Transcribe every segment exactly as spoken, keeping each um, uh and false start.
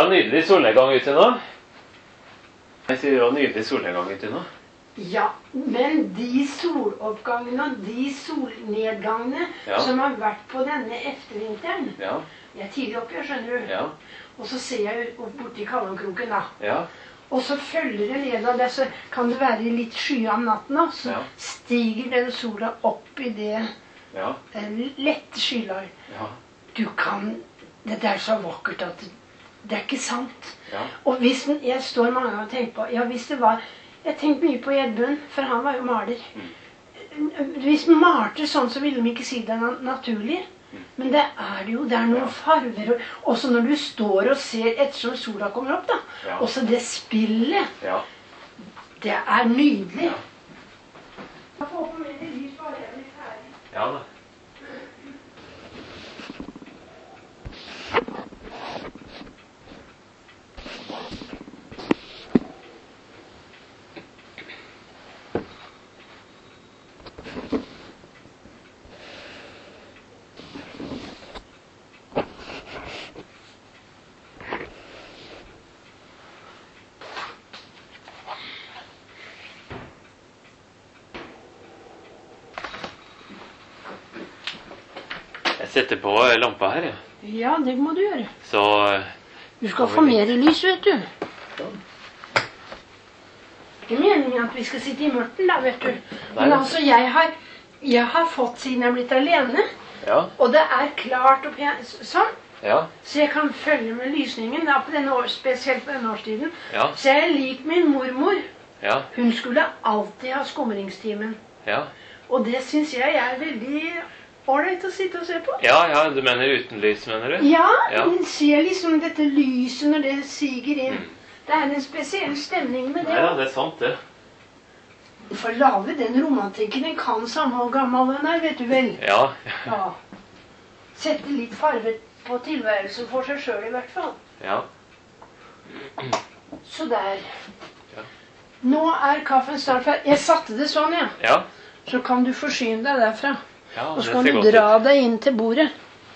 var nydelig solnedgang ute nå. Jeg sier det var nydelig solnedgang ute nå. Ja, men de soloppgangene og de solnedgangene ja. Som har vært på denne eftervinteren. Ja. Jeg er tidlig oppe, skjønner du. Ja. Og så ser jeg opp borti Kallangkroken da. Ja. Og så følger det ned av det, så kan det være litt sky om natten da, så ja. Stiger den sola opp i det ja. Lette skylag. Ja. Du kan, det er så vakkert at det, det er ikke sant. Ja. Og hvis jeg står mange ganger og tenker på, ja hvis det var, jeg tenkte mye på Edmund, for han var jo maler. Mm. Hvis man malte sånn så ville de ikke si det naturlig. Men det er det jo, det er noen ja. Farver, og også når du står og ser ettersom sola kommer opp da, ja. Også det spillet, ja. Det er nydelig. Ja. Jeg får på mer lys bare jeg blir ferdig. Ja da. Jeg setter på lampa her, ja. Ja, det må du gjøre. Så... Du skal få mer lys, vet du. Det er ikke meningen at vi skal sitte i mørken da, vet du. Men altså, jeg har, jeg har fått siden jeg er blitt alene. Ja. Og det er klart og sånn. Ja. Så jeg kan følge med lysningen da, på denne år, spesielt på denne årstiden. Ja. Så jeg liker min mormor. Ja. Hun skulle alltid ha skumringstimen. Ja. Og det synes jeg er veldig... ålreit å sitte og se på. Ja, ja, du mener uten lys, mener du? Ja, ja. Man ser liksom dette lyset når det siger inn. Mm. Det er en spesiell stemning med det. Nei da, det er sant det. For lave den romantikken, den kan samme og gammel den er, vet du vel. Ja. Ja. Sette litt farve på tilværelsen for seg selv i hvert fall. Ja. Så der. Ja. Nå er kaffen snart ferdig. Jeg satte det sånn, ja. Ja. Så kan du forsyne deg derfra. Ja, og så kan du dra ut. Deg inn til bordet.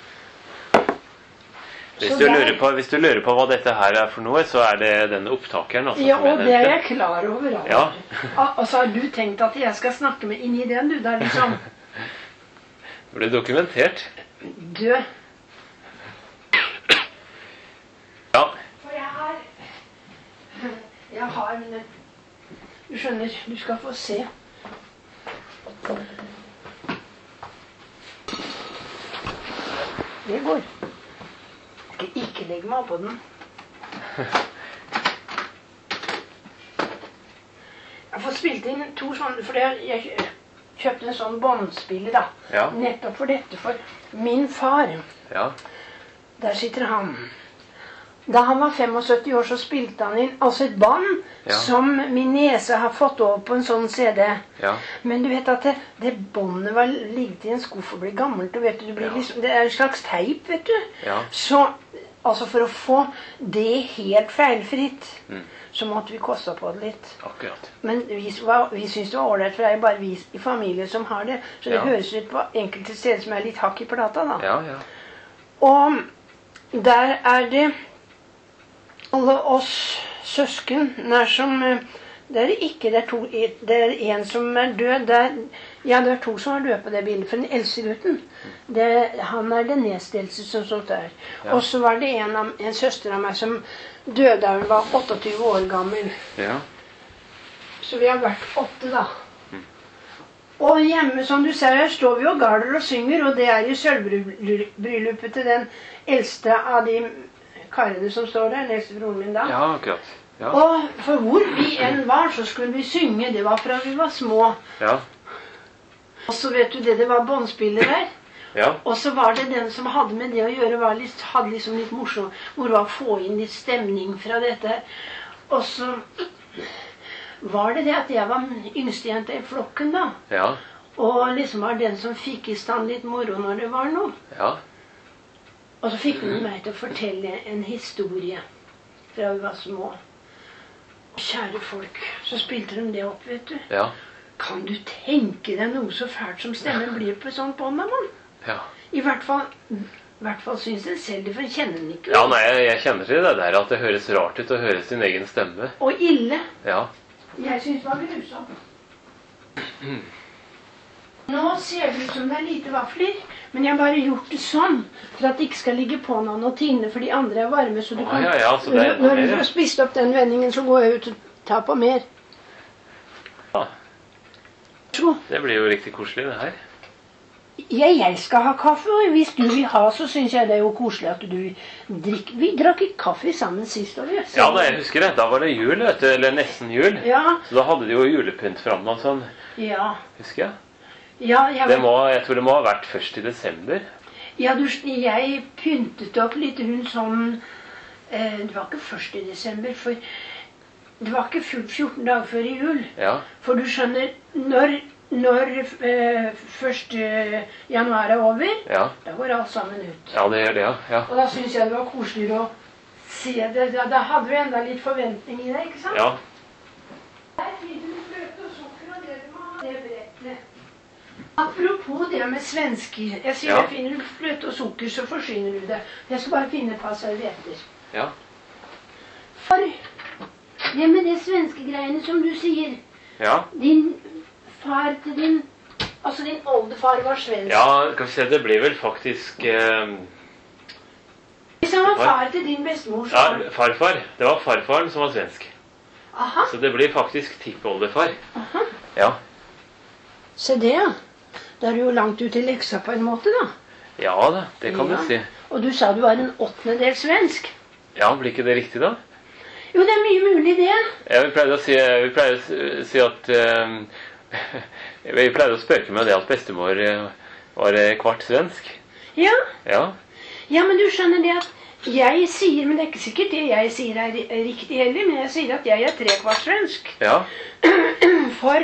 Hvis du, lurer på, hvis du lurer på hva dette her er for noe, så er det denne opptakeren. Altså, ja, og det er jeg klar over. Ja. Og så har du tenkt at jeg skal snakke med inn i den, du, da liksom. Det ble dokumentert. Du. Ja. For jeg har... Jeg har... Du skjønner, du skal få se. Det går. Jeg skal ikke legge meg på den. Jeg får spilt inn to sånne, for jeg kjøpte en sånn båndspiller da. Ja. Nettopp for dette, for min far. Ja. Der sitter han. Da han var syttifem år så spilte han inn altså et band ja. Som min niese har fått over på en sånn C D. Ja. Men du vet at det, det båndet var ligget i en skuff og ble gammelt. Og vet du, det, blir ja. Liksom, det er en slags teip, vet du. Ja. Så altså for å få det helt feilfritt, mm. så måtte vi koste på det litt. Akkurat. Men vi, vi synes det var ordentlig, for det er bare vi i familie som har det. Så det ja. Høres ut på enkelte steder som er litt hakk i plata da. Ja, ja. Og der er det alle oss søsken, nær som, det er ikke, det er, to, det er en som er død, det er, ja det er to som er død på det bildet, for den eldste gutten, det, han er den nesteldste som sånt der. Ja. Og så var det en, av, en søster av meg som døde da hun var tjueåtte år gammel. Ja. Så vi har vært åtte da. Mm. Og hjemme, som du ser, her står vi og galer og synger, og det er i sølvbryllupet til den eldste av de karene som står der, neste broren min da. Ja, akkurat. Ja. Og for hvor vi enn var, så skulle vi synge. Det var fra vi var små. Ja. Og så vet du det, det var båndspiller der. Ja. Og så var det den som hadde med det å gjøre, var litt, hadde liksom litt morsom, hvor var å få inn litt stemning fra dette. Og så var det det at jeg var yngstejente i flokken da. Ja. Og liksom var den som fikk i stand litt moro når det var noe. Ja. Og så fikk hun meg til å fortelle en historie fra vi var små. Kjære folk, så spilte de det opp, vet du. Ja. Kan du tenke deg noe så fælt som stemmen blir på sånn bånd, mann? Ja. I hvert fall I hvert fall synes den selv det, for jeg kjenner den ikke. Ja, nei, jeg, jeg kjenner til det der at det høres rart ut å høre sin egen stemme. Og ille. Ja. Jeg synes det var grusomt. Nå ser det ut som det er lite vafler, men jeg har bare gjort det sånn, for at det ikke skal ligge på noen og tine, for de andre er varme, så du kan... Ah, ja, ja, så det er når du har spist opp den vendingen, så går jeg ut og tar på mer. Ja. Så. Det blir jo riktig koselig, det her. Ja, jeg skal ha kaffe, og hvis du vil ha, så synes jeg det er jo koselig at du drikker. Vi drakk ikke kaffe sammen sist, og jeg ja, da, jeg husker det. Da var det jul, vet du, eller nesten jul. Ja. Så da hadde de jo julepynt frem og sånn. Ja. Husker jeg? Ja, jeg... Det må, jeg tror det må ha vært først i desember. Ja, du, jeg pyntet opp litt rundt sånn, eh, det var ikke først i desember, for det var ikke fullt fjorten dager før i jul. Ja. For du skjønner, når... Når eh, første januar er over, ja. Da går alt sammen ut. Ja, det gjør det, ja. ja. Og da synes jeg det var koseligere å se det. Da, da hadde du enda litt forventning i det, ikke sant? Ja. Der finner du fløte og sukker, og det må ha det brettet. Apropos det med svensker. Jeg sier, ja. Jeg finner du fløte og sukker, så forsynner du det. Jeg skal bare finne et par servietter. Ja. For det med det svenske greiene som du sier, ja. Din... Far til din, altså din oldefar var svensk. Ja, kan vi se, det ble vel faktisk... Eh, Hvis han var far til din bestemor, så... Ja, farfar. Det var farfaren som var svensk. Aha. Så det blir faktisk tippoldefar. Aha. Ja. Se det, ja. Da er du jo langt ut i leksa på en måte, da. Ja da, det kan ja. Du si. Og du sa du var en åttendedel svensk. Ja, blir ikke det riktig da? Jo, det er mye mulig det. Ja, vi pleier å si, vi pleier å si at... Eh, vi pleide å spøke med det at bestemor var kvart svensk. Ja. Ja. Ja, men du skjønner det at jeg sier, men det er ikke sikkert det jeg sier er riktig heller, men jeg sier at jeg er tre kvart svensk. Ja. For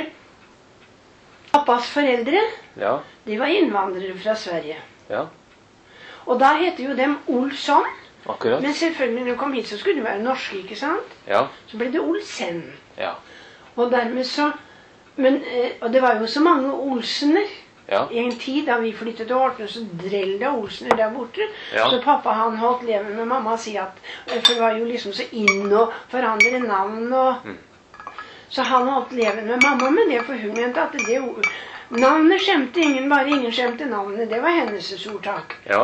pappas foreldre, ja. De var innvandrere fra Sverige. Ja. Og da heter jo dem Olsson. Akkurat. Men selvfølgelig når de kom hit så skulle de være norske, ikke sant? Ja. Så ble det Olsen. Ja. Og dermed så... Men, og det var jo så mange Olsener. Ja. I en tid da vi flyttet til Horten, så drell det Olsener der borte. Ja. Så pappa han holdt leven med mamma og si at, for det var jo liksom så inn å forandre navn og... Mm. Så han holdt leven med mamma med det, for hun mente at det navnet skjemte ingen, bare ingen skjemte navnet. Det var hennes ordtak. Ja.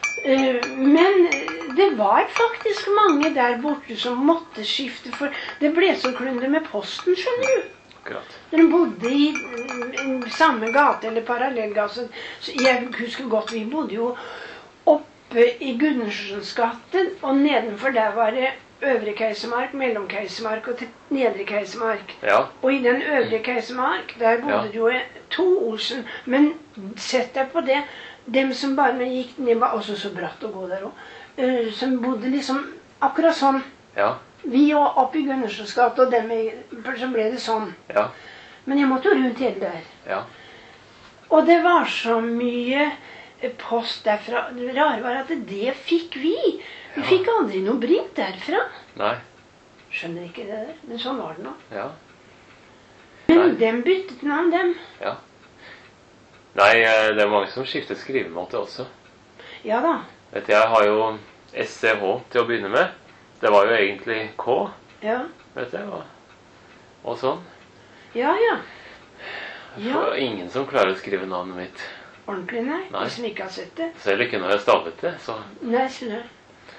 Men det var faktisk mange der borte som måtte skifte, for det ble så klunder med posten, skjønner du. Når de bodde i uh, samme gate eller parallellgate. Jeg husker godt, vi bodde jo oppe i Gundersens gate, og nedenfor der var det Øvre Keisermark, Mellom Keisermark og Nedre Keisermark. Ja. Og i den Øvre Keisermark, der bodde ja. Det jo to Olsen. Men sett deg på det, dem som bare gikk ned, var også så bratt å gå der også, uh, som bodde liksom akkurat sånn. Ja. Vi var oppe i Gundersens gate, og dem, så ble det sånn. Ja. Men jeg måtte jo rundt hele der. Ja. Og det var så mye post derfra. Det rare var at det fikk vi. Vi ja. Fikk aldri noe brev derfra. Nei. Skjønner ikke det der, men sånn var det nå. Ja. Men Nei. Dem byttet navn, dem. Ja. Nei, det er mange som skifter skrivemåte også. Ja da. Vet du, jeg har jo S C H til å begynne med. Det var jo egentlig K, ja. Vet du, og, og sånn. Ja, ja. Ja. For ingen som klarer å skrive navnet mitt. Ordentlig, nei. nei. Hvis som ikke har sett det. Selv ikke når jeg stavet det, så... Nei, så det.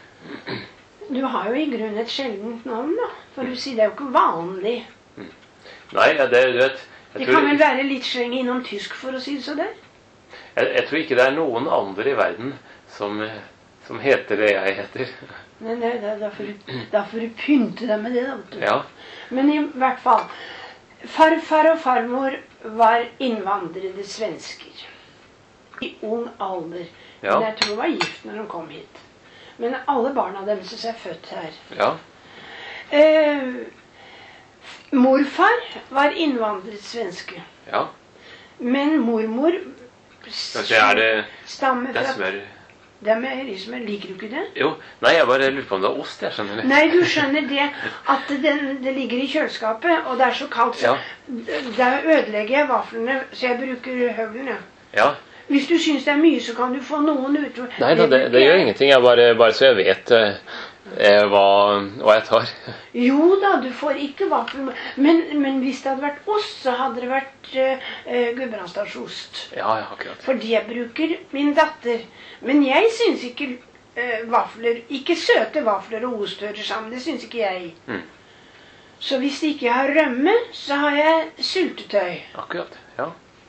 Du har jo i grunnen et sjeldent navn, da. For du sier det er jo ikke vanlig. Mm. Nei, ja, det, du vet... Det kan vel være litt sleng innom tysk, for å si det så der. Jeg, jeg tror ikke det er noen andre i verden som, som heter det jeg heter. Nei, nei, da, da, får du, da får du pynte deg med det, da. Ja. Men i hvert fall, farfar og farmor var innvandrede svensker. I ung alder. Ja. Men jeg tror de var gift når de kom hit. Men alle barna deres er født her. Ja. Eh, morfar var innvandret svenske. Ja. Men mormor stammer fra... smør. Det er meierismør, liker du ikke det? Jo, nei, jeg bare lurer på om det er ost, jeg skjønner det. Nei, du skjønner det, at den, det ligger i kjøleskapet, og det er så kaldt, så ja. Der ødelegger jeg vaflene, så jeg bruker høvelen, ja. Ja, Hvis du synes det er mye, så kan du få noen utover. Nei da, det, det gjør ingenting. Jeg bare, bare så jeg vet eh, hva, hva jeg tar. Jo da, du får ikke vaffel. Men, men hvis det hadde vært ost, så hadde det vært uh, Gudbrandsdalsost. Ja, ja, akkurat. Fordi jeg bruker min datter. Men jeg synes ikke uh, vafler, ikke søte vafler og ost hører sammen. Det synes ikke jeg. Mm. Så hvis ikke jeg har rømme, så har jeg syltetøy. Akkurat, ja.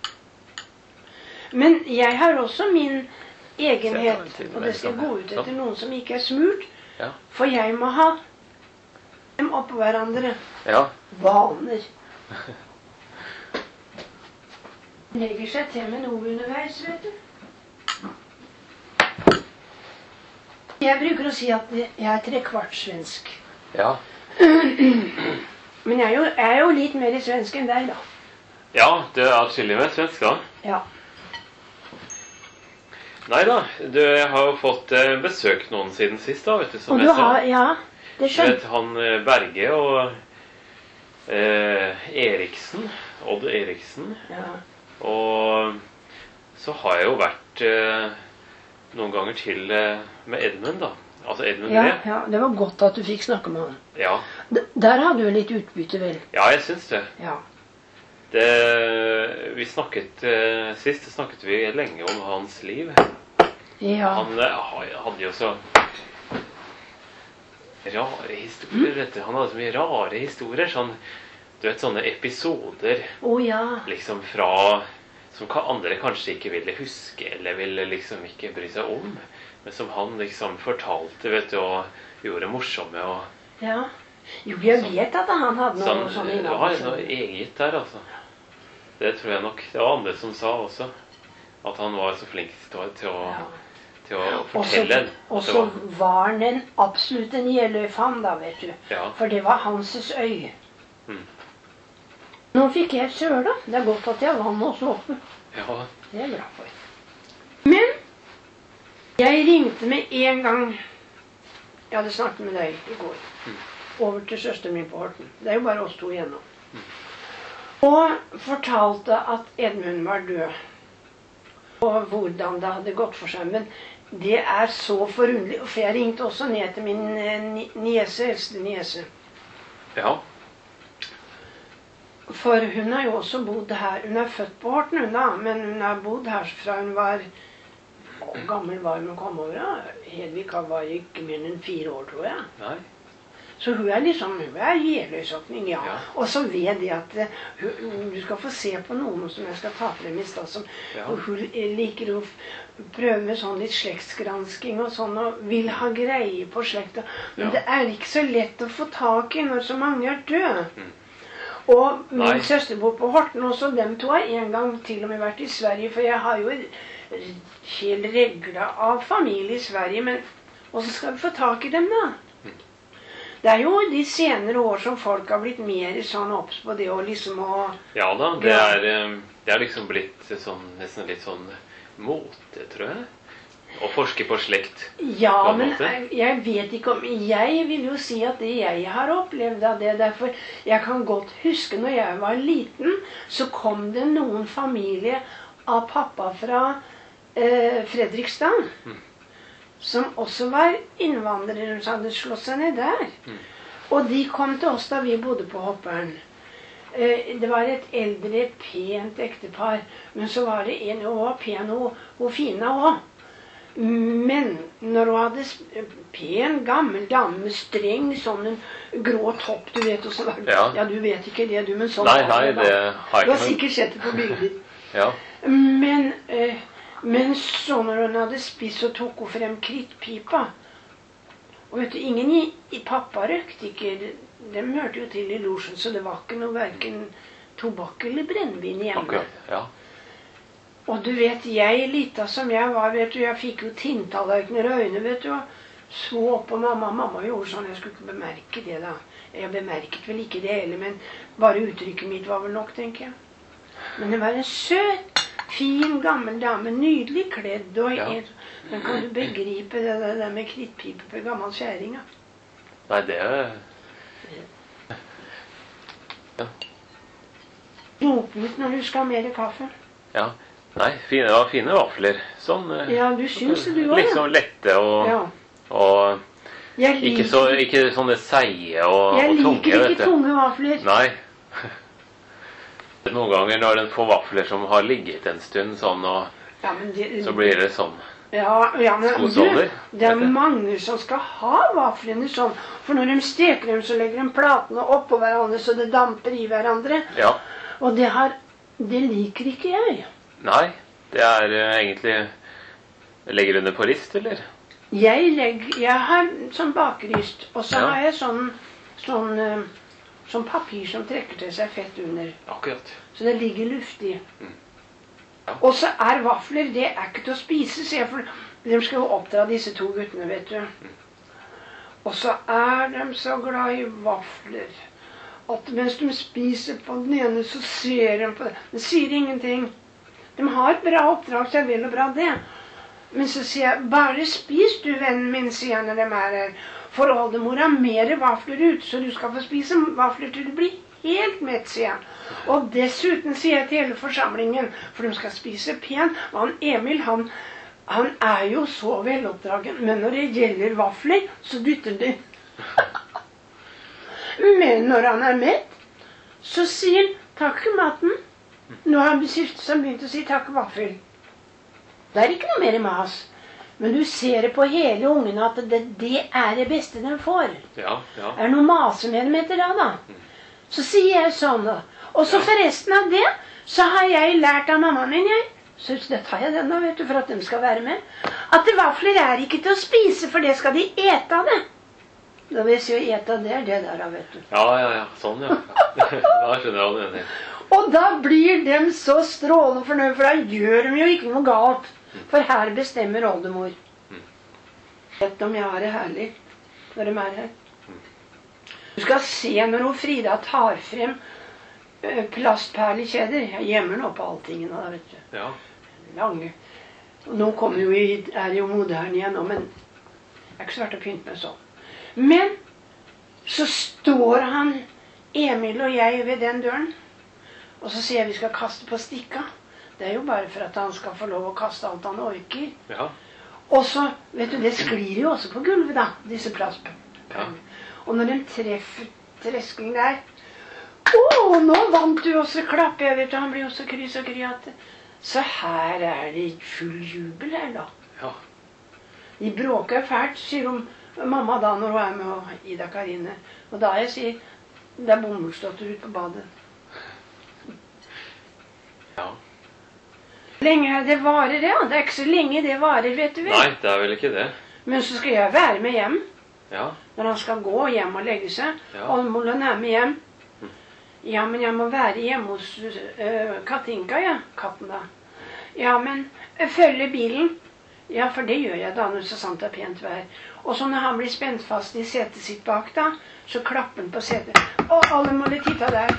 Men jeg har også min egenhet, og det skal gå ut etter noen som ikke er smurt. Ja. For jeg må ha dem oppå hverandre. Ja. Vaner. Legger seg til med noe underveis, vet du. Jeg bruker å si at jeg er trekvart svensk. Ja. Men jeg er, jo, jeg er jo litt mer svensk enn deg, da. Ja, det er atskillig med svensk, da. Ja. Neida, du har jo fått eh, besøk noen siden sist, da, vet du, som og du har, ja, det skjønner. Vet, han Berge og eh, Eriksen, Odd Eriksen. Ja. Og så har jeg jo vært eh, noen ganger til eh, med Edmund, da. Altså Edmund ja, ja, det var godt at du fikk snakke med han. Ja. D der hadde du litt utbytte, vel? Ja, jeg synes det. Ja. Det vi snakket, eh, sist snakket vi lenge om hans liv. Ja. Han eh, hadde jo så rare historier, vet du. Han hadde så mye rare historier, sånn, du vet, sånne episoder. Å oh, ja. Liksom fra, som andre kanskje ikke ville huske, eller ville liksom ikke bry seg om. Men som han liksom fortalte, vet du, og gjorde morsomme og... Ja. Jo, jeg vet at han hadde noe sånn sånn innom. Ja, noe eget der, altså. Det tror jeg nok. Det var andre som sa også. At han var så flink til å, til å, ja. til å fortelle. Og så var... var han en, absolutt en gjeløyfan, da, vet du. Ja. For det var hanses øy. Mm. Nå fikk jeg sør, da. Det er godt at jeg vann og såpe. Ja. Det er bra for. Men... jeg ringte med en gang jeg hadde snakket med deg i går. Mm. Over til søsteren min på Horten. Det er jo bare oss to igjennom. Mm. Og fortalte at Edmund var død. Og hvordan det hadde gått for seg. Men det er så forunderlig. For jeg ringte også ned til min niese, eldste niese. Ja. For hun har jo også bodd her. Hun er født på Horten, hun da. Men hun har bodd her fra hun var... og gammel var hun å komme over, da. Hedvig var ikke mer enn fire år, tror jeg. Nei. Så hun er liksom, hun er gjeløysåkning, ja. ja. Og så vet jeg at hun, du skal få se på noen som jeg skal ta frem i sted, som ja. Hun liker å prøve med sånn litt slektsgransking og sånn, og vil ha greie på slekta. Men ja. Det er ikke så lett å få tak i når så mange er døde. Mm. Og min Nei. Søster bor på Horten også, dem to har en gang til og med vært i Sverige, for jeg har jo hel regle av familie i Sverige, men hvordan skal vi få tak i dem da? Mm. Det er jo de senere år som folk har blitt mer sånn opps på det og liksom å... Ja da, det er, det er liksom blitt sånn, nesten litt sånn mote, tror jeg. Å forske på slekt. Ja, men jeg, jeg vet ikke om... Jeg vil jo si at det jeg har opplevd av det, derfor jeg kan godt huske når jeg var liten, så kom det noen familie av pappa fra eh, Fredrikstad, mm. som også var innvandrere som hadde slått seg ned der. Mm. Og de kom til oss da vi bodde på Hopperen. Eh, det var et eldre, pent ektepar, men så var det en som var pen og, og fine også. Men når hun hadde pen, gammel dame, streng, sånn en grå topp, du vet også, ja. Ja, du vet ikke det, du, men sånn. Nei, nei, det har jeg ikke. Du har sikkert sett det på bilder. Ja. Men, eh, men så når hun hadde spist, så tok hun frem krittpipa. Og vet du, ingen i, i pappa røkte ikke, de hørte jo til i losjen, så det var ikke noe hverken tobakk eller brennvin hjemme. Akkurat, ja. Og du vet, jeg, lita som jeg var, vet du, jeg fikk jo tinntallerkener i øynene, vet du, og så opp på mamma. Mamma gjorde sånn, jeg skulle ikke bemerke det da. Jeg bemerket vel ikke det heller, men bare uttrykket mitt var vel nok, tenker jeg. Men det var en søt, fin, gammel dame, nydelig kledd, og ja. En, men kan du begripe det, det der med krittpipe på gammel kjæring, ja? Nei, det er... Ja. Rope ut når du skal ha mer kaffe. Ja. Nei, fine, det var fine vafler. Sånn, ja, du syns det du også, liksom lette og, ja. og liker, ikke, så, ikke sånne seie og, jeg og tunge. Jeg liker ikke tunge vafler. Nei. Noen ganger når den får vafler som har ligget en stund sånn, og, ja, det, så blir det sånn. Ja, ja, men du, det er mange som skal ha vaflene sånn. For når de steker dem, så legger de platene oppå hverandre, så det damper i hverandre. Ja. Og det, har, det liker ikke jeg. Nei, det er uh, egentlig Legger du det på rist, eller? Jeg, legger, jeg har sånn bakrist, og så ja. har jeg sånn, sånn, uh, sånn papir som trekker til seg fett under. Akkurat. Så det ligger luftig. Mm. Ja. Og så er vafler, det er ikke til å spise, sier jeg, for de skal jo oppdra disse to guttene, vet du. Mm. Og så er de så glad i vafler, at mens de spiser på den ene, så ser de på det. Det sier ingenting. De har bra oppdrag, så er vel og bra det. Men så sier jeg, bare spis du, vennen min, sier jeg når de er her. For oldemor har mer vafler ut, så du skal få spise vafler til du blir helt mett, sier jeg. Og dessuten sier jeg til hele forsamlingen, for de skal spise pent. Og han Emil, han, han er jo så veloppdragen, men når det gjelder vafler, så dytter de. Men når han er mett, så sier han, takk for maten. Nå har han beskiftet som begynt å si takk vaffel. Det er ikke noe mer mas. Men du ser det på hele ungene at det, det er det beste de får. Ja, ja. Er det noe mase med dem etter da, da? Så sier jeg sånn da. Og så ja. forresten av det, så har jeg lært av mammaen min, jeg. Så det tar jeg den da, vet du, for at de skal være med. At vafler er ikke til å spise, for det skal de ete av det. Da vil jeg si å ete av det, er det der da, vet du. Ja, ja, ja. Sånn, ja. Da skjønner jeg hva du mener. Og da blir de så strålende fornøyd, for da gjør de jo ikke noe galt. For her bestemmer oldemor. Vet om jeg har det herlig når de er her. Du skal se når hun Frida tar frem uh, plastperlekjeder. Jeg gjemmer nå på alltingene da, vet du. Ja. Lange. Og nå kommer jo i, er jo moderne igjen nå, men det er ikke så verdt å pynte med sånn. Men så står han, Emil og jeg, ved den døren. Og så sier jeg vi skal kaste på stikka. Det er jo bare for at han skal få lov å kaste alt han orker. Ja. Og så, vet du, det sklir jo også på gulvet da, disse plastpøppene. Ja. Og når de treffer tresking der, åh, nå vant du også, klapper jeg, vet du, han blir også krys og kryate. Så her er det full jubel her da. Ja. De bråker fælt, sier hun, mamma da, når hun er med og Ida Karine. Og da jeg sier, det er bomullsdotter ut på badet. Ja. Lenge det varer, ja. Det er ikke så lenge det varer, vet du vel. Nei, det er vel ikke det. Men så skal jeg være med hjem. Ja. Når han skal gå hjem og legge seg. Ja. Olmolen er med hjem. Ja, men jeg må være hjemme hos uh, Katinka, ja. Katten da. Ja, men jeg følger bilen. Ja, for det gjør jeg da, når så sant det er pent vær. Og så når han blir spent fast i setet sitt bak da, så klapper han på setet. Å, alle må litt titta der.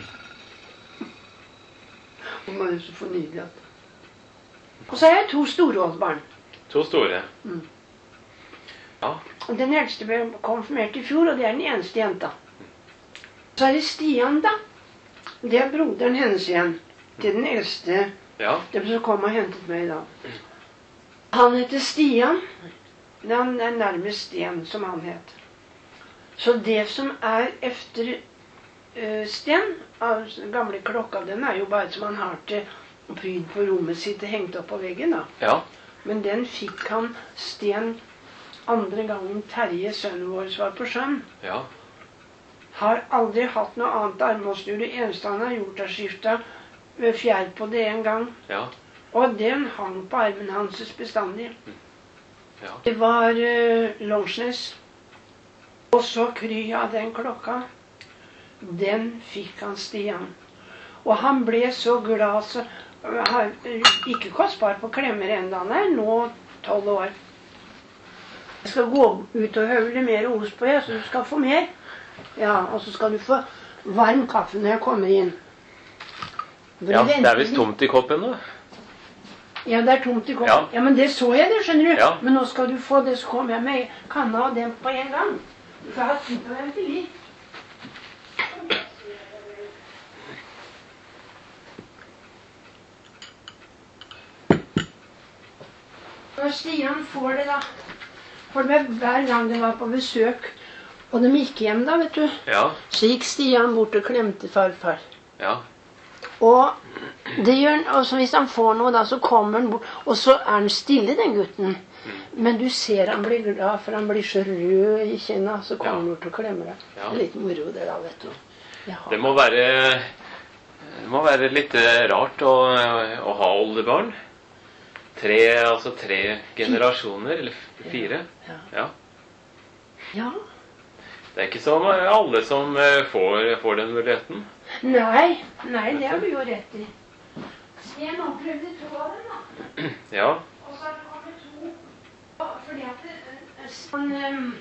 Og man er så fornydelig at... Og så har jeg to store oldbarn. To store? Mm. Ja. Og den eldste ble konfirmert i fjor, og det er den eneste jenta. Så er det Stian da. Det er broderen hennes igjen. Til den eldste. Ja. Det som kom og hentet meg i dag. Han heter Stian. Han er nærmest Sten, som han heter. Så det som er efter uh, Sten, av gamle klokka, den er jo bare som han har til pryd på rommet sitt hengt opp på veggen da. Ja. Men den fikk han Sten andre gangen Terje, sønnen vår, var på sjøen. Ja. Har aldri hatt noe annet armåsdyr. Det eneste han har gjort er skiftet fjær på det en gang. Ja. Og den hang på armen hans bestandig. Ja. Det var uh, Longsnes. Og så Kry av den klokka. Den fikk han Stian. Og han ble så glad, så har ikke kostbar på klemmer enda han er, nå tolv år. Jeg skal gå ut og høvle mer ost på det, så du skal få mer. Ja, og så skal du få varm kaffe når jeg kommer inn. Ja, det er visst tomt i koppen nå. Ja, det er tomt i koppen. Ja, ja men det så jeg det, skjønner du. Ja. Men nå skal du få det, så kommer jeg med kanna og den på en gang. Du får ha tid på den til litt. når Stian får det da, for det var hver gang det var på besøk, og de gikk hjem da, vet du, ja. Så gikk Stian bort og klemte farfar. Ja. Og det gjør han, og så hvis han får noe da, så kommer han bort, og så er han stille, den gutten. Mm. Men du ser han blir glad, for han blir så rød i kjena, så kommer han ja. bort og klemmer deg. Ja. Det er litt moro det da, vet du. Det må være, det må være litt rart å, å ha oldebarn. Tre, altså tre generasjoner, eller fire. Ja. Ja. Ja. Det er ikke så alle som får, får den muligheten. Nei, nei, det har du jo rett i. Jeg nå prøvde to av dem da. Ja. Og så har det kommet to. Fordi at han,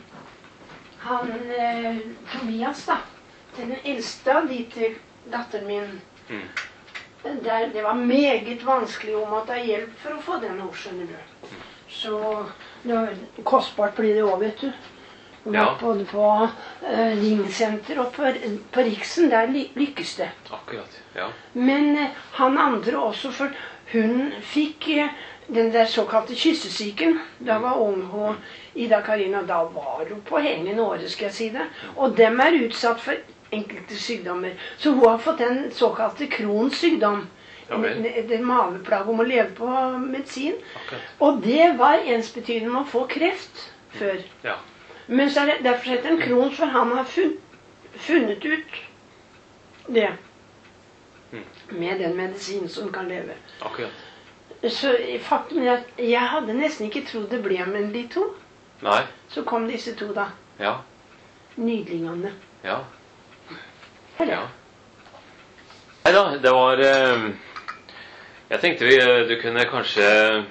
han Tobias da, til den eldste av de til datteren min, mm. der, det var meget vanskelig å måtte ha hjelp for å få den ord, skjønner du. Så det var, kostbart blir det også, vet du. Ja. Både på uh, Ringsenter og på, på Riksen, der ly lykkes det. Akkurat, ja. Men uh, han andre også, for hun fikk uh, den der såkalte kyssesyken. Da var ung og Ida Karina, da var hun på hengende året, skal jeg si det. Og dem er utsatt for enkelte sykdommer. Så hun har fått den såkalte Crohns sykdom. Ja, det er maveplage om å leve på medisin. Akkurat. Og det var ensbetydende med å få kreft før. Ja. Men så er det derfor heter en Crohns, for han har funnet ut det. Mm. Med den medisinen som kan leve. Akkurat. Så faktum er at jeg hadde nesten ikke trodd det ble med de to. Nei. Så kom disse to da. Ja. Nydlingene. Ja. Eller? Ja. Nei da, det var eh, jeg tenkte vi, du kunne kanskje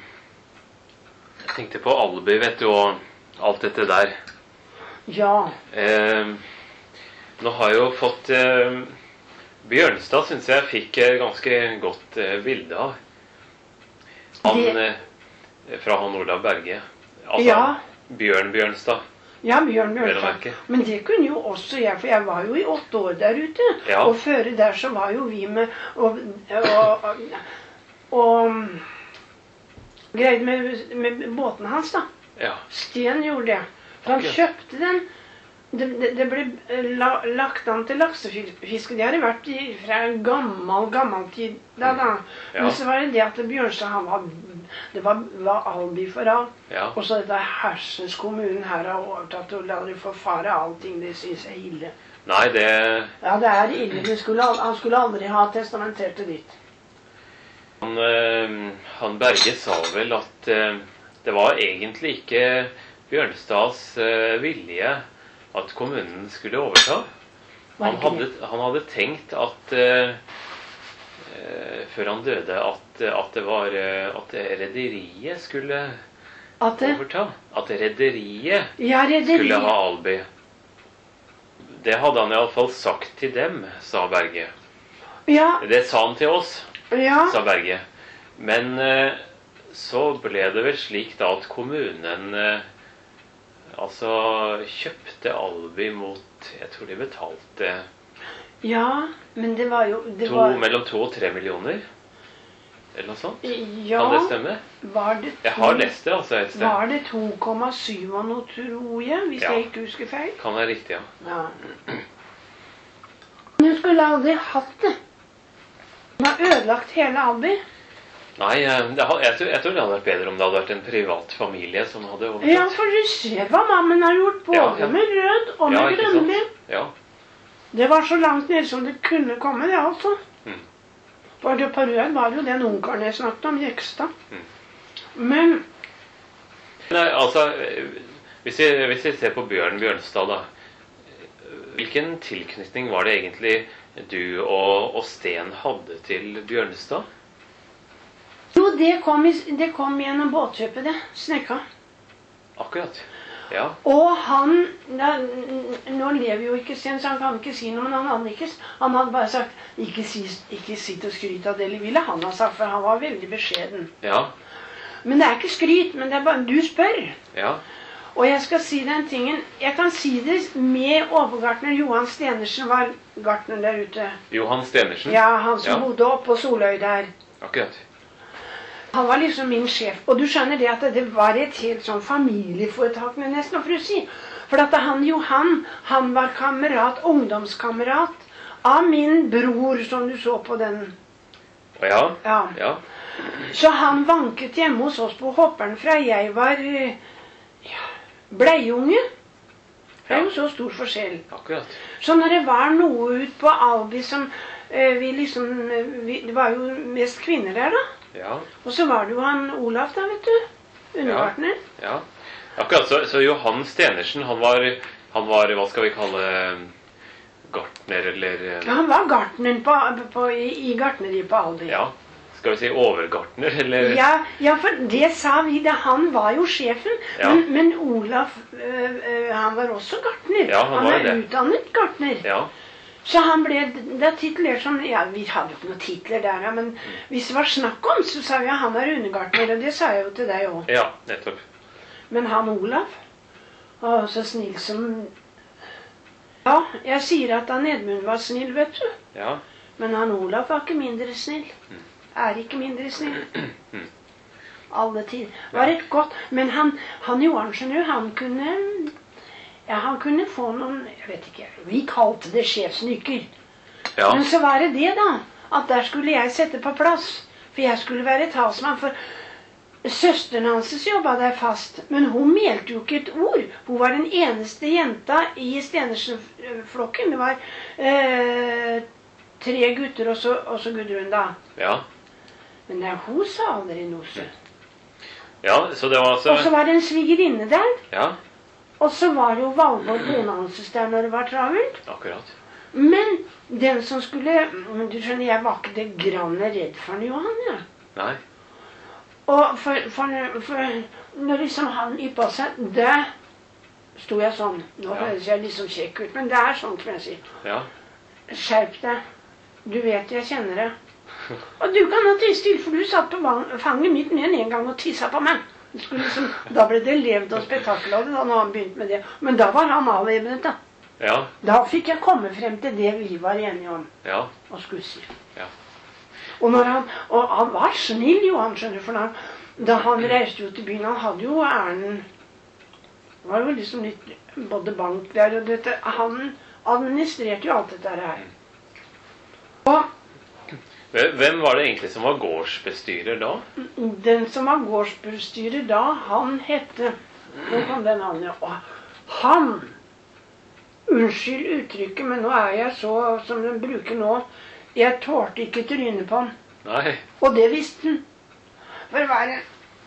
jeg tenkte på Alby, vet du, og alt dette der. Ja. Eh, nå har jeg jo fått eh, Bjørnstad, synes jeg fikk et ganske godt eh, bilde av. Han, det... eh, fra han Olav Berge. Altså, ja. Bjørn Bjørnstad. Ja, Bjørn Bjørnstad. Men det kunne jo også jeg, for jeg var jo i åtte år der ute. Ja. Og før der så var jo vi med og, og, og, og greide med, med båten hans da. Ja. Sten gjorde det. For han kjøpte den. Det, det, det ble la, lagt an til laksefiske. Det hadde vært i, fra gammel, gammel tid da da. Ja. Men så var det det at Bjørnstad, han var, det var, var Alby for alt. Ja. Og så dette Hersens kommunen her har overtatt og la det forfare allting. Det synes jeg er ille. Nei, det... Ja, det er ille. Det skulle, han skulle aldri ha testamentert det ditt. Han, han Berge sa vel at det var egentlig ikke Bjørnstads vilje at kommunen skulle overta. Han hadde, han hadde tenkt at uh, før han døde at, at det var at rederiet skulle at det? overta. At rederiet ja, rederi. skulle ha Alby. Det hadde han i alle fall sagt til dem, sa Berge. Ja. Det sa han til oss, ja. sa Berge. Men uh, så ble det vel slik da at kommunen uh, altså kjøpte Alby mot, jeg tror de betalte ja, men det var jo det to, var... mellom to og tre millioner eller noe sånt. Ja, kan det stemme? Var det to, jeg har lest det altså et sted. Var det to komma syv og noe, tror jeg, hvis ja. jeg ikke husker feil? Kan være riktig, ja. Ja. Men hun skulle aldri hatt det. Hun har ødelagt hele Alby. Nei, jeg, jeg, tror, jeg tror det hadde vært bedre om det hadde vært en privat familie som hadde overtatt. Ja, for du ser hva mammen har gjort, både ja, ja. med rød og med ja, grønnbil. Ja. Det var så langt ned som det kunne komme, det altså. Mm. For det på rød var jo den ungkaren jeg snakket om, Jekstad. Mm. Men... Nei, altså, hvis vi, hvis vi ser på Bjørn Bjørnstad da, hvilken tilknytning var det egentlig du og, og Sten hadde til Bjørnstad? Jo, det kom, i, det kom gjennom båtkjøpet, det. Snekka. Akkurat. Ja. Og han, da, nå lever jo ikke Sten, så han kan ikke si noe, men han hadde, ikke, han hadde bare sagt, ikke, si, ikke sitt og skryt av det, eller ville han ha sagt, for han var veldig beskjeden. Ja. Men det er ikke skryt, men det er bare, du spør. Ja. Og jeg skal si den tingen, jeg kan si det med overgartner Johan Stenersen, var gartner der ute. Johan Stenersen? Ja, han som ja. bodde oppe på Soløy der. Akkurat. Han var liksom min sjef. Og du skjønner det at det var et helt sånn familieforetak, nesten, for å si. For at han Johan, han var kamerat, ungdomskamerat av min bror, som du så på den. Ja, ja. ja. Så han vanket hjemme hos oss på Hopperen fra jeg var ja, bleiunge. Det er jo så stor forskjell. Akkurat. Så når det var noe ut på Albi som eh, vi liksom, vi, det var jo mest kvinner der da. Ja. Og så var det jo han Olaf da, vet du, undergartner. Ja, ja. Akkurat, så, så Johan Stenersen, han var, han var, hva skal vi kalle, gartner, eller... Ja, han var gartneren på, på, i, i gartneriet på Albi. Ja, skal vi si overgartner, eller... Ja, ja, for det sa vi, det, han var jo sjefen, ja. men, men Olaf, øh, øh, han var også gartner. Ja, han, han var er det. utdannet gartner. Ja. Så han ble da titler som, ja, vi hadde jo ikke noen titler der, ja, men mm. hvis det var snakk om, så sa vi at han er undergartner, og det sa jeg jo til deg også. Ja, nettopp. Men han Olaf, å, så snill som... Ja, jeg sier at han Edmund var snill, vet du. Ja. Men han Olaf var ikke mindre snill. Mm. Er ikke mindre snill. Mm. Alle tider. Var et godt, men han, han Johansen, han kunne... Ja, han kunne få noen, jeg vet ikke, vi kalte det sjefsnykker. Ja. Men så var det det da, at der skulle jeg sette på plass. For jeg skulle være talsmann, for søsteren hans jobbet der fast. Men hun meldte jo ikke et ord. Hun var den eneste jenta i Stenersen-flokken. Det var eh, tre gutter og så, og så Gudrun da. Ja. Men der, hun sa aldri noe. Ja, så det var altså... Og så var det en svigerinne der. Ja. Og så var det jo Valborg kona hans der når det var travelt. Akkurat. Men den som skulle... Du skjønner, jeg var ikke det granne redd for Johan, ja. Nei. Og for, for, for når liksom han yppet seg, der sto jeg sånn. Nå ja. Høres jeg liksom kjekk ut, men det er sånn som jeg sier. Ja. Skjerp deg. Du vet jeg kjenner det. Og du kan ha tiss til, for du satt på fanget mitt med en gang og tissa på meg. Liksom, da ble det levd og spektakel av det da når han begynte med det. Men da var han avvæpnet da. Ja. Da fikk jeg komme frem til det vi var enige om. Ja. Og skulle si. Ja. Og, når han, og han var snill jo, han skjønner, for når, da han reiste jo til byen, han hadde jo æren, det var jo liksom litt både bank der, og dette, han administrerte jo alt dette her. Og hvem var det egentlig som var gårdsbestyrer da? Den som var gårdsbestyrer da, han hette, nå kom den navnet, og han, unnskyld uttrykket, men nå er jeg så, som den bruker nå, jeg tålte ikke trynet på han. Nei. Og det visste han. For det var en,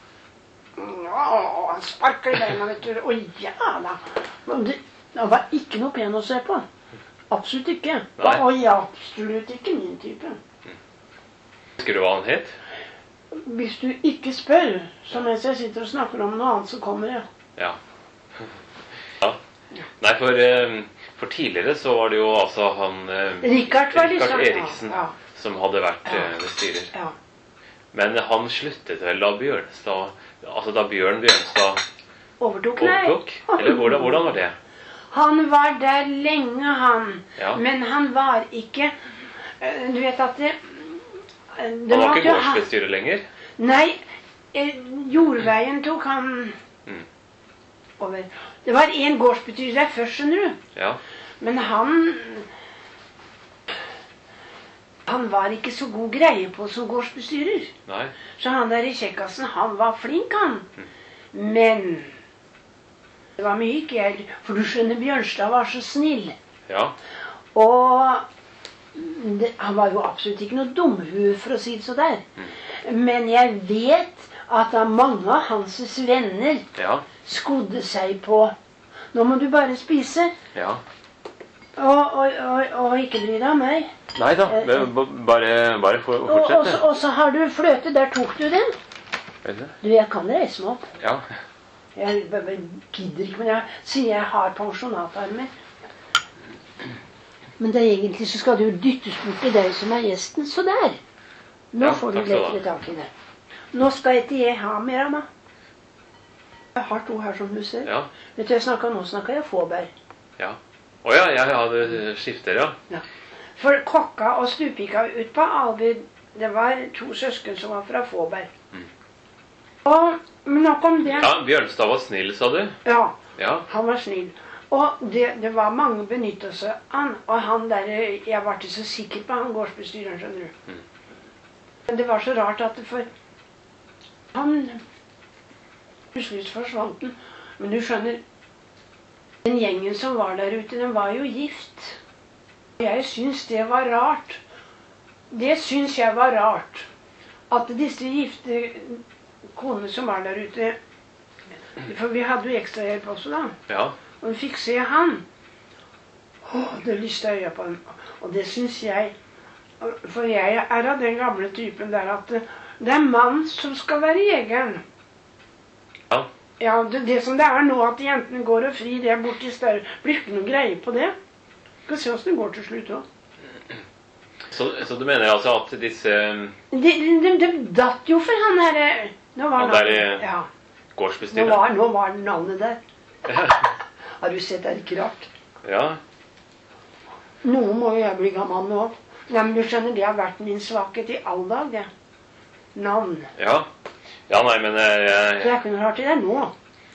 å, han sparket i beina, vet du, og ja da, det, det var ikke noe pen å se på. Absolutt ikke. Nei. Og ja, absolutt ikke min type. Husker du hva han het? Hvis du ikke spør, så mens jeg sitter og snakker om noe annet, så kommer jeg. Ja. Ja. Nei, for, for tidligere så var det jo altså han Richard, var Richard liksom, Eriksen ja. Som hadde vært ja. bestyrer. Ja. Men han sluttet vel da Bjørnstad, altså da Bjørn Bjørnstad overtok? overtok? Eller hvordan, hvordan var det? Han var der lenge, han. Ja. Men han var ikke, du vet at det, han var ikke gårdsbestyrer lenger? Nei, jordveien tok han mm. over. Det var en gårdsbestyrer der først, skjønner du. Ja. Men han, han var ikke så god greie på som gårdsbestyrer. Nei. Så han der i kjekkassen, han var flink, han. Mm. Men det var mye ikke jeg, for du skjønner, Bjørnstad var så snill. Ja. Og det, han var jo absolutt ikke noe dumhue, for å si det så der. Mm. Men jeg vet at mange av hans venner ja. skodde seg på nå må du bare spise. Ja. Og, og, og, og ikke bry deg om meg. Nei da, bare, bare for, fortsett. Og, og, og så har du fløte, der tok du den. Vet du? Du, jeg kan reise meg opp. Ja. Jeg, jeg gidder ikke, men jeg sier jeg har pensjonatarmer. Men det er egentlig så skal det jo dyttes bort til deg som er gjesten. Så der. Nå ja, får du lettere tak i det. Nå skal ikke jeg ha mer av meg. Jeg har to her som du ser. Ja. Vet du, jeg snakket, nå snakker jeg fåbær. Ja. Åja, jeg hadde skifter, ja. Ja. For kokka og stupika ut på Alby, det var to søsken som var fra Fåberg. Mm. Og, men nok om det. Ja, Bjørnstad var snill, sa du? Ja, ja. Han var snill. Og det, det var mange benyttet seg han, og han der, jeg var ikke så sikker på han gårdsbestyreren, skjønner du. Mm. Det var så rart at det for han plutselig forsvant den. Men du skjønner, den gjengen som var der ute, den var jo gift. Jeg syns det var rart. Det syns jeg var rart. At disse gifte konene som var der ute, for vi hadde jo ekstra hjelp også da. Ja. Og vi fikk se han. Åh, det lystet øya på ham. Og det syns jeg, for jeg er av den gamle typen der at det er mann som skal være jegeren. Ja. Ja, det, det som det er nå, at jentene går og fri, det er borti større. Blir ikke noe greie på det. Skal se hvordan det går til slutt også. Så, så du mener altså at disse... Det de, de datt jo for han her... Nå var han der i ja. gårdsbestyret? Nå var, nå var navnet der. Har du sett, det er ikke rart? Ja. Nå må jeg bli gammel nå. Ja, men du skjønner, det har vært min svakhet i all dag, det. Navn. Ja. Ja, nei, men... Jeg, jeg... Det er ikke noe rart i det nå.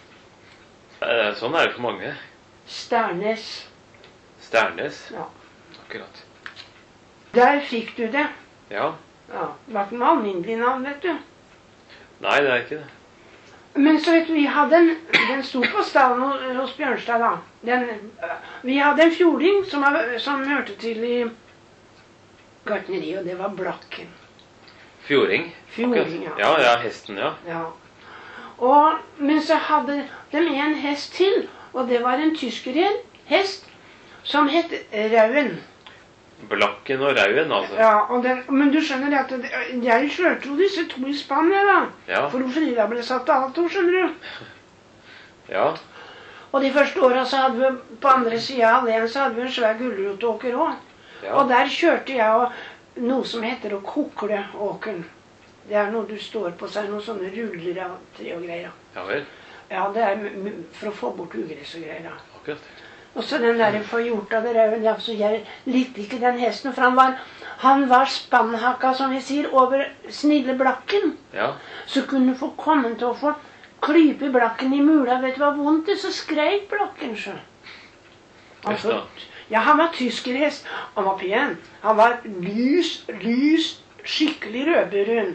Sånn er det for mange. Stærnes. Stærnes? Ja. Akkurat. Der fikk du det. Ja. Ja, det var ikke noe alminnelig navn, vet du. Nei, det er ikke det. Men så vet du, vi hadde en, den sto på stallen hos Bjørnstad da. Den, vi hadde en fjording som, som hørte til i gartneri, og det var Blakken. Fjording? Fjording, ja. Ja, ja, hesten, ja. Ja. Og, men så hadde de en hest til, og det var en tyskerhest hest som het Rauen. Blakken og Rauen, altså. Ja, og det, men du skjønner at det, jeg kjørte jo disse to i Spania da. Ja. For Frida ble satt til alt to, skjønner du. Ja. Og de første årene så hadde vi på andre siden av alene så hadde vi en svær gulrotåker også. Ja. Og der kjørte jeg og noe som heter å kokle åkeren. Det er noe du står på seg, noen sånne ruller av tre og greier. Ja vel. Ja, det er for å få bort ugress og greier. Akkurat. Og så den der for gjort av det Rauen, ja, så jeg likte ikke den hesten, for han var, han var spannhakka, som vi sier, over snille Blakken. Ja. Så kunne du få komme til å få klype Blakken i mula, vet du hva vondt det, så skreik Blakken så. Altså, ja, han var tyskerhest, han var pen, han var lys, lys, skikkelig rødbrun.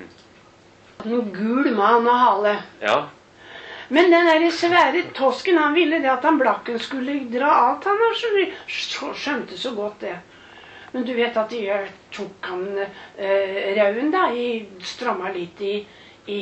En gul mann og hale. Ja. Men den der svære tosken, han ville det at han Blakken skulle dra alt. Han var så, så skjønte så godt det. Men du vet at de tok han eh, Rauen da, i, stramma litt i, i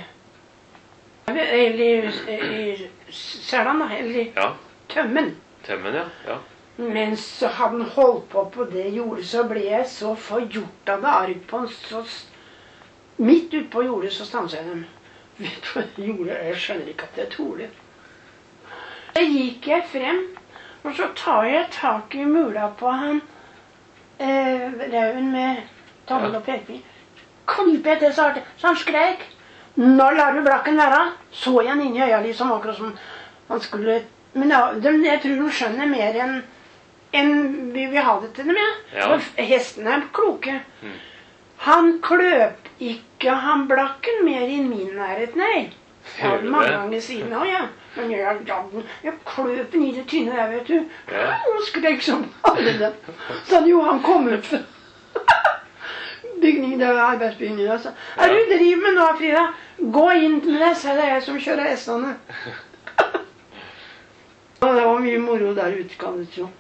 eller i Sæland da, eller i ja. Tømmen. Tømmen, ja. Ja. Mens han holdt på på det jordet, så ble jeg så forgjort av det arg på en så... Midt ut på jordet så stanset jeg dem. Vet du hva jeg gjorde? Jeg skjønner ikke at jeg tog det. Så gikk jeg frem, og så tar jeg tak i mula på han, eh, Rauen med tommel og pekefinger. Klyper jeg til så hardt, så han skrek. Nå lar du Blakken være. Så jeg han inn i øya liksom, akkurat som han skulle... Men ja, de, jeg tror de skjønner mer enn en vi vil ha det til dem, ja. Ja. For hestene er kloke. Mm. Han kløp ikke han Blakken mer i min nærhet, nei. Ja, mange ganger siden også, ja. Men jeg, jeg, jeg kløp den i det tynne der, vet du. Ja. Og skrek som alle dem. Så hadde jo han kommet fra bygningen, det var arbeidsbygningen. Altså. Ja. Er du driver med nå, Frida? Gå inn med deg, så det er jeg som kjører hestene. Og det var mye moro der ute, kan du tro.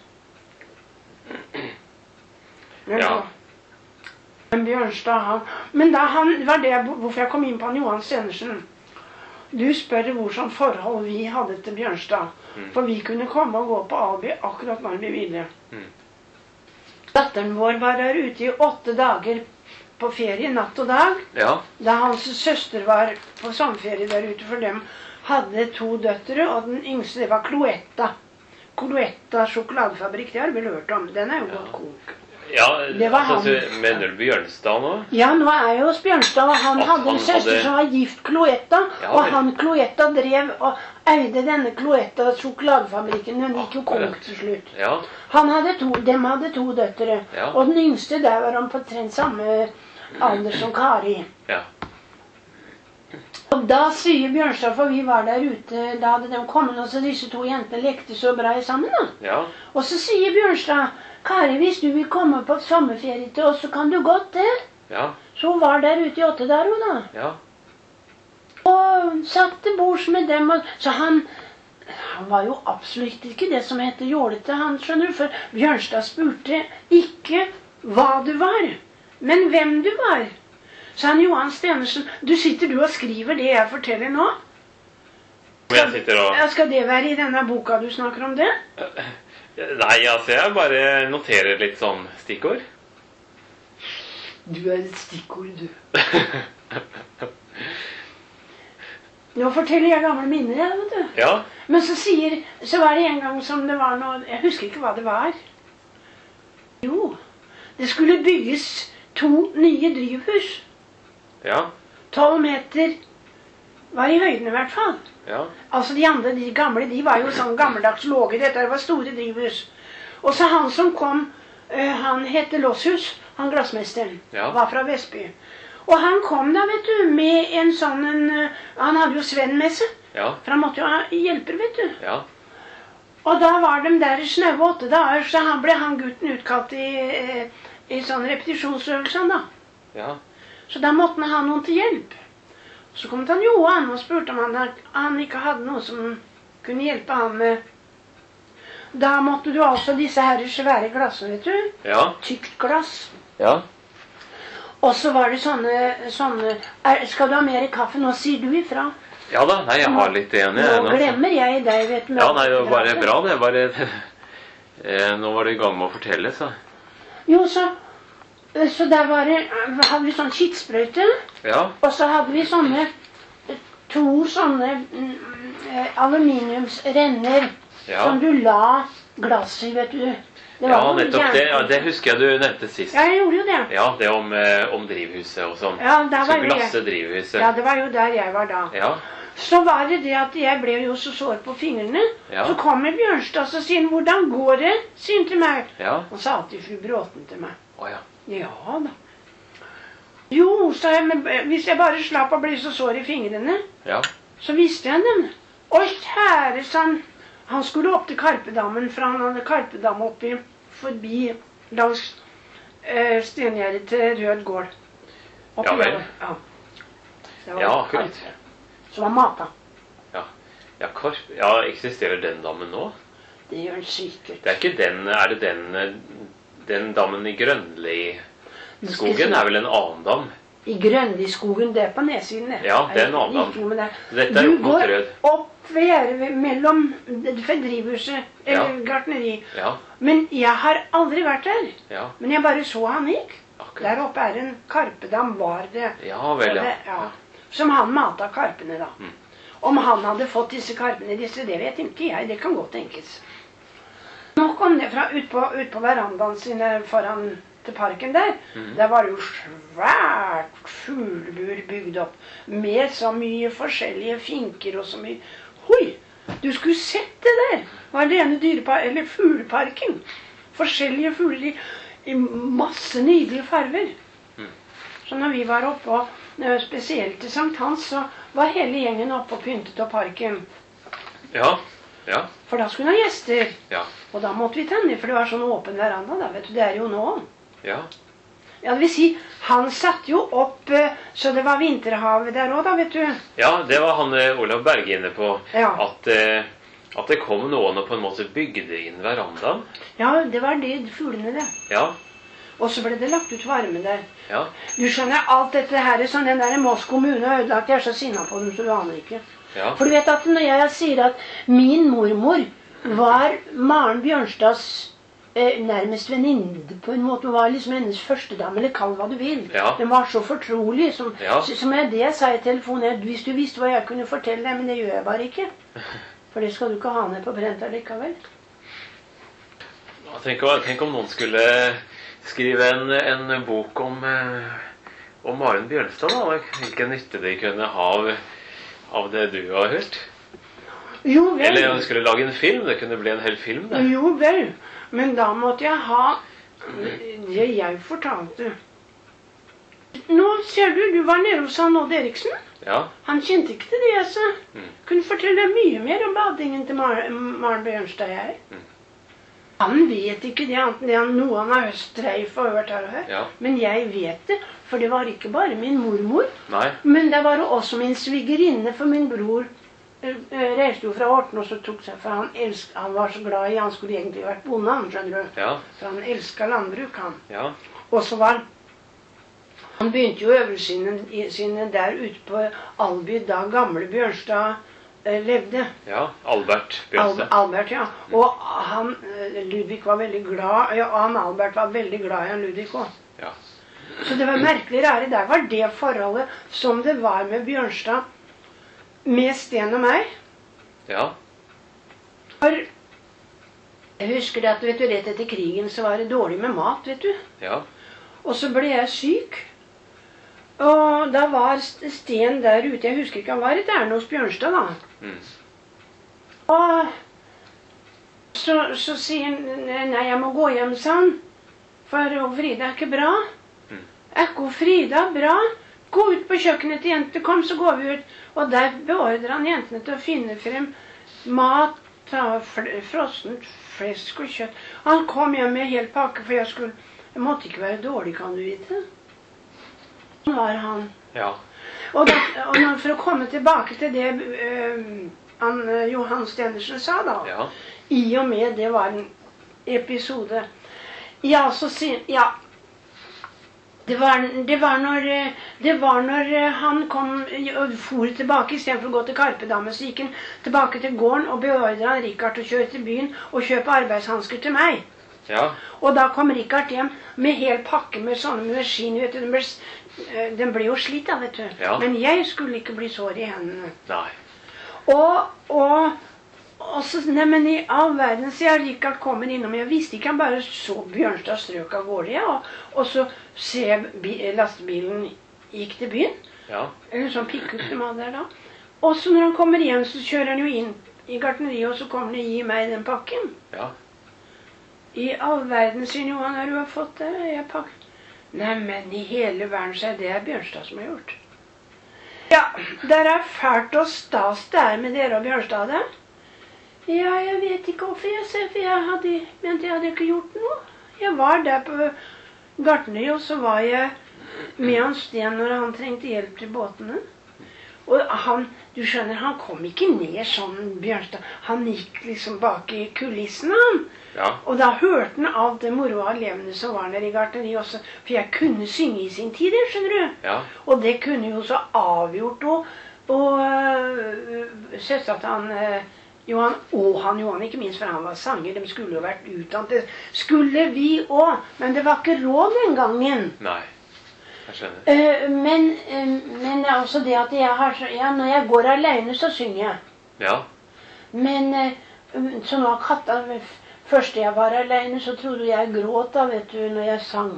Men, ja. Men Bjørnstad, han... Men da han, det var det hvorfor jeg kom inn på han Johan Stenersen. Du spør hvor sånn forhold vi hadde til Bjørnstad. Mm. For vi kunne komme og gå på Alby akkurat når vi ville. Mm. Datteren vår var der ute i åtte dager på ferie, natt og dag. Ja. Da hans søster var på sommerferie der ute, for dem hadde to døtre, og den yngste det var Cloetta. Cloetta sjokoladefabrikk, det har vi hørt om. Den er jo godt kok. Ja, det var altså, han. Mener du Bjørnstad nå? Ja, nå er jeg hos Bjørnstad, og han At hadde en han søster hadde... som var gift Cloetta, Ja, og vel. han Cloetta drev og eide denne Cloetta sjokoladefabrikken, men gikk jo konk til slutt. Ja. Han hadde to, dem hadde to døtre, Ja. og den yngste der var han på trent samme alder som Kari. Ja. Og da sier Bjørnstad, for vi var der ute, da hadde de kommet, og så disse to jentene lekte så bra sammen da. Ja. Og så sier Bjørnstad, Kari, hvis du vil komme på sommerferie til oss, så kan du godt det. Ja. Så hun var der ute i åtte der, hun da. Ja. Og satt til bords med dem, og, så han... Han var jo absolutt ikke det som heter jålete, han, skjønner du, for Bjørnstad spurte ikke hva du var, men hvem du var. Så han Johan Stenersen, du sitter du og skriver det jeg forteller nå? Jeg sitter og... Skal det være i denne boka du snakker om det? Nei, altså jeg bare noterer litt sånn stikkord. Du er et stikkord, du. Nå forteller jeg gamle minner, jeg, vet du. Ja. Men så sier, så var det en gang som det var noe, jeg husker ikke hva det var. Jo, det skulle bygges to nye drivhus. Ja. Tolv meter var i høyden i hvert fall. Ja. Altså de andre, de gamle, de var jo sånn gammeldags låge, dette var store drivhus. Og så han som kom, uh, han hette Losshus, han glassmesteren, ja. Var fra Vestby. Og han kom da, vet du, med en sånn, en, han hadde jo Sven med seg, ja. For han måtte jo ha hjelper, vet du. Ja. Og da var de der i snaue åtte dager, så han ble han gutten utkalt i, i sånn repetisjonsøvelsen da. Ja. Så da måtte han ha noen til hjelp. Så kom han Johan og spurte om han, han ikke hadde noe som kunne hjelpe han med. Da måtte du altså disse her svære glassene, vet du. Ja. Tykt glass. Ja. Og så var det sånne, sånne er, skal du ha mer kaffe? Nå sier du ifra. Ja da, nei, jeg har litt igjen. Nå, nå glemmer jeg deg, vet du. Ja, nei, det var bare bra det. Bare, eh, nå var det i gang med å fortelle, så. Jo, så, så der var det, hadde vi sånn kittsprøyte. Ja. Og så hadde vi sånne, to sånne mm, aluminiumsrenner, ja. Som du la glass i, vet du. Ja, nettopp det. Ja, det husker jeg du nevnte sist. Ja, jeg gjorde jo det. Ja, det om, eh, om drivhuset og sånn. Ja, der var så glasse drivhuset. Ja, det var jo der jeg var da. Ja. Så var det det at jeg ble jo så sår på fingrene. Ja. Så kommer Bjørnstad og sier, hvordan går det? Sier han til meg. Ja. Og sa alltid fru Bråten til meg. Å ja. Ja da. Jo, sa jeg, men hvis jeg bare slapp å bli så sår i fingrene, ja. Så visste jeg dem. Og kjære, sånn, han skulle opp til Karpedammen, for han hadde Karpedam oppi, forbi langs eh, Stengjerdet til Rød gård. Oppi ja vel. Ja, ja akkurat. Som var mata. Ja, ja, Karp, ja, eksisterer den dammen nå? Det gjør den sikkert. Det er ikke den, er det den, den dammen i Grønli-skogen er vel en annen dam? I Grønli-skogen, det er på nedsiden. Ja, det er en annen dam. Det. Dette er du opp mot Rød. Du går opp ved gjerdet mellom drivhuset, eller ja. Gartneri. Ja. Men jeg har aldri vært der. Ja. Men jeg bare så han gikk. Akkurat. Der oppe er en karpedam, var det. Ja, vel, ja. Det, ja. Som han mata karpene da. Mm. Om han hadde fått disse karpene, disse, det vet ikke jeg. Det kan godt tenkes. Nå kom det fra ut på, ut på verandaen sine foran til parken der. Mm. Der var det jo svært fuglebur bygd opp. Med så mye forskjellige finker og så mye. Hoi! Du skulle sett det der. Var det ene dyreparken, eller fugleparken. Forskjellige fugler i masse nydelige farver. Mm. Så når vi var oppe, og spesielt til Sankt Hans, så var hele gjengen oppe og pyntet opp parken. Ja, ja. For da skulle han ha gjester. Ja. Og da måtte vi tenne, for det var sånn åpen veranda da, vet du, det er jo nå. Ja. Ja, det vil si, han satt jo opp, så det var vinterhavet der også da, vet du. Ja, det var han Olav Berge inne på, ja. at, at det kom noen og på en måte bygde inn verandaen. Ja, det var de fuglene det. Ja. Og så ble det lagt ut varme der. Ja. Du skjønner, alt dette her, sånn den der Moss kommune har ødelagt, jeg er så sinnet på dem, så du aner ikke. Ja. For du vet at når jeg sier at min mormor var Maren Bjørnstads eh, nærmest venninne på en måte, hun var liksom hennes første dame, eller kall hva du vil. Ja. Den var så fortrolig, som, ja. som jeg det sa i telefonen, hvis du visste hva jeg kunne fortelle deg, men det gjør jeg bare ikke. For det skal du ikke ha ned på brent likevel. Tenk, tenk om noen skulle skrive en, en bok om, om Maren Bjørnstad, da. Hvilken nytte de kunne ha av, av det du har hørt. Jo vel. Eller om de skulle lage en film, det kunne bli en hel film. Det. Jo vel, men da måtte jeg ha det jeg fortalte. Nå ser du, du var nede hos han Odd Eriksen. Ja. Han kjente ikke til det, så Mm. kunne fortelle mye mer om badingen til Mar Maren Bjørnstad jeg. Mm. Han vet ikke det, annet enn det han noe han har streif og hørt her og her. Ja. Men jeg vet det, for det var ikke bare min mormor, Nei. men det var også min svigerinne, for min bror eh, eh, reiste jo fra Horten, og så tok seg, for han, elsk, han var så glad i, han skulle egentlig vært bonde, han, skjønner du. Ja. For han elsket landbruk, han. Ja. Og så var, han begynte jo øvelsene sine der ute på Alby, da gamle Bjørnstad eh, levde. Ja, Albert Bjørnstad. Al Albert, ja. Og han, eh, Ludvig var veldig glad, ja, han Albert var veldig glad i han Ludvig også. Ja. Så det var merkelig rare. Der var det forholdet som det var med Bjørnstad, med Sten og meg. Ja. For jeg husker at vet du, rett etter krigen så var det dårlig med mat, vet du. Ja. Og så ble jeg syk. Og da var Sten der ute, jeg husker ikke, han var et ærend hos Bjørnstad da. Mm. Og så, så sier han, nei, jeg må gå hjem, sa han. For Frida er ikke bra. Mm. Er ikke Frida bra? Gå ut på kjøkkenet til jenter, kom så går vi ut. Og der beordrer han jentene til å finne frem mat, frossent flesk og kjøtt. Han kom hjem med helt pakke, for jeg skulle, jeg måtte ikke være dårlig, kan du vite. Sånn var han. Ja. Og, da, og når, for å komme tilbake til det øh, han, Johan Stenersen sa da, Ja. i og med det var en episode. Ja, så sier, ja, det var, det var når, det var når han kom og for tilbake, i stedet for å gå til Karpedammen, så gikk han tilbake til gården og beordret han Rikard å kjøre til byen og kjøpe arbeidshansker til meg. Ja. Og da kom Rikard hjem med hel pakke med sånne medisiner, vet du, den ble, den ble jo slitt da, vet du. Ja. Men jeg skulle ikke bli sår i hendene. Nei. Og, og, og så, nei, men i all verden, så jeg Rikard kommer innom, jeg visste ikke, han bare så Bjørnstad strøk av gårde, ja, og, og så ser jeg lastebilen gikk til byen, Ja. eller sånn pick-up de hadde der da. Og så når han kommer igjen, så kjører han jo inn i gartneriet, og så kommer han og gir meg den pakken. Ja. I all verden, sier Johan, har du har fått det? Jeg pakket. Nei, men i hele verden, så er det Bjørnstad som har gjort. Ja, der er fælt og stas det er med dere og Bjørnstad. Ja, jeg vet ikke hvorfor jeg ser, for jeg hadde, mente jeg hadde ikke gjort noe. Jeg var der på gartneriet, og så var jeg med han Sten når han trengte hjelp til båtene. Og han, du skjønner, han kom ikke ned sånn, Bjørnstad. Han gikk liksom bak i kulissene, han. Ja. Og da hørte han alt det moro av elevene som var der i gartneriet også. For jeg kunne synge i sin tid, skjønner du. Ja. Og det kunne jo så avgjort og, og øh, selvsagt han øh, Johan, og han Johan ikke minst, for han var sanger. De skulle jo vært utdannet. Det skulle vi også, men det var ikke råd den gangen. Nei. Jeg skjønner. Uh, men, uh, men det er også det at jeg har, ja, når jeg går alene så synger jeg. Ja. Men uh, så nå har katta, først jeg var alene så trodde jeg gråt da, vet du, når jeg sang.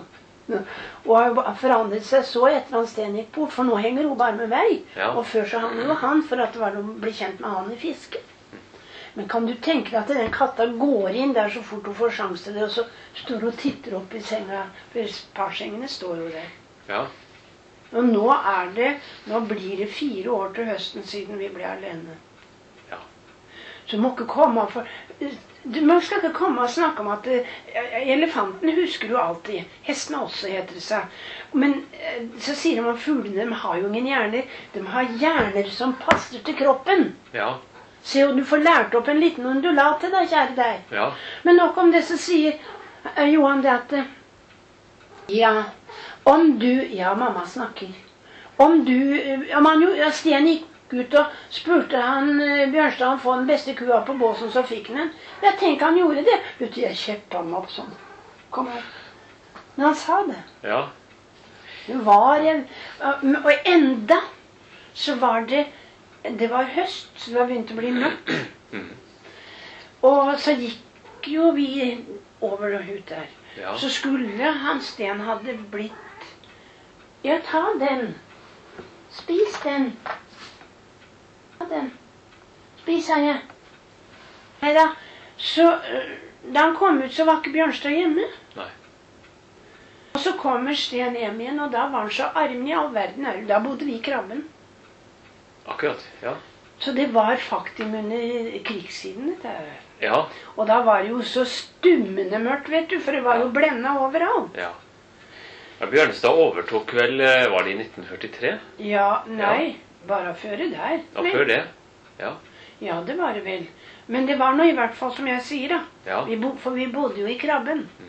Og har forandret seg så etter han Sten gikk bort, for nå henger hun bare med vei. Ja. Og før så hang jo han for at det var noe å bli kjent med han i fisket. Men kan du tenke deg at den katta går inn der så fort hun får sjans til det, og så står hun og titter opp i senga, for parsengene står jo der. Ja. Og nå er det, nå blir det fire år til høsten siden vi ble alene. Ja. Så du må ikke komme for, du, man skal ikke komme og snakke om at uh, elefanten husker du alltid. Hestene også heter det seg. Men uh, så sier de at fuglene, de har jo ingen hjerner. De har hjerner som passer til kroppen. Ja. Se, og du får lært opp en liten undulat til deg, kjære deg. Ja. Men nok om det så sier uh, Johan det at, uh, ja, om du, ja, mamma snakker, om du, om han jo, Sten gikk ut og spurte han, Bjørnstad, han få den beste kua på båsen, så fikk han den. Jeg tenker han gjorde det. Vet du, jeg kjøpte ham opp sånn. Kom her. Men han sa det. Ja. Det var en, og enda så var det, det var høst, så det var begynt å bli mørkt. Og så gikk jo vi over og ut der. Ja. Så skulle han Sten hadde blitt, ja, ta den. Spis den. Ta den. Spis, sa jeg. Neida. Så da han kom ut, så var ikke Bjørnstad hjemme. Nei. Og så kommer Sten hjem igjen, og da var han så armen i all verden. Da bodde vi i Krabben. Akkurat, ja. Så det var faktum under krigssiden, dette her. Ja. Og da var det jo så stummende mørkt, vet du, for det var jo blenda overalt. Ja. Ja, Bjørnstad overtok vel, var det i nitten førtitre? Ja, nei, ja. Bare før det der. Ja, før det, ja. Ja, det var det vel. Men det var nå i hvert fall som jeg sier da. Ja. Vi bo, for vi bodde jo i Krabben. Mm.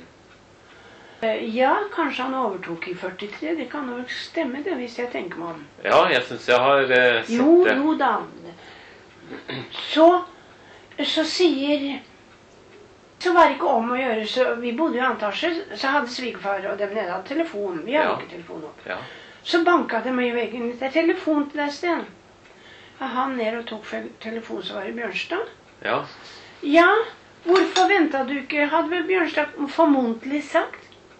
Ja, kanskje han overtok i førtitre. Det kan jo stemme det, hvis jeg tenker meg om. Ja, jeg synes jeg har uh, sett jo, det. Jo da. Så, så sier... Så var det ikke om å gjøre, så vi bodde i Antasje, så hadde svigerfar og dem nede hadde telefon. Vi hadde ja. Ikke telefon opp. Ja. Så banket de meg i veggen. Det er telefon til deg, Sten. Ja, han ned og tok telefon, så var det Bjørnstad. Ja. Ja, hvorfor ventet du ikke? Hadde vel Bjørnstad formodentlig sagt.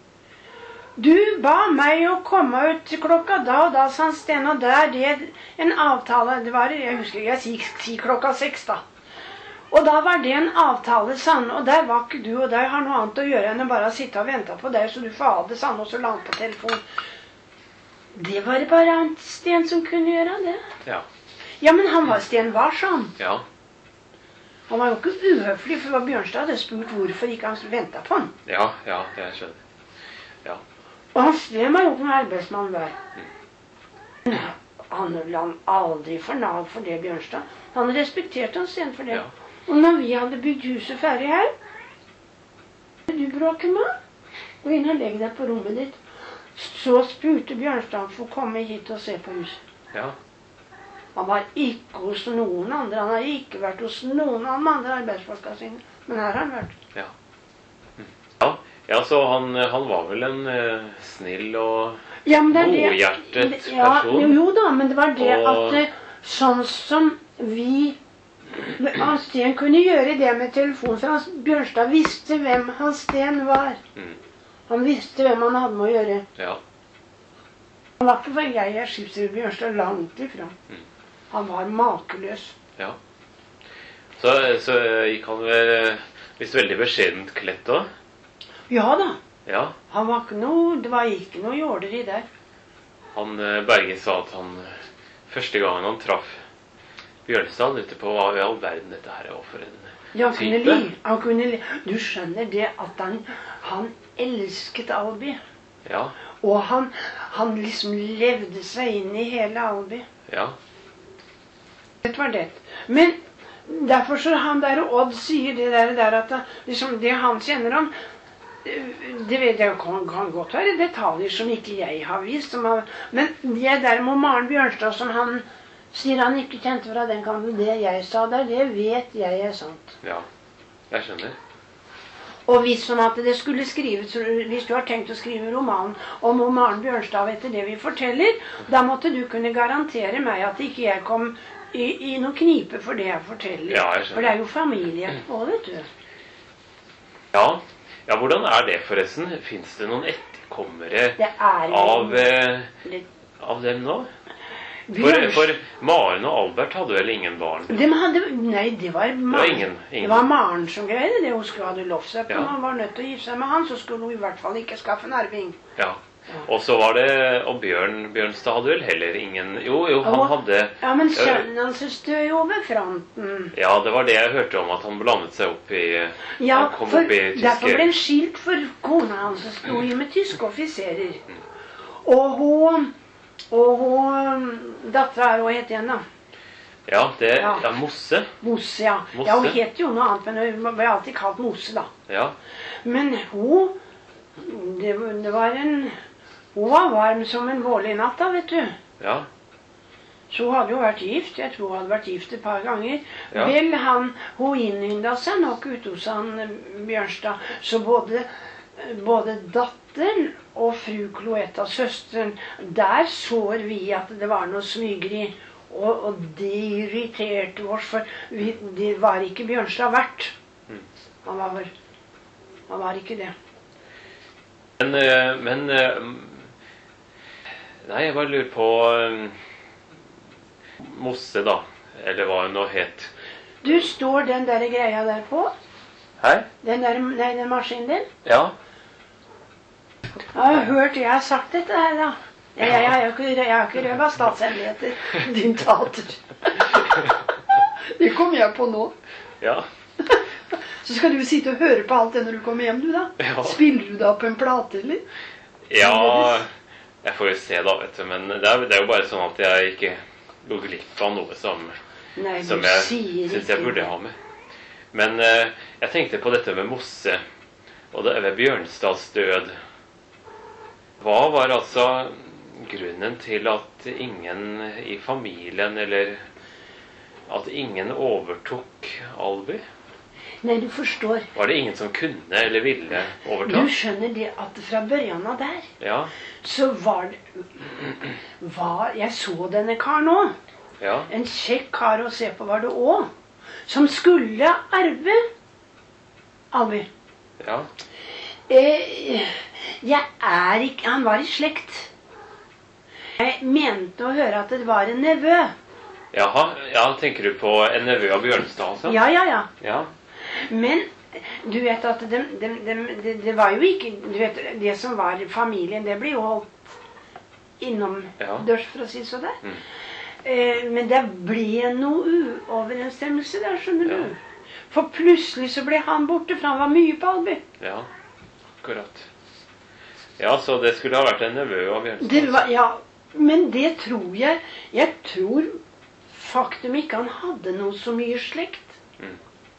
Du ba meg å komme ut klokka da og da, sa Sten, og der det er en avtale. Det var, jeg husker ikke, jeg sier si klokka seks da. Og da var det en avtale, sann, og der var ikke du, og der har noe annet å gjøre enn å bare sitte og vente på deg, så du får ha det sann, og så la han på telefon. Det var det bare en Sten som kunne gjøre det. Ja. Ja, men han var Sten var sånn. Ja. Han var jo ikke uhøflig, for det var Bjørnstad hadde spurt hvorfor ikke han ventet på han. Ja, ja, jeg skjønner. Ja. Og han Sten var jo ikke en arbeidsmann der. Mm. Han ville han aldri fornag for det, Bjørnstad. Han respekterte han Sten for det. Ja. Og når vi hadde bygd huset ferdig her, du bråker meg, gå inn og legg deg på rommet ditt. Så spurte Bjørnstad for å komme hit og se på huset. Ja. Han var ikke hos noen andre, han har ikke vært hos noen av de andre arbeidsfolka sine. Men her har han vært. Ja, ja, ja så han, han var vel en uh, snill og ja, godhjertet person. Ja, jo da, men det var det og... at sånn som vi... Han Sten kunne gjøre det med telefon, for han, Bjørnstad visste hvem han Sten var. Mm. Han visste hvem han hadde med å gjøre. Ja. Han var ikke for jeg er skipsrud Bjørnstad langt ifra. Mm. Han var makeløs. Ja. Så, så gikk han vel visst veldig beskjedent kledd da? Ja da. Ja. Han var ikke noe, det var ikke noe jorderi der. Han Berge sa at han første gangen han traff Bjørnstad ute på hva i all verden dette her er for en ja, type. Kunne li, han kunne li. Du skjønner det at han, han elsket Albi. Ja. Og han, han liksom levde seg inn i hele Albi. Ja. Det var det. Men derfor så han der Odd sier det der, der at liksom, det han kjenner om, det vet jeg kan, kan godt være detaljer som ikke jeg har vist. Som har, men det der med Maren Bjørnstad som han sier han ikke kjente fra den kanten, det jeg sa der, det vet jeg er sant. Ja, jeg skjønner. Og hvis sånn at det skulle skrives, hvis du har tenkt å skrive roman om Maren Bjørnstad etter det vi forteller, da måtte du kunne garantere meg at ikke jeg kom i, i noen knipe for det jeg forteller. Ja, jeg skjønner. For det er jo familie, og vet du. Ja, ja, hvordan er det forresten? Finnes det noen etterkommere det er av, eh, av dem nå? For, for Maren og Albert hadde vel ingen barn? De hadde, nei, det var Maren. Det var, ingen, ingen. Det var Maren som greide det. Hun skulle ha lov seg på. Ja. Man var nødt til å gifte seg med han, så skulle hun i hvert fall ikke skaffe en arving. Ja. Ja. Og så var det, og Bjørn Bjørnstad hadde vel heller ingen, jo, jo, han og, hadde... Ja, men sønnen hans stod jo ved fronten. Ja, det var det jeg hørte om, at han blandet seg opp i... Ja, han for opp i tyske... derfor ble han skilt for kona hans stod jo med tyske offiserer. Mm. Og hun... Og hun, datteren er, hva heter igjen da? Ja, det er ja. Ja, Mosse. Mosse, ja. Mosse. Ja, hun heter jo noe annet, men hun ble alltid kalt Mosse da. Ja. Men hun, det, det var en, hun var varm som en vårlig natt da, vet du. Ja. Så hun hadde jo vært gift, jeg tror hun hadde vært gift et par ganger. Ja. Vel, han, hun innyndet seg nok ute hos han Bjørnstad, så både... Både datteren og fru Kloetta, søsteren, der sår vi at det var noe smygeri. Og, og det irriterte oss, for vi, det var ikke Bjørnstad verdt. Han var, han var ikke det. Men, men nei, jeg bare lurer på Mosse da, eller hva hun nå het. Du, står den der greia der på? Hei? Den der, nei, den maskinen din? Ja. Jeg har hørt, jeg har sagt dette her da. Jeg, jeg, jeg, har ikke, jeg har ikke røvet statshemmeligheter, din tater. Det kommer jeg på nå. Ja. Så skal du sitte og høre på alt det når du kommer hjem, du da? Ja. Spiller du da på en plate, eller? Ja, jeg får jo se da, vet du. Men det er, det er jo bare sånn at jeg ikke går glipp av noe som, Nei, som jeg synes jeg burde ha med. Men eh, jeg tenkte på dette med Mosse, og det er ved Bjørnstads død. Hva var altså grunnen til at ingen i familien, eller at ingen overtok Alby? Nei, du forstår. Var det ingen som kunne eller ville overta? Du skjønner det at fra børjana der, ja. Så var det, var, jeg så denne kar nå. Ja. En kjekk kar å se på var det også, som skulle arve Alby. Ja. Eh, jeg er ikke, han var i slekt. Jeg mente å høre at det var en nevø. Jaha, ja, tenker du på en nevø av Bjørnstad, altså? Ja, ja, ja. Ja. Men du vet at det de, de, de, de var jo ikke, du vet, det som var familien, det ble jo holdt innom ja. dørs, for å si så der. Mm. Eh, men det ble noe uoverensstemmelse der, skjønner ja. du. For plutselig så ble han borte, for han var mye på Alby. Ja, akkurat. Ja, så det skulle ha vært en nevø av Bjørnstad. Det var, ja, men det tror jeg, jeg tror faktum ikke han hadde noe så mye slekt. Mm.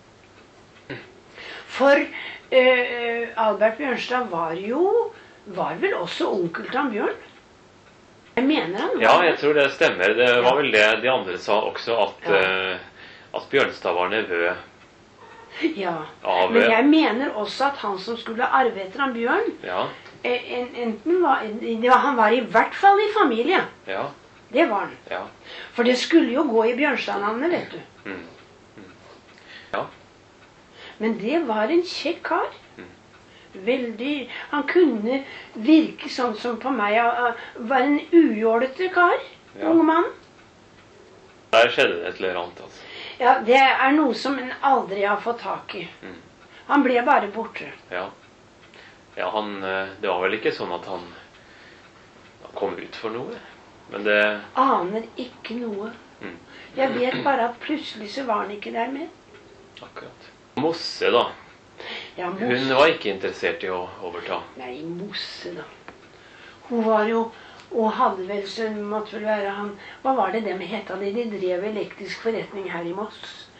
For eh, Albert Bjørnstad var jo, var vel også onkel til han Bjørn? Jeg mener han var. Ja, jeg tror det stemmer. Det var ja. vel det de andre sa også, at, ja. uh, at Bjørnstad var nevø. Ja, av, men jeg mener også at han som skulle arve etter han Bjørn, ja. en, enten var, det var, han var i hvert fall i familie. Ja. Det var han. Ja. For det skulle jo gå i Bjørnstad-navnet, vet du. Mm. Mm. Ja. Men det var en kjekk kar. Mm. Veldig, han kunne virke sånn som på meg, var en ujålete kar, ja. Unge mann. Der skjedde det et eller annet, altså. Ja, det er noe som en aldri har fått tak i. Mm. Han ble bare borte. Ja. Ja, han, det var vel ikke sånn at han kom ut for noe, men det... Aner ikke noe. Mm. Jeg vet bare at plutselig så var han ikke der med. Akkurat. Mosse da. Ja, Mosse. Hun var ikke interessert i å overta. Nei, Mosse da. Hun var jo, og hadde vel, så måtte vel være han, hva var det dem heta de? De drev elektrisk forretning her i Moss.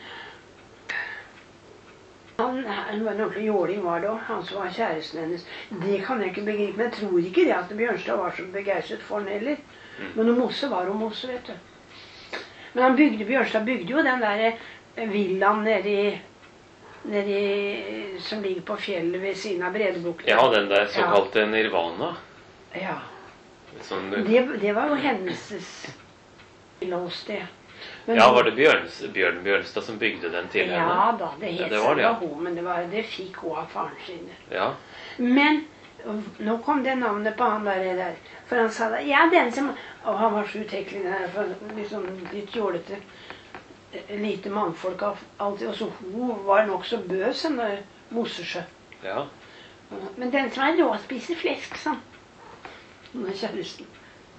Han, han var en ordentlig jåling var det også, han som var kjæresten hennes. Det kan jeg ikke begripe, men jeg tror ikke det at Bjørnstad var så begeistret for den heller. Mm. Men Mosse var jo Mosse, vet du. Men han bygde, Bjørnstad bygde jo den der villaen nede i, nede i, som ligger på fjellet ved siden av Bredebukten. Ja, den der såkalte ja. Nirvana. Ja. Sånn, det, det var jo hennes låsted. Ja, var det Bjørns, Bjørn Bjørnstad som bygde den til henne? Ja da, det het det var det, ja. hun, men det, var, det fikk hun av faren sin. Ja. Men nå kom det navnet på han der, der. For han sa det, ja, den som... Og han var så utekkelig der, for liksom litt jålete, lite mannfolk alltid. Og så hun var nok så bøs, en Mossesjø. Ja. Men den som er rå spiser flesk, sånn. Hun er kjæresten.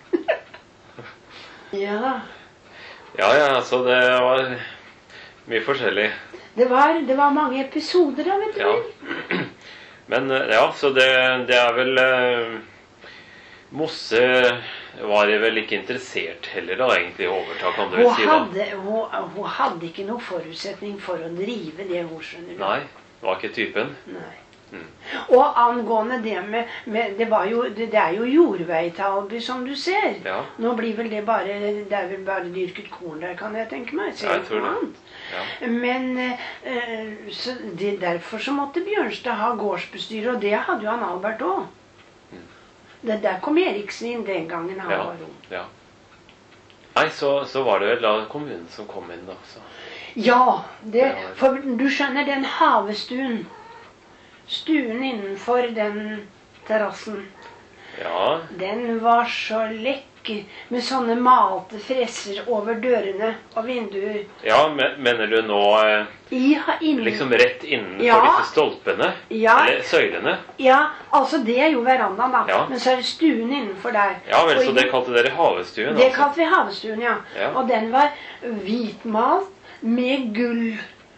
Ja. Ja, ja, altså det var mye forskjellig. Det var, det var mange episoder da, vet du. Ja. Men ja, så det, det er vel uh, Mosse var vel ikke interessert heller da, egentlig å overta, kan du vel si da. Hadde, hun, hun hadde ikke noen forutsetning for å drive det hun skjønner. Nei, det var ikke typen. Nei. Mm. Og angående det med, med det, var jo, det, det er jo jordvei til Alby, som du ser. Ja. Nå blir vel det bare, det er vel bare dyrket korn der, kan jeg tenke meg. Ja, jeg tror det. Ja. Men uh, så det, derfor så måtte Bjørnstad ha gårdsbestyre, og det hadde jo han Albert også. Mm. Det, der kom Eriksen inn den gangen han ja. var ung. Ja. Nei, så, så var det vel da kommunen som kom inn da. Så. Ja, det, for du skjønner den havestuen. Stuen innenfor den terrassen. Ja. Den var så lekk lekker med sånne malte fresser over dørene og vinduer. Ja, men, mener du nå eh, innen, liksom rett innenfor ja, disse stolpene? Ja, eller søylene? Ja, altså det er jo verandaen da, ja. Men så er det stuen innenfor der. Ja, vel, så det kalte dere havestuen? Det altså. kalte vi havestuen, ja. ja. Og den var hvitmalt med gull,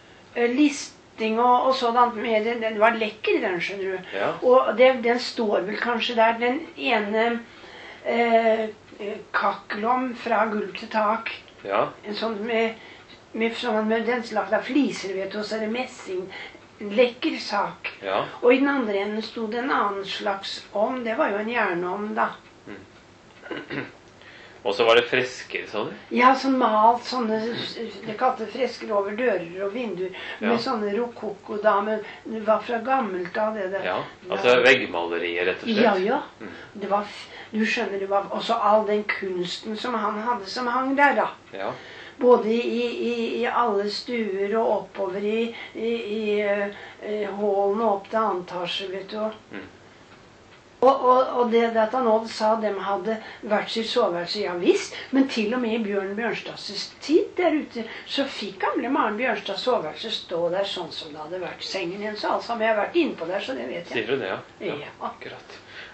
listing og, og sånn. Den var lekker, den, skjønner du. Ja. Og det, den står vel kanskje der, den ene eh, kakkelom fra gulv til tak. Ja. En sånn med, med, sånn med den slags av fliser, vet du, og så er det messing. En lekker sak. Ja. Og i den andre enden stod det en annen slags om. Det var jo en jernovn, da. Mm. Og så var det fresker, sa du? Ja, sånn malt, sånne, det kalte fresker over dører og vinduer, ja. Med sånne rokoko da, men det var fra gammelt av det der. Ja, altså veggmalerier, rett og slett. Ja, ja. Mm. Det var, du skjønner, det var også all den kunsten som han hadde som hang der, da. Ja. Både i, i, i alle stuer og oppover i, i, i, i hålen og opp til antasje, vet du. Mm. Og, og, og det at han også sa at de hadde vært sitt soveværelse, ja visst, men til og med i Bjørn Bjørnstads tid der ute, så fikk gamle Maren Bjørnstads soveværelse stå der sånn som det hadde vært sengen igjen, så altså, men jeg har vært inne på der, så det vet jeg. Sier du det, ja? Ja, ja. Akkurat.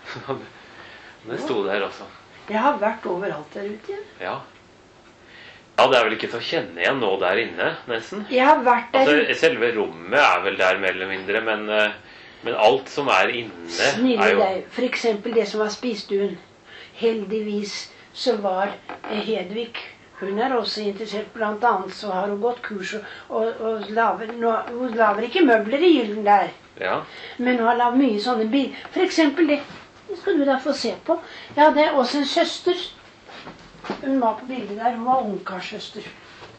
Det sto der også. Jeg har vært overalt der ute igjen. Ja. Ja, det er vel ikke til å kjenne igjen nå der inne, nesten. Jeg har vært der. Altså, selve rommet er vel der mer eller mindre, men... Men alt som er inne Snille er jo... deg, for eksempel det som var spisestuen. Heldigvis så var Hedvig, hun er også interessert, blant annet så har hun gått kurs, og, og laver, nå, hun laver ikke møbler i gylden der. Ja. Men hun har lavet mye sånne bilder. For eksempel det, det skal du da få se på. Ja, det er også en søster. Hun var på bildet der, hun var ungkarssøster.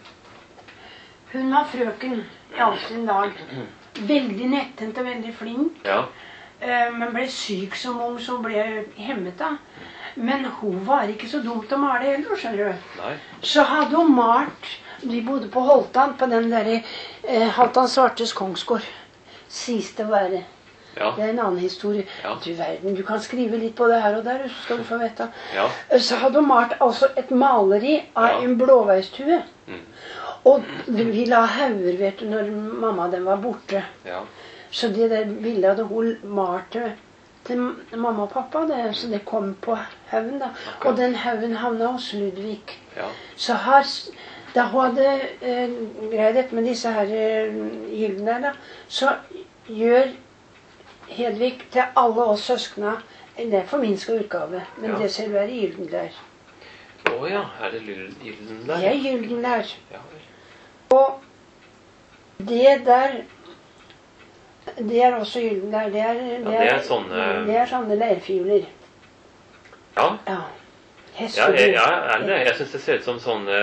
Hun var frøken i all sin dag. Veldig nettent og veldig flink. Ja. Uh, men ble syk som ung, så ble hemmet da. Men hun var ikke så dumt å male heller, skjønner du. Nei. Så hadde hun malt, vi bodde på Holtan, på den der uh, Halvdan Svartes kongsgård. Sies det være. Ja. Det er en annen historie. Ja. Du verden, du kan skrive litt på det her og der, så skal du få vite. Ja. Uh, så hadde hun malt altså et maleri av ja. En blåveistue. Mm. Og vi la hauger, vet du, når mamma den var borte. Ja. Så det der bildet hadde hun malt til, til mamma og pappa, det, så det kom på haugen da. Okay. Og den haugen havnet hos Ludvig. Ja. Så her, da hun hadde eh, greid dette med disse her eh, gyldene da, så gjør Hedvig til alle oss søskene, det er forminsket utgave, men ja. Det ser du er i gylden der. Åh ja, er det gylden der? Det er gylden der. Ja. Og det der, det er også gylden der, det er, det er, ja, det er sånne, det er sånne leirfibler. Ja. Ja. Ja, jeg, ja, er det? Jeg synes det ser ut som sånne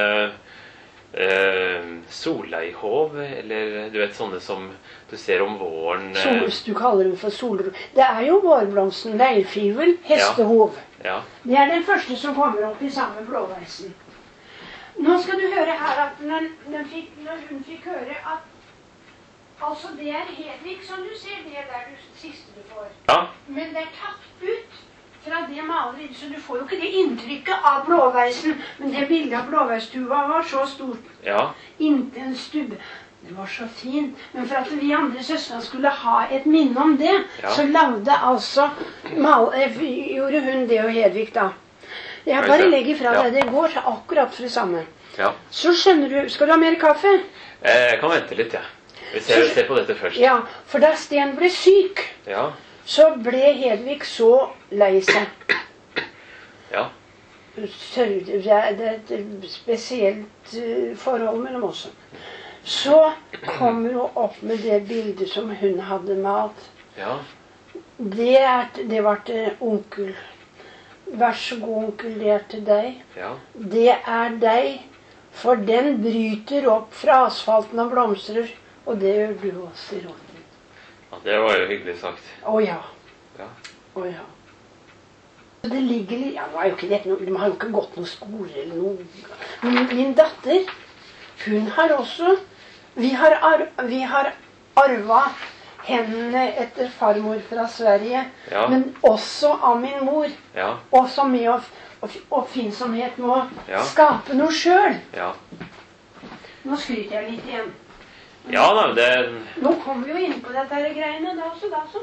eh, solleihov, eller du vet sånne som du ser om våren. Eh. Sol, du kaller det for solro. Det er jo vårblomsten, leirfibel, hestehov. Ja. Ja. Det er den første som kommer opp i samme blåveisen. Nå skal du høre her at når, når, fikk, når hun fikk høre at altså det er Hedvig som du ser, det er der du siste du får. Ja. Men det er tatt ut fra det maleriet, så du får jo ikke det inntrykket av blåveisen. Men det bildet av blåveisstua var så stort. Ja. Inntil en stubbe. Det var så fint. Men for at vi andre søstre skulle ha et minne om det, ja. Så lagde altså, mal, gjorde hun det og Hedvig da. Jeg bare legger fra deg, det går akkurat for det samme. Ja. Så skjønner du, skal du ha mer kaffe? Jeg kan vente litt, ja. Vi ser, ser på dette først. Ja, for da Sten ble syk, ja. Så ble Hedvig så lei seg. Ja. Det er et spesielt forhold mellom oss. Så kommer hun opp med det bildet som hun hadde malt. Ja. Det, er, det var til onkel. Vær så god, onkel, det er til deg. Ja. Det er deg, for den bryter opp fra asfalten og blomstrer, og det gjør du også i råden. Ja, det var jo hyggelig sagt. Å ja. Ja. Å ja. Det ligger litt, ja, det var jo ikke dette, de har jo ikke gått noen skole eller noe. Men min datter, hun har også, vi har, ar, vi har arvet hendene etter farmor fra Sverige, ja. Men også av min mor. Ja. Også med oppfinnsomhet med å ja. Skape noe selv. Ja. Nå skryter jeg litt igjen. Ja, da, det... Nå kommer vi jo inn på dette her greiene, da så, da så.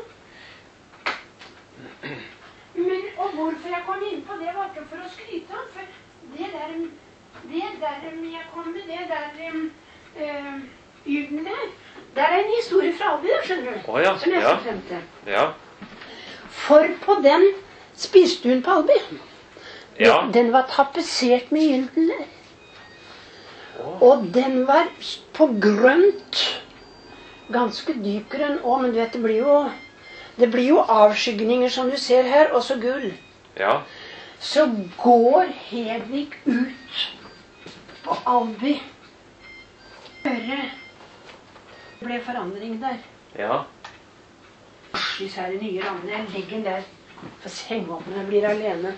Men, og hvorfor jeg kom inn på det, var ikke for å skryte av, for det der, det der jeg kom med, det der øh, Gylden der, det er en historie fra Albi, da, skjønner du? Å, ja. Som jeg ja. skal frem til. Ja. For på den spisestuen på Albi, ja. den, den var tapetsert med gylden der. Oh. Og den var på grønt, ganske dyp grønn, å, men du vet, det blir jo, det blir jo avskygninger som du ser her, og så gull. Ja. Så går Hedvig ut på Albi. Høre, det ble forandring der. Ja. Disse her nye rammene, jeg legger den der, for henge opp når jeg blir alene.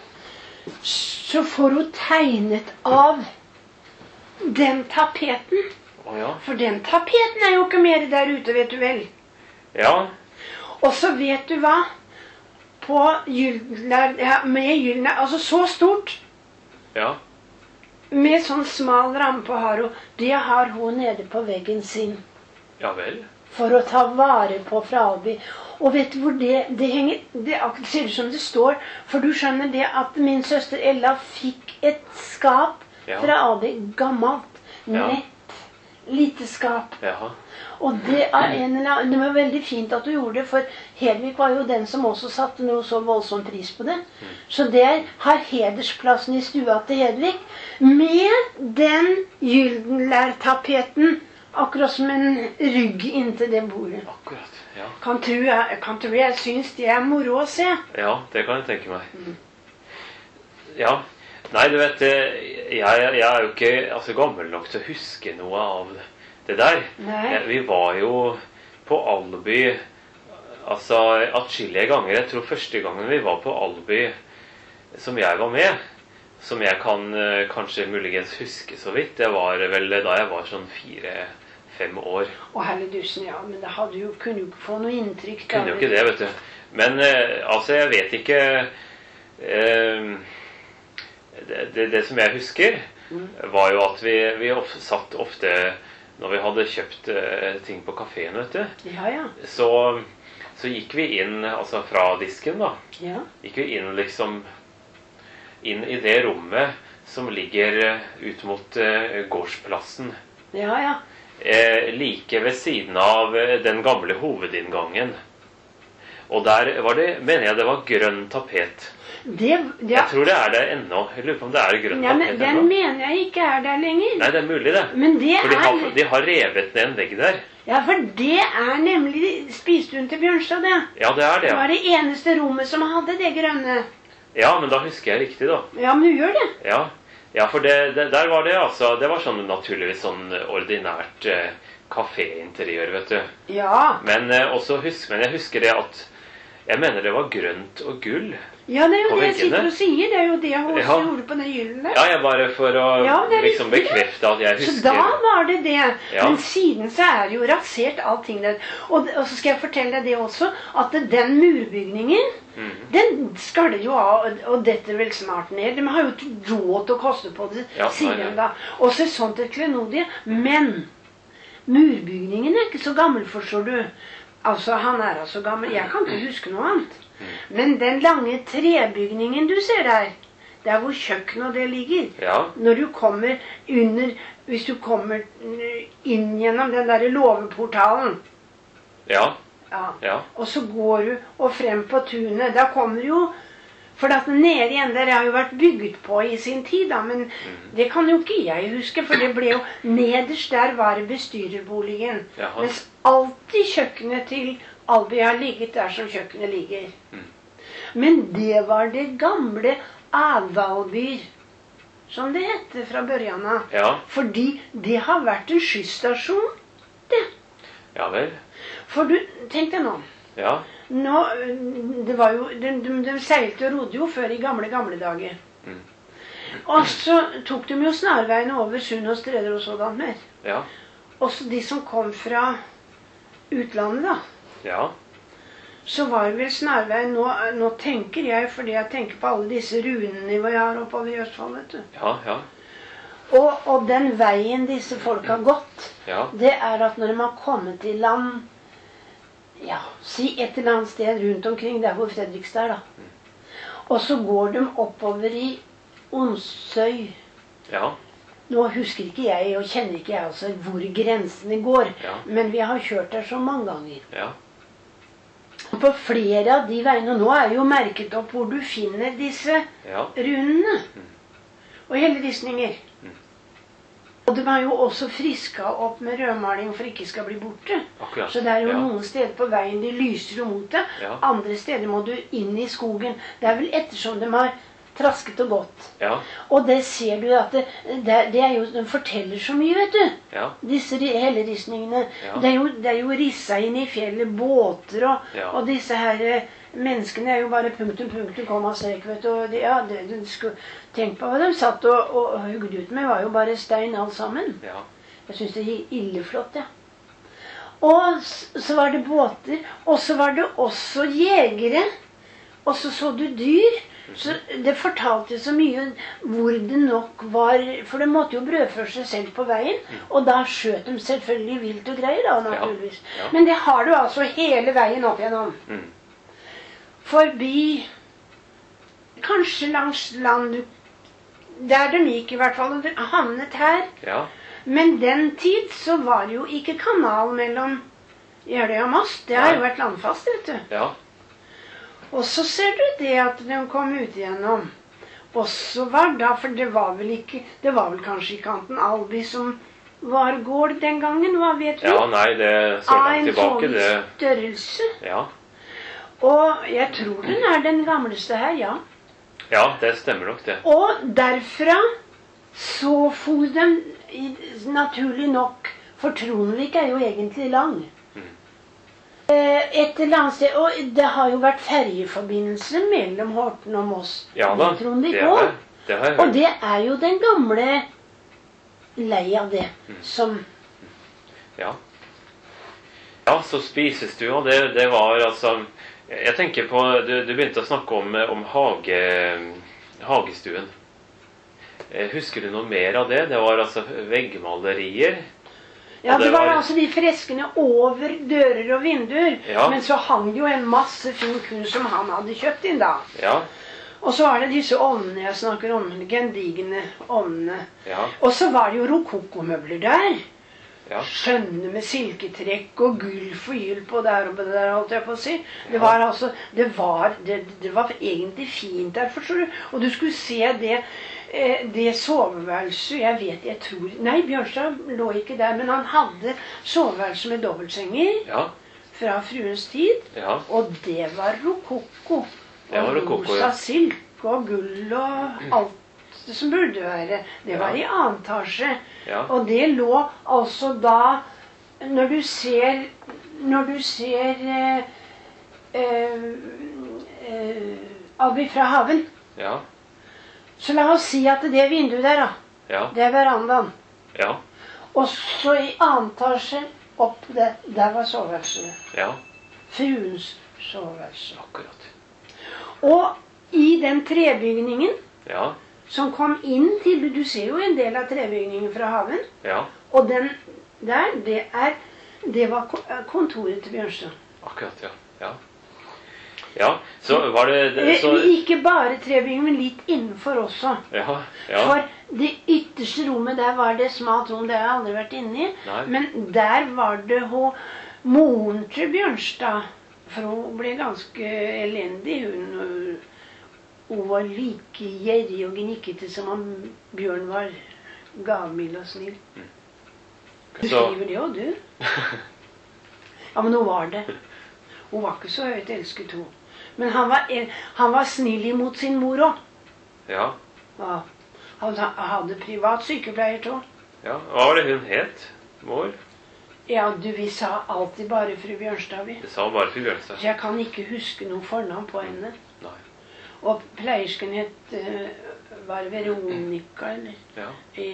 Så får hun tegnet av den tapeten. Oh, ja. For den tapeten er jo ikke mer der ute, vet du vel. Ja. Og så vet du hva? På gylden, ja, med gylden, altså så stort. Ja. Med sånn smal ramme på har hun. Det har hun nede på veggen sin. Ja vel. For å ta vare på fra Albi. Og vet du hvor det, det henger, det ser ut som det står, for du skjønner det at min søster Ella fikk et skap ja. Fra Albi, gammelt, ja. Nett, lite skap. Ja. Og det, er en, det var veldig fint at du gjorde det, for Hedvig var jo den som også satte noe så voldsom pris på det. Mm. Så det har hedersplassen i stua til Hedvig, med den gyldenlærtapeten, akkurat som en rygg inntil det bordet. Akkurat, ja. Kan tro jeg, kan tro jeg synes det er moro å se. Ja, det kan jeg tenke meg. Mm. Ja, nei, du vet, jeg, jeg er jo ikke altså, gammel nok til å huske noe av det der. Nei. Vi var jo på Albi, altså, atskillige ganger. Jeg tror første gangen vi var på Albi, som jeg var med, som jeg kan kanskje muligens huske så vidt, det var vel da jeg var sånn fire... Fem år. Å, herredusen, ja, men det hadde jo, kunne jo ikke få noe inntrykk. Kunne jo ikke det, vet du. Men eh, altså, jeg vet ikke eh, det, det, det som jeg husker, mm. var jo at vi, vi of, satt ofte, når vi hadde kjøpt eh, ting på kaféen, vet du, ja, ja. Så, så gikk vi inn, altså fra disken da, ja. Gikk vi inn liksom, inn i det rommet som ligger ut mot eh, gårdsplassen. Ja, ja. Eh, like ved siden av eh, den gamle hovedinngangen. Og der var det, mener jeg det var grønn tapet. Det, det, jeg tror det er det ennå. Jeg lurer på om det er grønn ja, tapet ennå. Den ennå. mener jeg ikke er der lenger. Nei, det er mulig det. Men det for de er... har, de har revet ned en vegg der. Ja, for det er nemlig spisestuen til Bjørnstad, det. Ja, det er det, ja. Det var det eneste rommet som hadde det grønne. Ja, men da husker jeg riktig da. Ja, men du gjør det. Ja, ja for det, det, der var det altså, det var sånn naturligvis sånn ordinært eh, kaféinteriør, vet du. Ja. Men eh, også husk, men jeg husker det at jeg mener det var grønt og gull. Ja, det er jo det veggene. Jeg sitter og sier. Det er jo det jeg også ja. Gjorde på den gylden der. Ja, jeg bare for å ja, liksom bekrefte at jeg husker. Så da var det det. Ja. Men siden så er det jo rasert allting der. Og, og så skal jeg fortelle deg det også, at den murbygningen, mm. den skaller jo av, og dette vel snart ned. De har jo ikke råd til å koste på det, ja, sier de da. Og så sånt et klenodie. Men murbygningen er ikke så gammel, forstår du. Altså, han er altså gammel. Jeg kan ikke huske noe annet. Men den lange trebygningen du ser der, der hvor kjøkkenet og det ligger, ja. Når du kommer under, hvis du kommer inn gjennom den der låveportalen, ja. Ja. Ja. Og så går du og frem på tunet, da kommer jo, for at nede igjen der har jo vært bygget på i sin tid, da, men mm. det kan jo ikke jeg huske, for det ble jo nederst der var bestyrerboligen, Jaha. Mens alltid kjøkkenet til Albi har ligget der som kjøkkenet ligger. Mm. Men det var det gamle Adalbyr, som det hette fra børjan av. Ja. Fordi det har vært en skystasjon, det. Ja vel. For du, tenk deg nå. Ja. Nå, det var jo, de, de, de seilte og rodde jo før i gamle, gamle dager. Mm. Og så tok de jo snarveiene over Sund og Streder og sådan mer. Ja. Også de som kom fra utlandet da. Ja. Så var vel snarveien, nå, nå tenker jeg, fordi jeg tenker på alle disse runene vi har oppover i Østfold, vet du. Ja, ja. Og, og den veien disse folk har gått, ja. Det er at når de har kommet til land, ja, si et eller annet sted rundt omkring, der hvor Fredrikstad er da. Mm. Og så går de oppover i Onsøy. Ja. Nå husker ikke jeg, og kjenner ikke jeg altså hvor grensene går, ja. Men vi har kjørt der så mange ganger. Ja. På flere av de veiene, nå er jo merket opp hvor du finner disse ja. Rundene. Mm. Og helleristninger. Mm. Og de har jo også friska opp med rødmaling for ikke skal bli borte. Akkurat. Så det er jo ja. Noen steder på veien de lyser jo mot det. Ja. Andre steder må du inn i skogen. Det er vel ettersom de har trasket og gått. Ja. Og det ser du at det, det, det er jo, de forteller så mye, vet du. Ja. Disse helleristningene. Ja. Det, er jo, det er jo rissa inn i fjellet, båter, og, ja. og disse her menneskene er jo bare punktum, punktum, komma, strek, vet du. Og de, ja, det, du skulle tenke på hva de satt og, og hugget ut med, var jo bare stein alt sammen. Ja. Jeg synes det er illeflott, ja. Og så var det båter, og så var det også jegere, og så så du dyr. Så det fortalte så mye hvor det nok var, for de måtte jo brødføre seg selv på veien, og da skjøt de selvfølgelig vilt og greier da, naturligvis. Ja, ja. Men det har du altså hele veien opp igjennom. Mm. Forbi, kanskje langs land, der de gikk i hvert fall, og havnet her. Ja. Men den tid så var det jo ikke kanal mellom Jeløya og Moss, det har jo vært landfast, vet du. Ja. Og så ser du det at de kom ut igjennom. Og så var da, for det var vel ikke, det var vel kanskje i kanten Alby som var gård den gangen, hva vet du? Ja, nei, det er så langt tilbake. Av en sånn størrelse. Ja. Og jeg tror den er den gamleste her, ja. Ja, det stemmer nok det. Og derfra så for de, naturlig nok, for Tronvik er jo egentlig lang. Et eller annet sted, og det har jo vært ferjeforbindelse mellom Horten og Moss. Ja da, det har, det har jeg hørt. Og det er jo den gamle lei av det, mm. som... Ja. Ja, så spisestua, det, det var altså... Jeg tenker på, du, du begynte å snakke om, om hage, hagestuen. Husker du noe mer av det? Det var altså veggmalerier. Ja, det var altså de freskene over dører og vinduer, ja. Men så hang det jo en masse fin kunst som han hadde kjøpt inn da. Ja. Og så var det disse ovnene jeg snakker om, gendigende ovnene. Ja. Og så var det jo rokokomøbler der. Ja. Skjønne med silketrekk og gulf og gylp og der og det der, holdt jeg på å si. Det var altså, det var, det, det var egentlig fint der, forstår du. Og du skulle se det... Det soveværelset, jeg vet, jeg tror... Nei, Bjørnstad lå ikke der, men han hadde soveværelse med dobbeltsenger ja. Fra fruens tid. Ja. Og det var rokoko. Det var rokoko, rosa silke og gull og alt det som burde være. Det var ja. I annen etasje. Ja. Og det lå altså da... Når du ser... Når du ser... Eh, eh, eh, Alby fra haven... Ja. Så la oss si at det vinduet der da, ja. Det er verandaen. Ja. Og så i antasje opp det, der var soveværelset. Ja. Fruens soveværelse. Akkurat. Og i den trebygningen, ja. Som kom inn til, du ser jo en del av trebygningen fra haven. Ja. Og den der, det er, det var kontoret til Bjørnstad. Akkurat, ja. Ja. Ja, så var det... det så... Ikke bare trebygningen, men litt innenfor også. Ja, ja. For det ytterste rommet, der var det smalt rom, det har jeg aldri vært inne i. Nei. Men der var det ho, moren til Bjørnstad. For hun ble ganske elendig. Hun, hun var like gjerrig og gnikkete som om Bjørn var gavmild og snill. Mm. Du skriver det også, du? Ja, men hun var det. Hun var ikke så høyt elsket hun. Men han var, han var snill imot sin mor også. Ja. Ja. Han hadde privat sykepleier til. Ja, hva var det hun het, mor? Ja, du, vi sa alltid bare fru Bjørnstad, vi. Vi sa bare fru Bjørnstad. Så jeg kan ikke huske noe fornavn på henne. Nei. Og pleiersken het, uh, var Veronica, eller? Ja. I,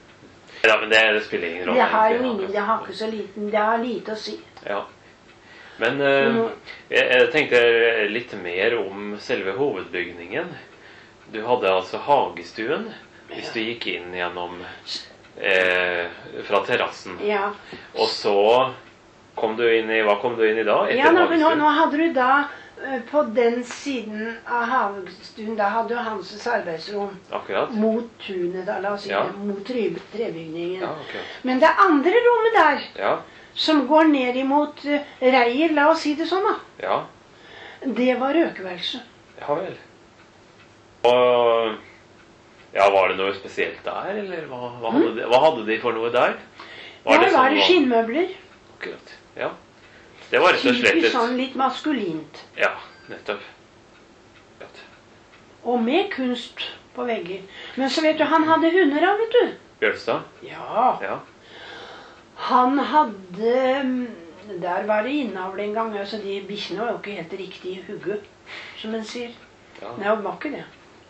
ja, men det, det spiller ingen rolle. Det har jo ingen, det har ikke så liten, det har lite å si. Ja. Men eh, jeg, jeg tenkte litt mer om selve hovedbygningen. Du hadde altså hagestuen, hvis du gikk inn gjennom eh, fra terrassen. Ja. Og så kom du inn i, hva kom du inn i da? Etter ja, nå, nå, nå hadde du da, på den siden av hagestuen, da hadde du Hanses arbeidsrom. Akkurat. Mot tunet, da, la oss si ja. det, mot tre, trebygningen. Ja, akkurat. Men det andre rommet der, ja. som går ned imot uh, Reier, la oss si det sånn da. Ja. Det var røkeværelse. Ja vel. Og ja, var det noe spesielt der, eller hva, hva, hadde, de, hva hadde de for noe der? Var der det var det skinnmøbler. Akkurat, ja. Det var rett og slett Typisk sånn litt maskulint. Ja, nettopp. Vet. Og med kunst på vegger. Men så vet du, han hadde hunder da, vet du. Bjørnstad? Ja. Ja. Han hadde, der var det innavl en gang, altså de bikkjene var jo ikke helt riktig i hugget, som en sier. Ja. Nei, det var ikke det.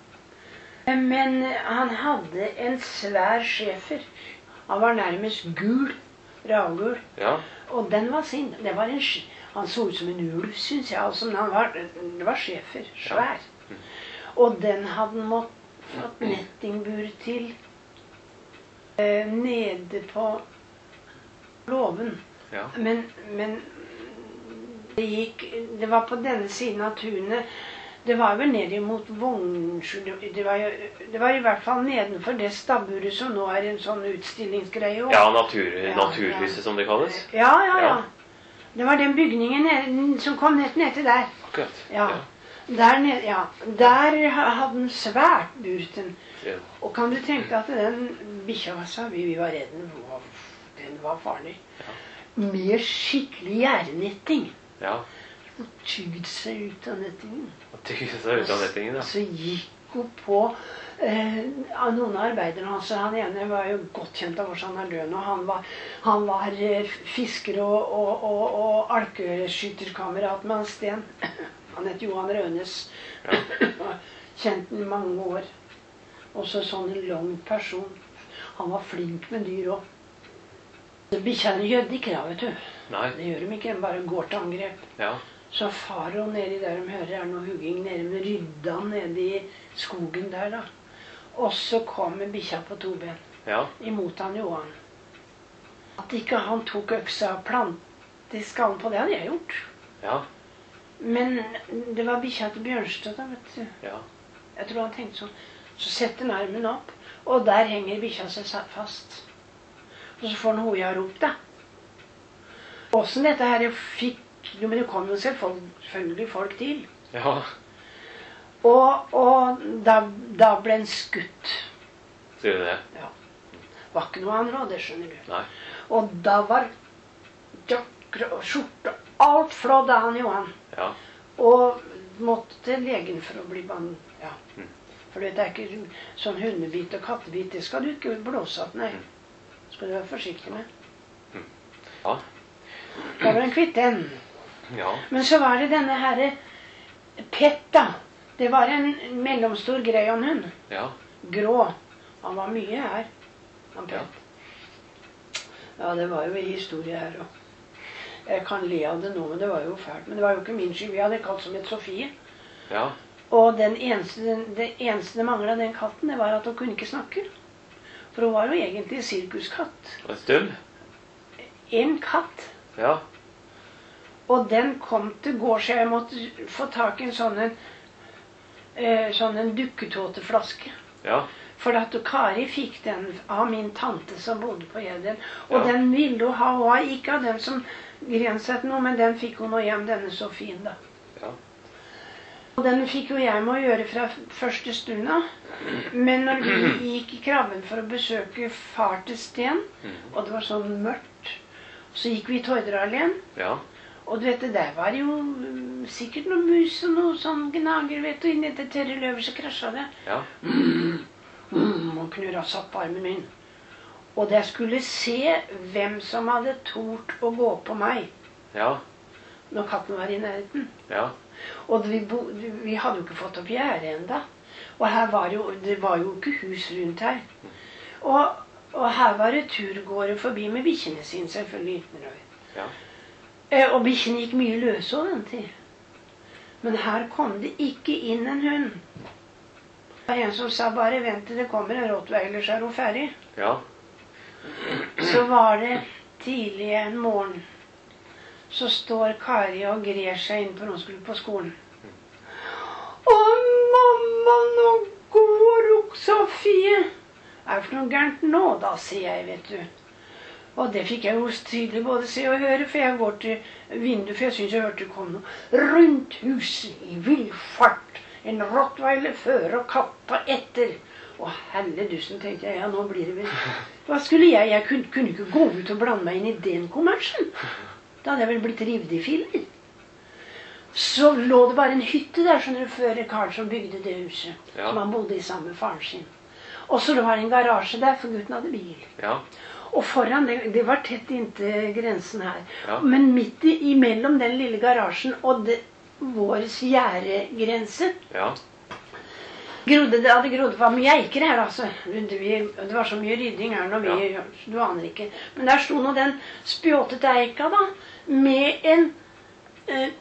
Men han hadde en svær schæfer. Han var nærmest gul, ravgul. Ja. Og den var sin. Det var en, han så ut som en ulv, synes jeg. Altså, han var, det var schæfer, svær. Ja. Mm. Og den hadde han måttet fått nettingbur til eh, nede på låven. Ja. Men, men det gikk, det var på denne siden av tunet. Det var vel nede mot Vognsjø, det, var det var i hvert fall nedenfor det stabburet som nå er en sånn utstillingsgreie. Ja, natur, ja, naturhuset ja. Som det kalles. Ja, ja, ja. Det var den bygningen ned, som kom ned, ned til der. Akkurat. Ja. Ja. Der, ned, ja. Der hadde den svært burten. Ja. Og kan du tenke at den bikkja sa, vi, vi var redde, den var, den var farlig. Ja. Med skikkelig gjernetting. Ja. Og tygde seg ut av nettingen. Og tygde seg ut av nettingen, ja. Så gikk hun på eh, noen av arbeiderne hans. Han ene var jo godt kjent av oss, han er død nå. Han var, han var eh, fisker og, og, og, og alkeskytterkamerat med han Sten. Han het Johan Rønes. Ja. Kjent i mange år. Også sånn en lang person. Han var flink med dyr også. Bikkjene gjør ikke da, vet du. Nei. Det gjør de ikke, de bare går til angrep. Ja. Så faro nedi der de hører er noe hugging nede med rydda nede i skogen der da. Og så kommer bikkja på to ben. Ja. Imot han Johan. At ikke han tok øksa og plantet i skallen på det hadde jeg gjort. Ja. Men det var bikkja til Bjørnstad da, vet du. Ja. Jeg tror han tenkte sånn. Så setter han armen opp, og der henger bikkja seg fast. Og så får han hoja rop da. Åssen dette her fikk, jo, men det kom jo selvfølgelig folk til. Ja. Og, og da, da ble han skutt. Sier du det? Ja. Det var ikke noe annet råd, det skjønner du. Nei. Og da var jakker og skjorte, alt flådd av han Johan. Ja. Og måtte til legen for å bli bann. Ja. Mm. For det er ikke sånn hundebit og kattebit, det skal du ikke blåse at, nei. Skal du være forsiktig med. Mm. Ja. Da var han kvitt den. Ja. Men så var det denne herre Pett da. Det var en mellomstor greyhound-hund. Ja. Grå. Han var mye her. Han Pett. Ja. Ja, det var jo en historie her også. Jeg kan le av det nå, men det var jo fælt. Men det var jo ikke min skyld. Vi hadde kalt som et Sofie. Ja. Og den eneste, det eneste det manglet den katten, det var at hun kunne ikke snakke. For hun var jo egentlig en sirkuskatt. Og stum? En katt. Ja. Og den kom til gårds, jeg måtte få tak i en sånn en, eh, sånn en dukketåteflaske. Ja. For at Kari fikk den av min tante som bodde på Gjedden. Og ja. Den ville hun ha, og ikke av dem som grenset noe, men den fikk hun nå hjem, denne så fin da. Ja. Og den fikk jo jeg med å gjøre fra første stund av. Men når vi gikk i krabben for å besøke far til Sten, og det var sånn mørkt, så gikk vi i Tordralen. Ja. Og du vet, det der var jo um, sikkert noen mus og noe sånn gnager, vet du, inni etter tørre løver så krasjet det. Ja. Mm, mm, og knurra satt på armen min. Og jeg skulle se hvem som hadde tort å gå på meg. Ja. Når katten var i nærheten. Ja. Og vi, bo, vi hadde jo ikke fått opp gjerdet enda. Og her var jo, det var jo ikke hus rundt her. Og, og her var det turgåere forbi med bikkjene sine, selvfølgelig. Ja. Og bikkjene gikk mye løse av den tid. Men her kom det ikke inn en hund. Det var en som sa bare vent til det kommer en rottweiler, så er hun ferdig. Ja. Så var det tidlig en morgen. Så står Kari og grer seg inn for hun skulle på skolen. Å, mamma, nå går hun, Sofie. Er det for noe gærent nå, da, sier jeg, vet du. Og det fikk jeg jo tydelig både se og høre, for jeg går til vinduet, for jeg synes jeg hørte det kom noe rundt huset i vill fart. En rottweiler før og katta etter. Å, helledussen, tenkte jeg, ja, nå blir det vel. Hva skulle jeg? Jeg kunne, kunne ikke gå ut og blande meg inn i den kommersen. Da hadde jeg vel blitt revet i filler. Så lå det bare en hytte der, skjønner du, før Karlsson bygde det huset. Ja. Som han bodde i sammen med faren sin. Og så det var en garasje der, for gutten hadde bil. Ja. Og foran, det, det var tett inntil grensen her. Ja. Men midt imellom den lille garasjen og det, våres gjerdegrense, ja. Grodde, det hadde grodd for mye eiker her, altså. Det, det var så mye rydding her når vi, ja. Du aner ikke. Men der sto nå den spjåtete eika da, med en eh,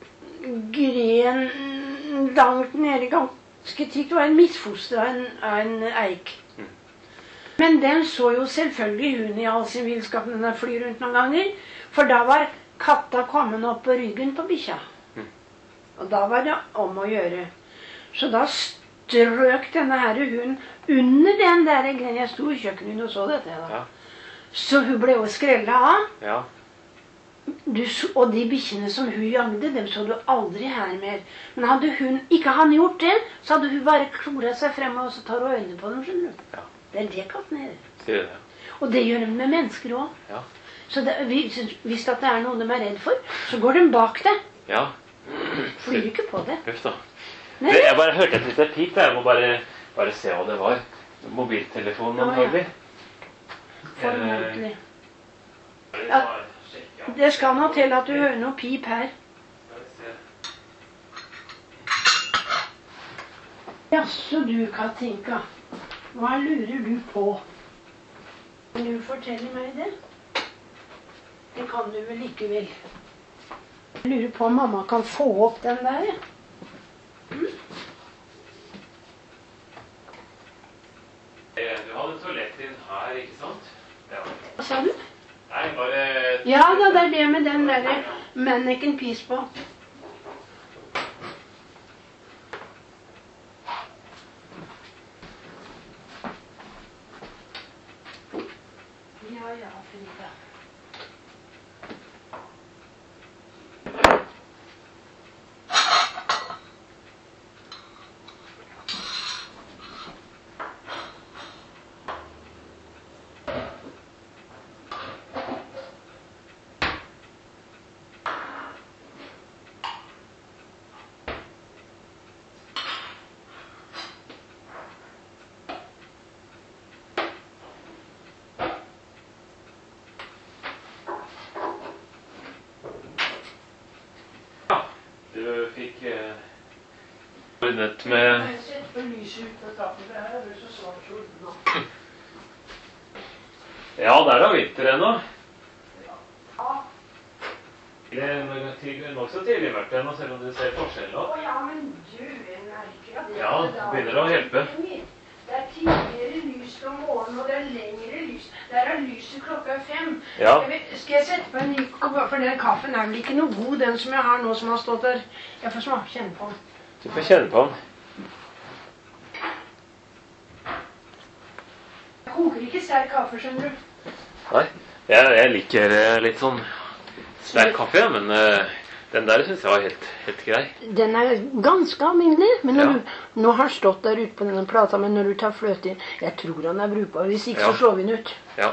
gren langt nede, ganske tykt. Det var en misfoster av en, av en eik. Mm. Men den så jo selvfølgelig hun i all sin villskap når den flyr rundt noen ganger, for da var katta kommet opp på ryggen på bikkja. Mm. Og da var det om å gjøre. Så da strøk denne her hunden under den der grenen. Jeg sto i kjøkkenet og så dette da. Ja. Så hun ble jo skrellet av. Ja. Du, og de bikkjene som hun jagde, dem så du aldri her mer. Men hadde hun ikke han gjort det, så hadde hun bare kloret seg frem og så tar hun øynene på dem, skjønner du. Ja. Det er det katten er. Det er det. Og det gjør de med mennesker også. Ja. Så det, hvis det er noe de er redd for, så går de bak det. Ja. Flyr ikke på det. Huff da. Det, jeg bare hørte et lite pip. Jeg må bare, bare se hva det var. Mobiltelefonen antagelig. Formodentlig. Ja, det skal nå til at du hører noe pip her. Jaså du, Katinka. Hva lurer du på? Vil du fortelle meg det? Det kan du vel ikke vel. Jeg lurer på om mamma kan få opp den der. Mm. Du hadde toalett inn her, ikke sant? Ja. Hva sa du? Nei, bare... Ja da, det er det med den der mannequin piece på. Ja, ja, Frida. Du fikk eh, ordnet med... Jeg setter på lyset ut av taket, for her er det så svart skjorten nå. Ja, det er da vinter ennå. Ja. Det er nok så tidlig vært ennå, selv om du ser forskjellen nå. Å ja, men du, jeg merker at det... Ja, det begynner å hjelpe. Det er tidligere lys om morgenen, og det er lengre lys. Der er lyset klokka fem. Ja. Jeg vet, skal jeg sette på en ny kopp? For den kaffen er vel ikke noe god, den som jeg har nå, som har stått der. Jeg får smake, kjenne på den. Du får kjenne på den. Jeg koker ikke sterk kaffe, skjønner du. Nei, jeg, jeg liker litt sånn sterk kaffe, men uh, den der synes jeg var helt, helt grei. Den er ganske alminnelig, men når ja. du, nå har stått der ute på denne plata, men når du tar fløte inn, jeg tror han er brukbar, hvis ikke ja. så slår vi den ut. Ja.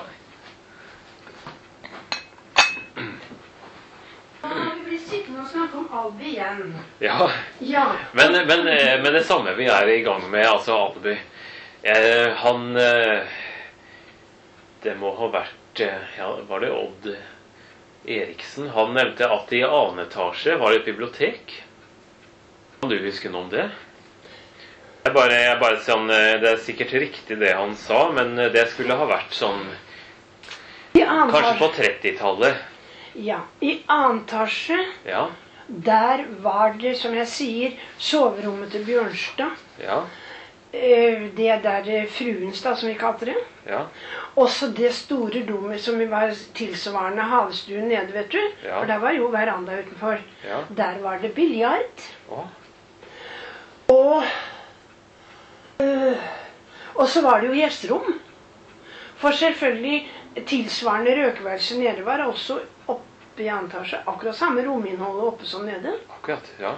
Vi blir sittende og snakke om Alby igjen. Ja, ja. Men, men, men det samme vi er i gang med, altså Alby, eh, han, eh, det må ha vært, ja, var det Odd Eriksen, han nevnte at i annen etasje var det et bibliotek. Kan du huske noe om det? Jeg bare, jeg bare sånn, det er sikkert riktig det han sa, men det skulle ha vært sånn, kanskje på trettitallet. Ja. I annen etasje, ja. Der var det, som jeg sier, soverommet til Bjørnstad. Ja. Det der fruens, da, som vi kalte det. Ja. Også det store rommet som var tilsvarende havstuen nede, vet du. Ja. For der var jo veranda utenfor. Ja. Der var det biljard. Å. Og, øh, og så var det jo gjesterom. For selvfølgelig, tilsvarende røkeværelse nede var også oppe i annen etasje. Akkurat samme rominnholdet oppe som nede. Akkurat, ja.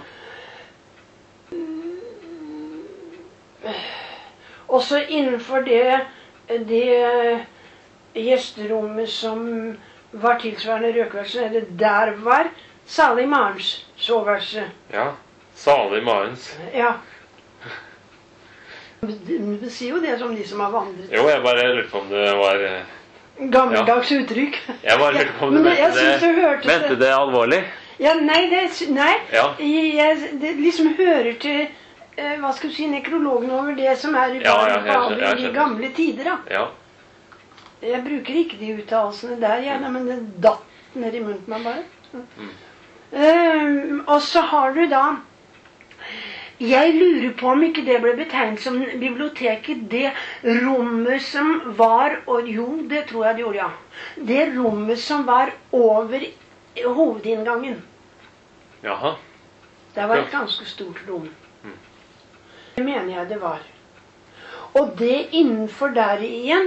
Også innenfor det, det gjesterommet som var tilsvarende røkeværelse nede, der var Salig Marens soveværelse. Ja, Salig Marens. Ja. Du sier jo det som de som har vandret. Jo, jeg bare lurte på om det var... Gammeldags ja. Uttrykk. Jeg bare lurte på om du mente det, det, mente det alvorlig. Ja, nei, det, nei. Ja. Jeg, det liksom hører til, eh, hva skal du si, nekrologen over det som er ja, ja, jeg skjønner, jeg i gamle tider, da. Ja. Jeg bruker ikke de uttalelsene der, gjerne, men det datt ned i munnen meg bare. Mm. Uh, og så har du da... Jeg lurer på om ikke det ble betegnet som biblioteket, det rommet som var, og jo, det tror jeg det gjorde, ja. Det rommet som var over hovedinngangen. Jaha. Det var et ganske stort rom. Mm. Det mener jeg det var. Og det innenfor der igjen,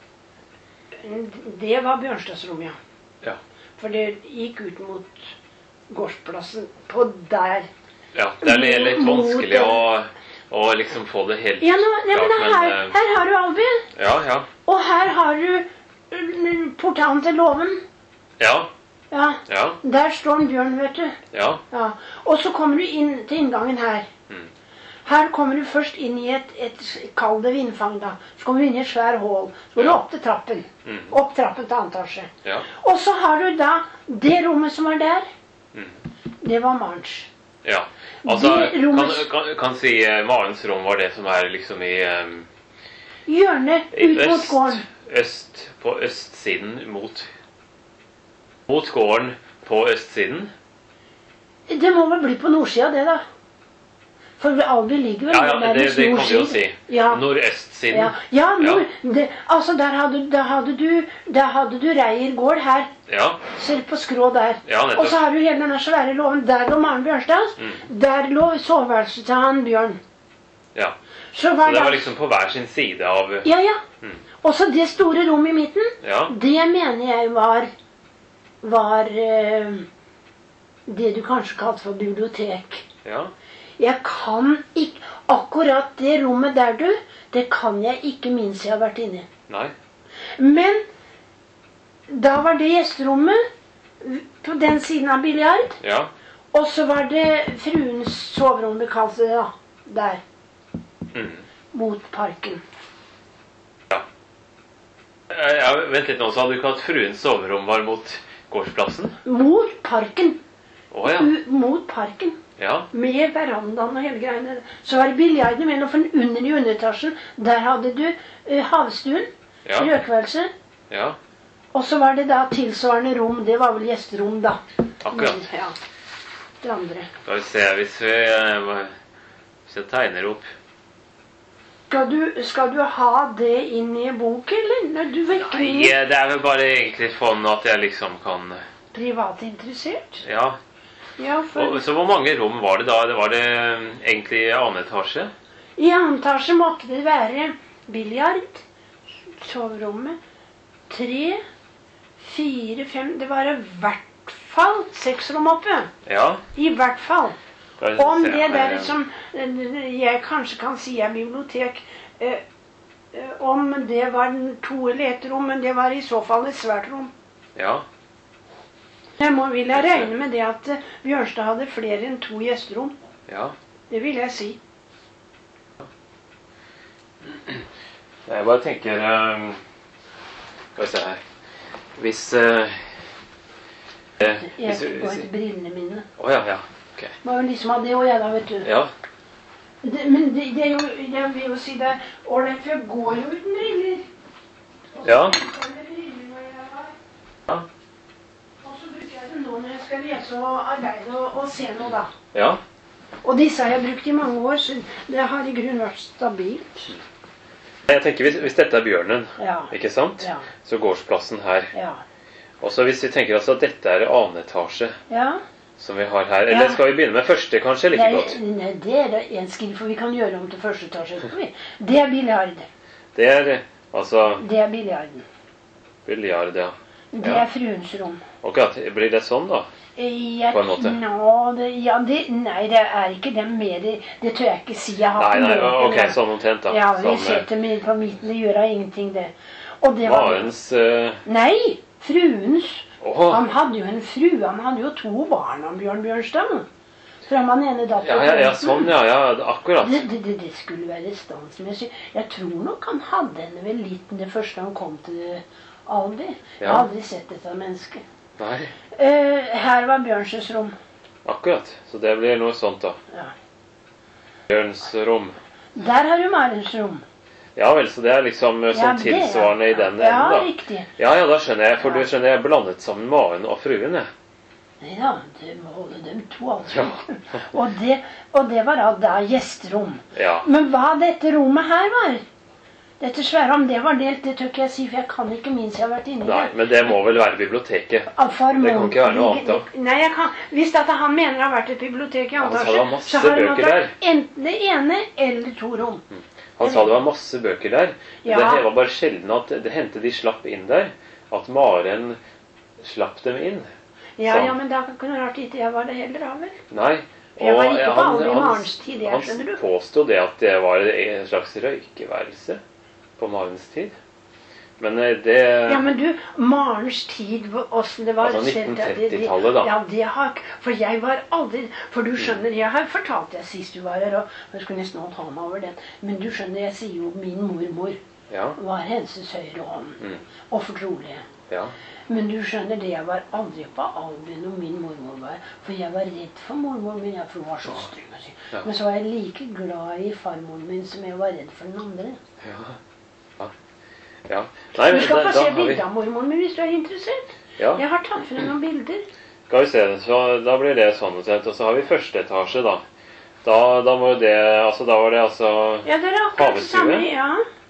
det var Bjørnstadsrommet, ja. Ja. For det gikk ut mot gårdsplassen på der. Ja, det er litt vanskelig å, å liksom få det helt ja, nå, ja, men, men her, men, her har du Albin. Ja, ja. Og her har du portalen til låven. Ja. Ja. Ja. Der står en bjørn, vet du. Ja. Ja. Og så kommer du inn til inngangen her. Mm. Her kommer du først inn i et, et kalde vindfang, da. Så kommer du inn i et svær hål. Så går du ja. opp til trappen. Mm. Opp trappen til annen etasje. Ja. Og så har du da det rommet som var der. Mm. Det var Marens. Ja. Altså, kan, kan, kan si uh, Marens rom var det som er liksom i... Um, hjørnet ut øst, mot gården. Øst, på østsiden mot... Mot gården på østsiden? Det må vel bli på nordsiden, det da. For Albin ligger vel ja, ja, der det, det kan vi jo si. Ja. Nordøstsiden. Ja, ja, nord, ja. Det, altså der hadde, der hadde du, der hadde du Reiergård her. Ja. Selv på skrå der. Ja, og så har du hele denne svære låven. Der lå Maren Bjørnstad. Mm. Der lå soveværelset til han Bjørn. Ja. Så, så det der, var liksom på hver sin side av... Ja, ja. Mm. Og så det store rommet i midten, ja. Det mener jeg var, var uh, det du kanskje kalte for bibliotek. Ja. Jeg kan ikke, akkurat det rommet der du, det kan jeg ikke minst jeg har vært inne i. Nei. Men, da var det gjesterommet, på den siden av biljard, ja. Og så var det fruens soverom, vi kalte det da, der, mm. mot parken. Ja. Ja, vent litt nå, så hadde du ikke hatt fruens soverom var mot gårdsplassen? Mot parken. Å ja. U mot parken. Ja. Med verandaen og hele greiene. Så var det biljarden med, for under i underetasjen, der hadde du uh, havstuen, ja. Røkværelse. Ja. Og så var det da tilsvarende rom, det var vel gjesterom da. Akkurat. Men, ja, det andre. Skal vi se, hvis vi, hvis jeg tegner opp. Skal du, skal du ha det inn i bok, eller? Når du vekker Nei, det er vel bare egentlig sånn at jeg liksom kan... Privat interessert? Ja. Ja, for... Og, så hvor mange rom var det da? Det var det egentlig i annen etasje? I annen etasje måtte det være biljard, soverommet, tre, fire, fem, det var i hvert fall seks rom oppe. Ja. I hvert fall. Om se, det der men... som jeg kanskje kan si er bibliotek, eh, om det var to eller ett rom, men det var i så fall et svært rom. Ja. Jeg må, vil jeg regne med det at uh, Bjørnstad hadde flere enn to gjesterom. Ja. Det vil jeg si. Jeg bare tenker... Um, skal vi se her. Hvis... Uh, jeg hvis, får et brillene mine. Å oh, ja, ja. Ok. Må jo liksom ha det og jeg da, vet du. Ja. Det, men det, det er jo, jeg vil jo si det er ordentlig, for jeg går jo uten briller. Ja. Og så Ja. bruker jeg nå når jeg skal lese og arbeide og, og se noe da. Ja. Og disse har jeg brukt i mange år, så det har i grunnen vært stabilt. Jeg tenker hvis, hvis dette er bjørnen, ja. Ikke sant? Ja. Så gårdsplassen her. Ja. Og så hvis vi tenker altså at dette er annen etasje, ja. Som vi har her. Eller skal vi begynne med første, kanskje? Like nei, godt. Nei, det er det en skriv, for vi kan gjøre om til første etasje. Det er biljard. Det er, altså... Det er biljarden. Biljard, ja. Det er fruens rom. Ok, blir det sånn da? Jeg, på en måte? Nå, det, ja, det, nei, det er ikke det mer, det, det tør jeg ikke si. Jeg har nei, nei, måte, ok, sånn omtrent da. Ja, vi sånn, setter meg på midten, det gjør ingenting det. Og det var... Marens... Uh... Nei, fruens. Oh. Han hadde jo en fru, han hadde jo to barn om Bjørn Bjørnstad. Fra man ene datter. Ja, ja, ja, sånn, ja, ja, akkurat. Det, det, det skulle være standsmessig. Jeg tror nok han hadde henne vel litt det første han kom til Aldi. Jeg har aldri sett dette mennesket. Nei. Uh, her var Bjørnsens rom. Akkurat, så det blir noe sånt da. Ja. Bjørns rom. Der har du Marens rom. Ja vel, så det er liksom sånn ja, tilsvarende i den enden ja, da. Riktig. Ja, ja, da skjønner jeg, for du skjønner jeg blandet sammen Maren og fruen, jeg. Nei da, det må holde dem to altså. Ja. og, det, og det var da gjesterom. Ja. Men hva dette rommet her var, dette svære, om det var delt, det tør ikke jeg si, for jeg kan ikke minst jeg har vært inne i det. Nei, men det må vel være biblioteket. Alfar, det kan ikke være noe annet da. Nei, jeg kan, hvis at han mener det har vært et bibliotek i Antasje, ja, så har det vært enten det ene eller to rom. Mm. Han sa det var masse bøker der. Ja. Det var bare sjelden at det hendte de slapp inn der. At Maren slapp dem inn. Ja, ja, men da kunne rart ikke jeg var det heller av, vel? Nei. Og jeg var ikke på han, aldri han, Marens tid, jeg, skjønner du? Han påstod det at det var en slags røykeværelse på Marens tid. Men det... Ja, men du, Marens tid, hvordan det var... Altså nitten tretti-tallet da. Ja, det har... For jeg var aldri... For du skjønner, jeg har fortalt deg sist du var her, og jeg skulle nesten holdt hånda over den. Men du skjønner, jeg sier jo min mormor ja. Var hennes høyre hånd. Mm. Og fortrolige. Ja. Men du skjønner, det jeg var aldri på Albin og min mormor var. For jeg var redd for mormor min, for hun var så streng å si. Ja. Men så var jeg like glad i farmoren min som jeg var redd for den andre. Ja. Ja. Ja. Nei, du skal da, få se vi... bilder av mormoren min hvis du er interessert. Ja. Jeg har tatt frem noen bilder. Skal vi se, så da blir det sånn og sett. Og så har vi første etasje da. Da, da var det, altså da var det altså... Ja, det er akkurat det samme, ja.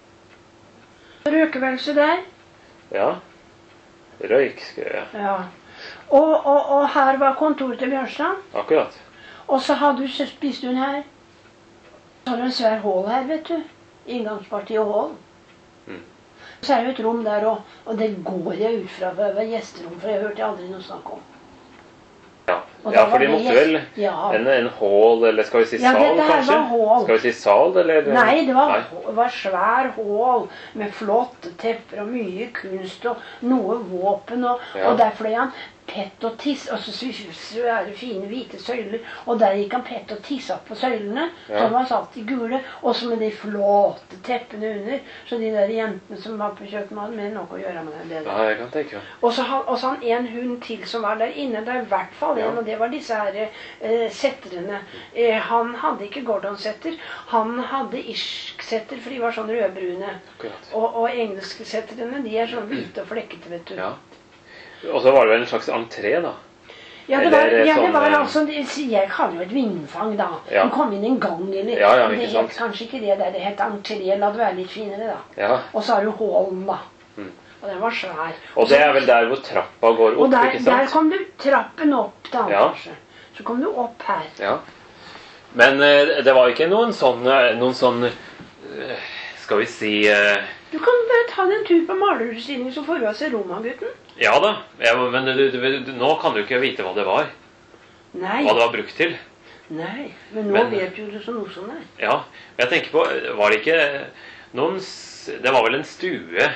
Røkeværelse der. Ja. Røyk, skrev jeg. Ja. Og, og, og her var kontoret til Bjørnstad. Akkurat. Og så hadde du spisestuen her. Så har du en svær hål her, vet du. Inngangsparti og hål. Mm. Så er det jo et rom der, og, og det går jeg ut fra ved gjesterom, for jeg hørte aldri noe snakk om. Ja, ja for de måtte vel ja. en, en hål, eller skal vi si ja, sal, kanskje? Hål. Skal vi si sal, eller? Nei, det var, Nei. var svær hål med flotte tepper og mye kunst og noe våpen, og, ja. Og der fløy han pett og tiss, og så svære fine hvite søyler, og der gikk han pett og tissa på søylene, ja. Som var satt i gule, og så med de flotte teppene under, så de der jentene som var på kjøkkenet hadde med nok å gjøre med det. Ja, jeg kan tenke. Og så han en hund til som var der inne, det er i hvert fall en, ja. Og det var disse her eh, setterne. Eh, han hadde ikke Gordon-setter, han hadde irsk-setter, for de var sånn rødbrune. Og, og engelske setterne, de er sånn hvite og flekkete, vet du. Ja. Og så var det vel en slags entré da? Ja, det var, ja, det var altså, jeg kaller jo et vindfang da. Ja. Du kom inn en gang, eller ja, ja, det het kanskje ikke det der, det het entré, la det være litt finere da. Ja. Og så har du hålen da. Mm. Og den var svær. Og det er vel der hvor trappa går opp, og der, ikke sant? Der kom du trappen opp da, ja. Kanskje. Så kom du opp her. Ja. Men uh, det var ikke noen sånn, noen sånn uh, skal vi si... Uh, du kan bare ta en tur på malerutstilling, så får du se Roma-gutten. Ja da, ja, men du, du, du, nå kan du ikke vite hva det var. Nei. Hva det var brukt til. Nei, men nå men, vet du det så noe som det er. Ja, men jeg tenker på, var det ikke noen, det var vel en stue,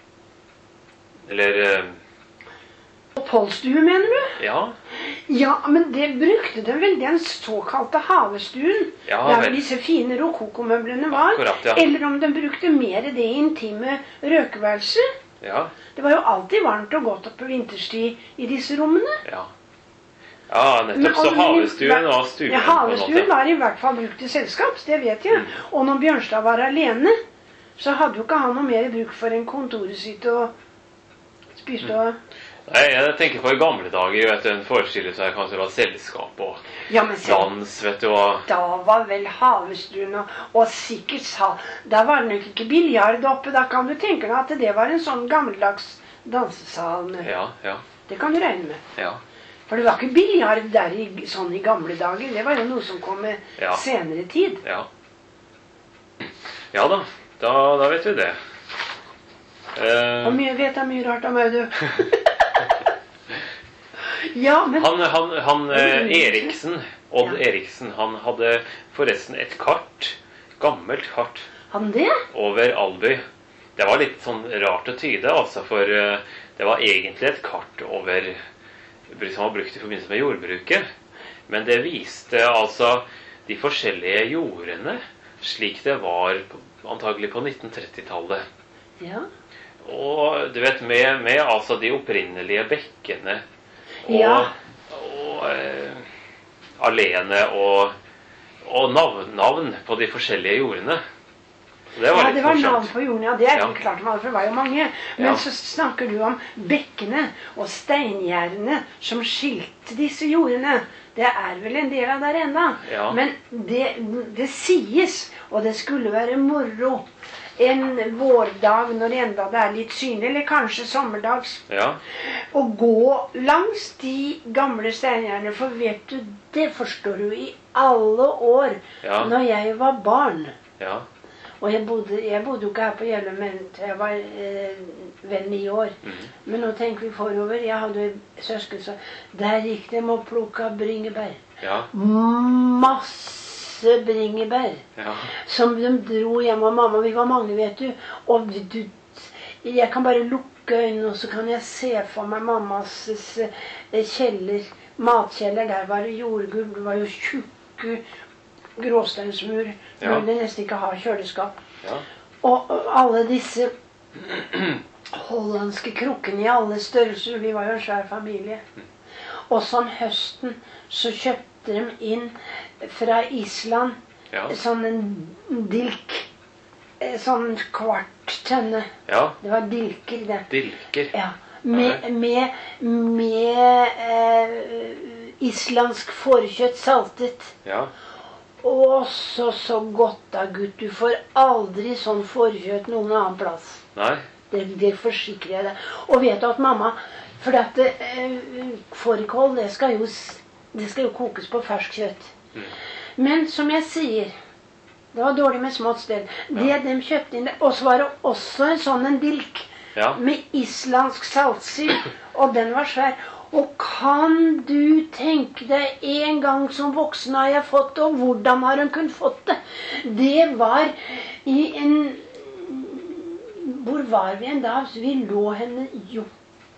eller... Oppholdsstue, mener du? Ja. Ja, men det brukte den vel, den såkalte havestuen, ja, der vel. Disse fine rokokomøblene var. Akkurat, ja. Eller om den brukte mer det intime røkeværelset. Ja. Det var jo alltid varmt og godt opp på vinterstid i disse rommene. Ja, ja nettopp. Så havestuen var stuen. Ja, havestuen var i hvert fall brukt til selskaps, det vet jeg. Mm. Og når Bjørnstad var alene, så hadde jo ikke han noe mer bruk for en kontoret sitt og spiste og... Nei, jeg tenker på i gamle dager, vet du, en forestille seg kanskje det var selskap og ja, men se, dans, vet du, og... Da var vel Havestuen og, og sikkert sa, da var det nok ikke biljard oppe, da kan du tenke deg at det var en sånn gammeldags dansesal. Ja, ja. Det kan du regne med. Ja. For det var ikke biljard der i, sånn i gamle dager, det var jo noe som kom med ja. senere tid. Ja. Ja da, da, da vet vi det. Uh... Og mye vet jeg mye rart om meg, du. Ja, men... Han, han, han eh, Eriksen, Odd ja. Eriksen, han hadde forresten et kart, gammelt kart, han det? Over Alby. Det var litt sånn rart å tyde, altså, for uh, det var egentlig et kart over, som var brukt i forbindelse med jordbruket. Men det viste altså de forskjellige jordene, slik det var antagelig på nitten-trettitallet. Ja. Og du vet, med, med altså de opprinnelige bekkene, og, ja. og eh, alene og, og navn, navn på de forskjellige jordene. Det var ja, litt det var fortsatt. navn på jordene, ja, det er ikke ja. klart, for det var jo mange. Men ja. så snakker du om bekkene og steingjerdene som skilte disse jordene. Det er vel en del av der enda. Ja. Men det, det sies, og det skulle være moro, en vårdag når det enda det er litt synlig, eller kanskje sommerdags, ja. å gå langs de gamle steingjerdene, for vet du, det forstår du i alle år, ja. når jeg var barn. Ja. Og jeg bodde, jeg bodde jo ikke her på Gjellum, men jeg var eh, vel ni år. Mm. Men nå tenker vi forover. Jeg hadde søsken, så der gikk de og plukket bringebær. Ja. Masse bringebær. Ja. Som de dro hjem, og mamma, vi var mange, vet du. Og du, jeg kan bare lukke øynene, og så kan jeg se for meg mammas eh, kjeller, matkjeller. Der var det jordgulv, det var jo tjukke gråsteinsmur, ja. når det nesten ikke har kjøleskap. Ja. Og, og alle disse hollandske krukkene i alle størrelser, vi var jo en svær familie. Og sånn høsten så kjøpte de inn fra Island ja. sånn en dilk, sånn kvart tønne. Ja. Det var dilker det. Dilker? Ja. Med, med, med eh, islandsk fårekjøtt saltet. Ja. Å, så, så godt da, gutt. Du får aldri sånn fårekjøtt noen annen plass. Nei. Det, det forsikrer jeg deg. Og vet du at mamma, for at eh, fårikål, det skal jo, det skal jo kokes på fersk kjøtt. Mm. Men som jeg sier, det var dårlig med smått sted. Det ja. de kjøpte inn, og så var det også en sånn en dilk ja. med islandsk saltsyr, og den var svær. Og kan du tenke deg en gang som voksen har jeg fått det, og hvordan har hun kunnet fått det? Det var i en... Hvor var vi en dag? Så vi lå henne... Jo.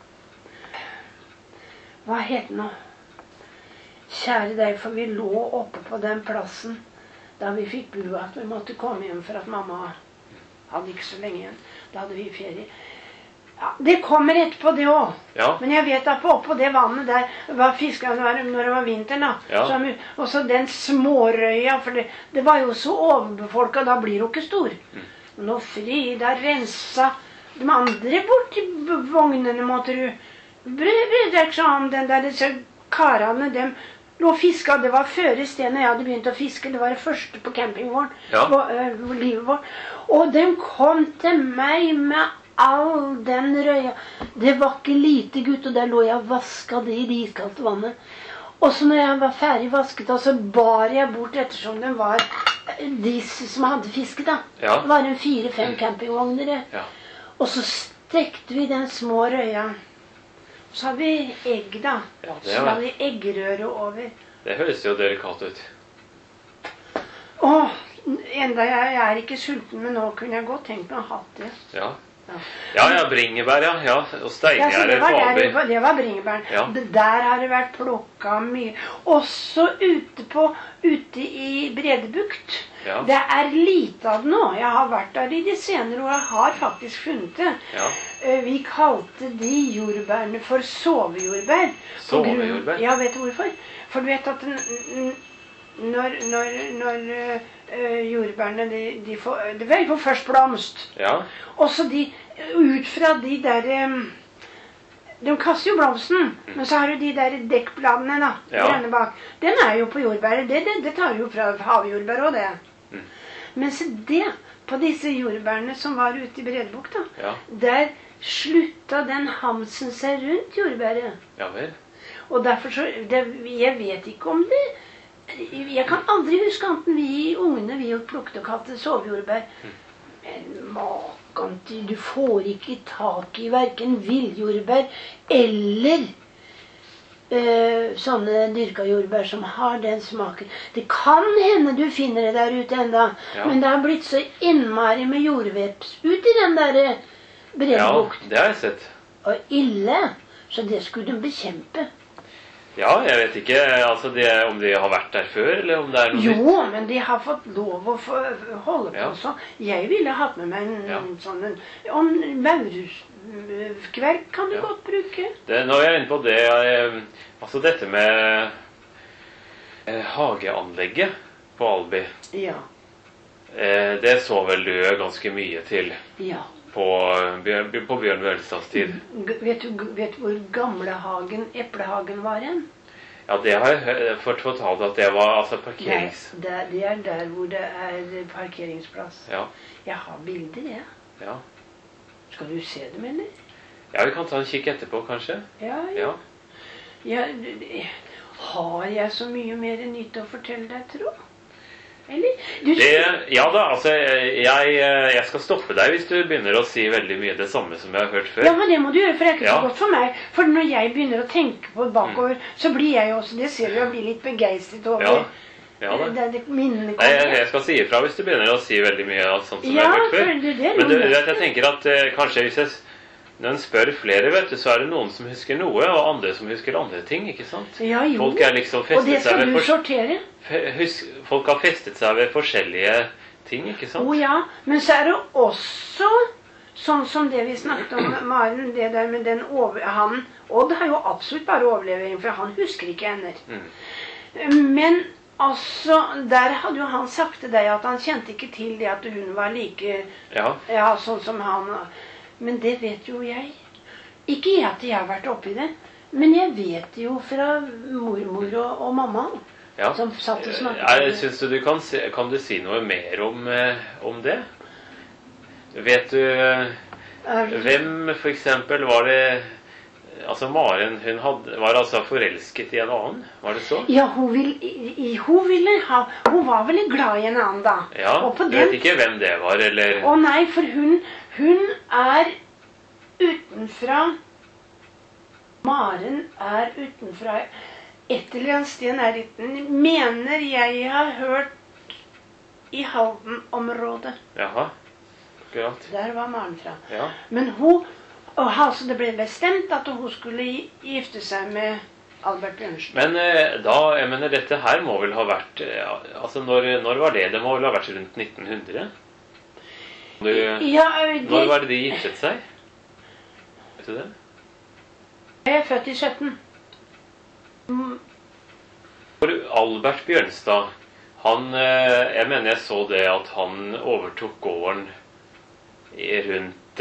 Hva het det nå? Kjære deg, for vi lå oppe på den plassen da vi fikk bu at vi måtte komme hjem for at mamma hadde ikke så lenge igjen. Da hadde vi ferie. Ja, det kommer etterpå det også. Ja. Men jeg vet at på oppå det vannet der var fisket når det var vinter da. Ja. Så, og så den smårøya, for det, det var jo så overbefolket, da blir det ikke stor. Mm. Når Frida rensa de andre bort i vognene, måtte du bry deg ikke om den der, disse karene, dem lå og fisket. Det var før i stedet jeg hadde begynt å fiske, det var det første på campingvåren, ja. på uh, livet vårt. Og de kom til meg med all den røya. Det var ikke lite, gutt, og der lå jeg og vasket det i det iskaldt vannet. Og så når jeg var ferdig vasket, så bar jeg bort ettersom den var de som hadde fisket da. Ja. Det var en fire-fem campingvogner. Ja. Og så stekte vi den små røya. Så hadde vi egg da. Ja, så hadde vi eggerøre over. Det høres jo delikat ut. Åh, enda jeg, jeg er ikke sulten, men nå kunne jeg godt tenkt meg å ha det. Ja. Ja, ja, bringebær, ja, ja, og steingjerde, ja, det, det, det var bringebær. Ja. Der har det vært plukket mye. Også ute på, ute i Bredebukt. Ja. Det er lite av det nå. Jeg har vært der i de senere år, jeg har faktisk funnet det. Ja. Vi kalte de jordbærene for sovejordbær. Sovejordbær? Ja, vet du hvorfor? For du vet at når, når, når uh, jordbærene, de, de får, det vil få først blomst. Ja. Og så de, ut fra de der um, de kaster jo blomsten, mm. men så har du de der dekkbladene da, ja. grønne bak. Den er jo på jordbæret, det, det, det tar jo fra havjordbær også det. Mm. Men så det, på disse jordbærene som var ute i Bredbukta, ja. der slutta den hamsen seg rundt jordbæret. Ja vel. Og derfor så, det, jeg vet ikke om det, jeg kan aldri huske annet enn vi ungene, vi plukket og kalte sovjordbær. Mm. Men maken til, du får ikke tak i hverken vildjordbær eller øh, sånne dyrka jordbær som har den smaken. Det kan hende du finner det der ute enda, ja. men det har blitt så innmari med jordveps ut i den der Bredbukt. Ja, det har jeg sett. Og ille, så det skulle de bekjempe. Ja, jeg vet ikke altså de, om de har vært der før, eller om det er noe jo, nytt. Jo, men de har fått lov å få, holde på ja. sånn. Jeg ville hatt med meg en ja. sånn en, om mauruskverk kan du ja. godt bruke. Det, nå er jeg inne på det, jeg, altså dette med eh, hageanlegget på Alby. Ja. Eh, det så vel du ganske mye til. Ja. På, på Bjørn Wølstads tid. Vet du, vet du hvor gamle hagen, eplehagen var igjen? Ja, det har jeg fått fortalt at det var altså parkerings... Nei, det, det er der hvor det er parkeringsplass. Ja. Jeg har bilder, jeg. Ja. Skal du se dem, eller? Ja, vi kan ta en kikk etterpå, kanskje. Ja, ja. ja. ja har jeg så mye mer nytt å fortelle deg, tro? Eller? Du... Det, ja da, altså jeg, jeg skal stoppe deg hvis du begynner å si veldig mye det samme som jeg har hørt før. Ja, men det må du gjøre, for det er ikke ja. så godt for meg. For når jeg begynner å tenke på bakover, mm. så blir jeg jo også, det ser du, jeg blir litt begeistret over. Ja, ja da. Det, det, minnene kommer. Jeg, jeg skal si ifra hvis du begynner å si veldig mye av sånt som ja, jeg har hørt før. Det, det, men du vet, jeg tenker at uh, kanskje hvis jeg... Når en spør flere, vet du, så er det noen som husker noe, og andre som husker andre ting, ikke sant? Ja, jo. Folk er liksom festet og det skal du for... sortere. Husk, folk har festet seg ved forskjellige ting, ikke sant? Å oh, ja, men så er det også sånn som det vi snakket om, Maren, det der med den over... Han, Odd har jo absolutt bare overlevering, for han husker ikke ender. Mm. Men altså, der hadde jo han sagt til deg at han kjente ikke til det at hun var like... Ja. Ja, sånn som han... Men det vet jo jeg. Ikke jeg at jeg har vært oppi det, men jeg vet jo fra mormor og, og mamma ja. som satt og snakket om det. Synes du, du kan, se, kan du si noe mer om, eh, om det? Vet du er, hvem for eksempel var det... Altså Maren, hun hadde, var altså forelsket i en annen, var det så? Ja, hun, vil, hun ville ha... Hun var vel glad i en annen da. Ja, du den, vet ikke hvem det var, eller... Å nei, for hun... Hun er utenfra, Maren er utenfra et eller annet sted er det, mener jeg har hørt i Halden-området. Jaha, akkurat. Der var Maren fra. Ja. Men hun, og altså det ble bestemt at hun skulle gifte seg med Albert Bjørnstad. Men eh, da, jeg mener, dette her må vel ha vært, ja, altså når, når var det? Det må vel ha vært rundt nitten hundre? Du, ja, det... Når var det de giftet seg? Vet du det? Jeg er født i sytten. Mm. For Albert Bjørnstad, han, jeg mener jeg så det at han overtok gården rundt,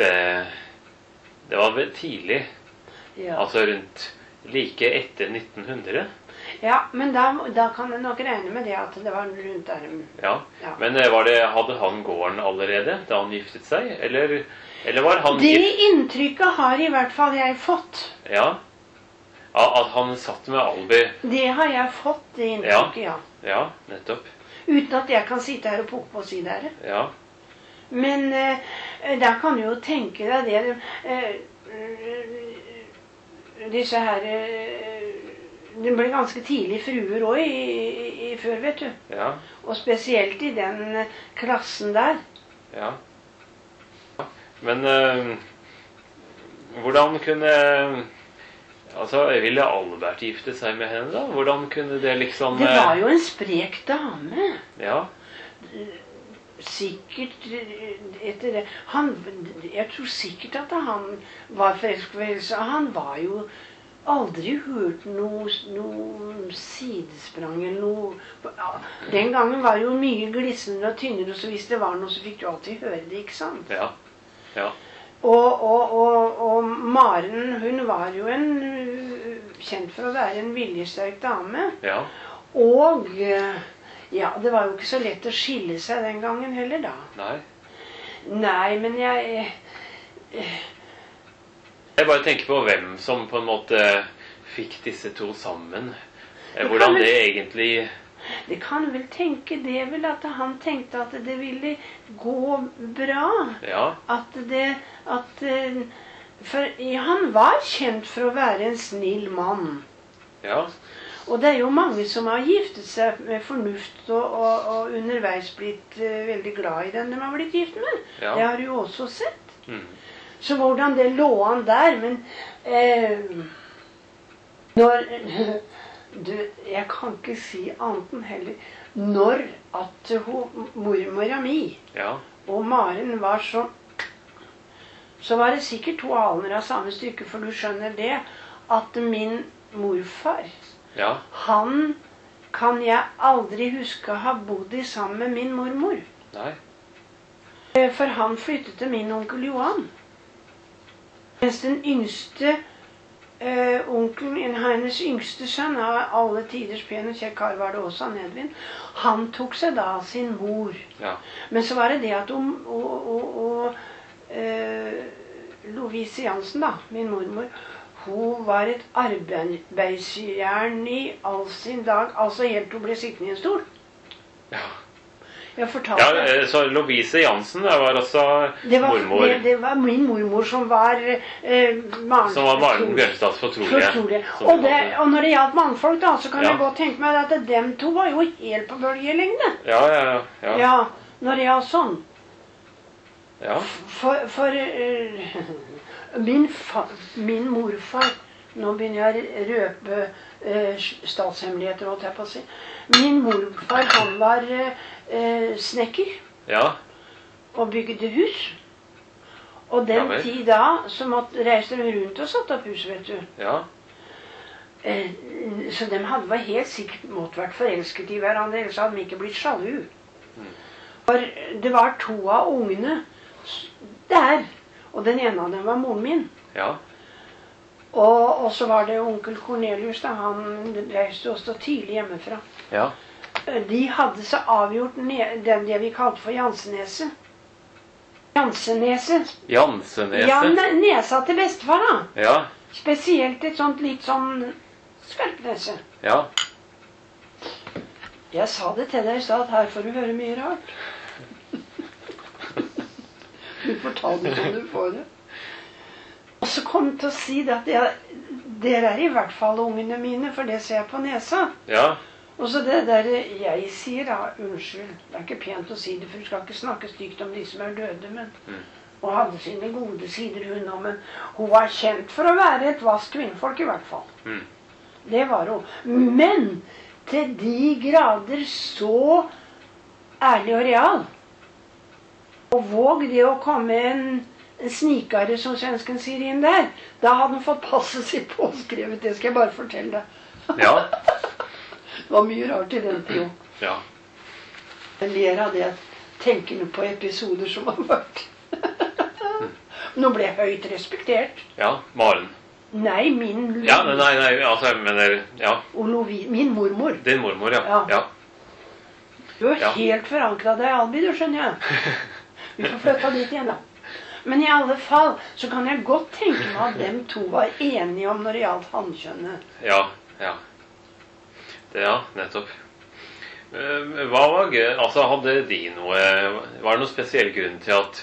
det var vel tidlig, ja. Altså rundt like etter nitten hundre. Ja, men da, da kan jeg nok regne med det at det var rundt der. Ja, ja. Men var det, hadde han gården allerede da han giftet seg? Eller, eller var han det gift? Inntrykket har i hvert fall jeg fått. Ja, at han satt med Alby. Det har jeg fått, det inntrykket, ja. Ja, ja nettopp. Uten at jeg kan sitte her og pukke på å si det her. Ja. Men eh, da kan du jo tenke deg det. Eh, disse her... Eh, det ble ganske tidlig fruer også i, i, i før, vet du. Ja. Og spesielt i den klassen der. Ja. Men uh, hvordan kunne... Altså, ville Albert gifte seg med henne da? Hvordan kunne det liksom... Det var jo en sprek dame. Ja. Sikkert etter det. Han, jeg tror sikkert at han var forelsket. Han var jo... aldri hørt noe, noe sidesprang eller noe. Ja, den gangen var det jo mye glissende og tynnere, så hvis det var noe så fikk du alltid høre det, ikke sant? Ja, ja. Og, og, og, og Maren, hun var jo en, kjent for å være en viljesterk dame. Ja. Og ja, det var jo ikke så lett å skille seg den gangen heller da. Nei. Nei, men jeg... Jeg bare tenker på hvem som på en måte fikk disse to sammen. Hvordan det egentlig... Det kan vel tenke det vel at han tenkte at det ville gå bra. Ja. At det, at, for han var kjent for å være en snill mann. Ja. Og det er jo mange som har giftet seg med fornuft og, og, og underveis blitt uh, veldig glad i den de har blitt gift med. Ja. Det har du jo også sett. Mm. Så hvordan det lå han der, men eh, når... Du, jeg kan ikke si annet enn heller når at hun, mormora mi ja. og Maren var så, så var det sikkert to alner av samme stykke, for du skjønner det, at min morfar, ja. han kan jeg aldri huske ha bodd i sammen med min mormor. Nei. For han flyttet til min onkel Johan. Mens den yngste Uh, onkelen, hennes yngste sønn, av alle tiders pen og kjekk kar var det også, han Edvin, han tok seg da av sin mor. Ja. Men så var det det at hun, og, og, og uh, Lovise Jansen da, min mormor, hun var et arbeidsjern i all sin dag, altså helt til hun ble sittende i en stol. Ja. Jeg fortalte ja, så Lovise Jansen var altså det var, mormor. Det, det var min mormor som var eh, Maren. Som var Maren Bjørnstads fortrolige. Og, det, og når det gjaldt mannfolk da, så kan ja. jeg godt tenke meg at dem to var jo helt på bølgelengde. Ja, ja, ja. Ja, ja når det gjaldt sånn. Ja. For, for uh, min, fa, min morfar, nå begynner jeg å røpe uh, statshemmeligheter, holdt jeg på å si. Min morfar, han var... Uh, Eh, snekker ja. og bygde hus, og den ja, tid da så måtte, reiste de rundt og satt opp hus, vet du ja. eh, så de hadde var helt sikkert måtte vært forelsket i hverandre, ellers hadde de ikke blitt sjalu. mm. For det var to av ungene der, og den ene av dem var moren min ja. og, og så var det onkel Cornelius da, han reiste også tidlig hjemmefra ja. De hadde så avgjort den det vi kalte for Janseneset. Janseneset. Janseneset? Ja, nesa til bestefar da. Ja. Spesielt et sånt litt sånn skarpnese. Ja. Jeg sa det til deg i stad, at her får du høre mye rart. Du får ta det som du får det. Og så kom jeg til å si det at jeg, dere er i hvert fall ungene mine, for det ser jeg på nesa. Ja. Og så det der jeg sier da, unnskyld, det er ikke pent å si det, for du skal ikke snakke stygt om de som er døde, men mm. hun hadde sine gode sider hun også, men hun var kjent for å være et vask kvinnfolk i hvert fall. Mm. Det var hun. Men til de grader så ærlig og real. Og våg det å komme en, en snikare, som svensken sier inn der, da hadde hun fått passet sitt påskrevet, det skal jeg bare fortelle deg. Ja. Det var mye rart i den tiden. Ja. Jeg ler av det jeg tenker på episoder som har vært. Nå ble jeg høyt respektert. Ja, Maren. Nei, min... Ja, nei, nei, altså, jeg mener, ja. Og Lovi, min mormor. Din mormor, ja. Ja. ja. Du er ja. helt forankret deg, Albi, du skjønner jeg. Vi får flytta dit igjen da. Men i alle fall, så kan jeg godt tenke meg at dem to var enige om når det gjaldt hannkjønnet. Ja, ja. Ja, nettopp. Hva var gøy? Altså, hadde de noe... Var det noen spesiell grunn til at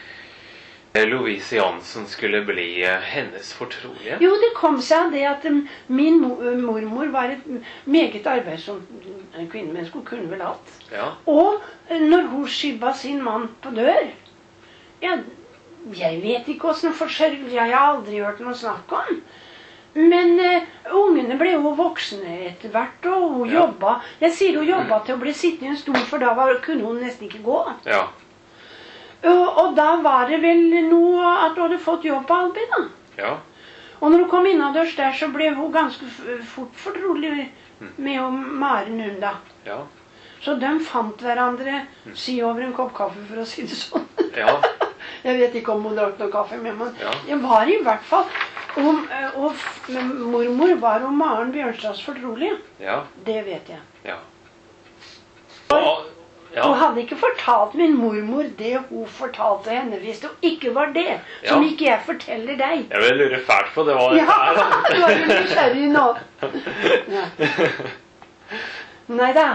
Lovise Jansen skulle bli hennes fortrolige? Jo, det kom seg av det at min mormor var et meget arbeidsom kvinnemenneske, hun kunne vel alt. Ja. Og når hun skibba sin mann på dør, ja, jeg vet ikke hvordan forsørgelse, jeg har aldri hørt noe snakk om. Men uh, ungene ble jo voksne etter hvert, og hun ja. jobba. Jeg sier hun jobba til å bli sittende i en stol, for da var, kunne hun nesten ikke gå. Ja. Og, og da var det vel noe at hun hadde fått jobb på Albi, da. Ja. Og når hun kom innadørs der, så ble hun ganske fort fortrolig med å Maren hun da. Ja. Så de fant hverandre, si over en kopp kaffe, for å si det sånn. Ja. Jeg vet ikke om hun drakk noe kaffe med meg. Ja. Jeg var i hvert fall, og, og mormor var om Maren Bjørnstads fortrolige. Ja. Det vet jeg. Ja. Og, ja. Hun hadde ikke fortalt min mormor det hun fortalte henne, hvis det ikke var det, som ja. Ikke jeg forteller deg. Jeg vil lure fælt på det var ja, det her. Du var jo nysgjerrig nå. Ja. Neida.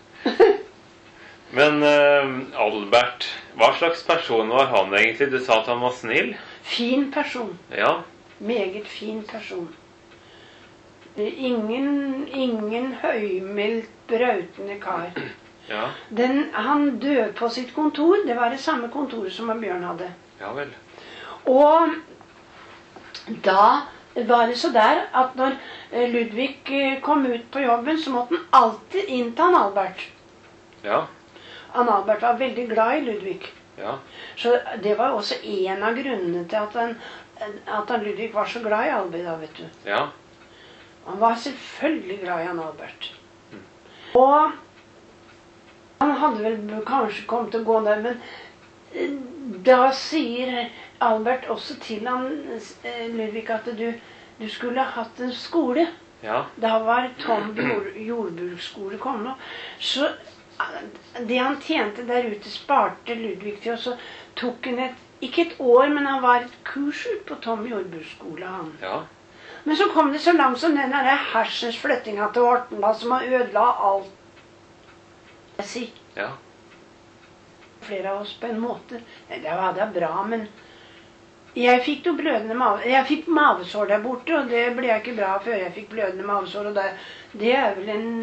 Men uh, Albert, hva slags person var han egentlig? Du sa at han var snill? Fin person. Ja. Meget fin person. Ingen, ingen høymildt, brautende kar. Ja. Den, han døde på sitt kontor. Det var det samme kontoret som Bjørn hadde. Ja vel. Og da var det så der at når Ludvig kom ut på jobben, så måtte han alltid inn til han Albert. Ja. Han Albert var veldig glad i Ludvig. Ja. Så det var også en av grunnene til at, han, at han Ludvig var så glad i Albert, da, vet du. Ja. Han var selvfølgelig glad i han Albert. Mm. Og han hadde vel kanskje kommet til å gå der, men da sier Albert også til han, Ludvig, at du, du skulle hatt en skole. Ja. Da var Tom jord, jordbruksskole kommet. Så det han tjente der ute sparte Ludvig til, og så tok han et, ikke et år, men han var et kurs ut på Tom jordbruksskole, han. Ja. Men så kom det så langt som den der hersens flyttinga til Horten, som har ødela alt. Jeg sier. Ja. Flere av oss på en måte. Det var det bra, men jeg fikk jo blødende mave. Jeg fikk mavesår der borte, og det ble jeg ikke bra før jeg fikk blødende mavesår. Og det, det er vel en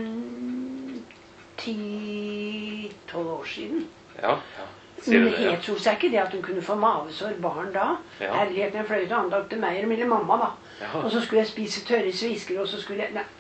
ti-tolv år siden. Ja, ja. Sier du det, ja. Men jeg tror seg ikke det at hun kunne få mavesår barn da. Ja. Herligheten, jeg fløy til andag til meg eller mamma da. Ja. Og så skulle jeg spise tørre svisker, og så skulle jeg... Nei.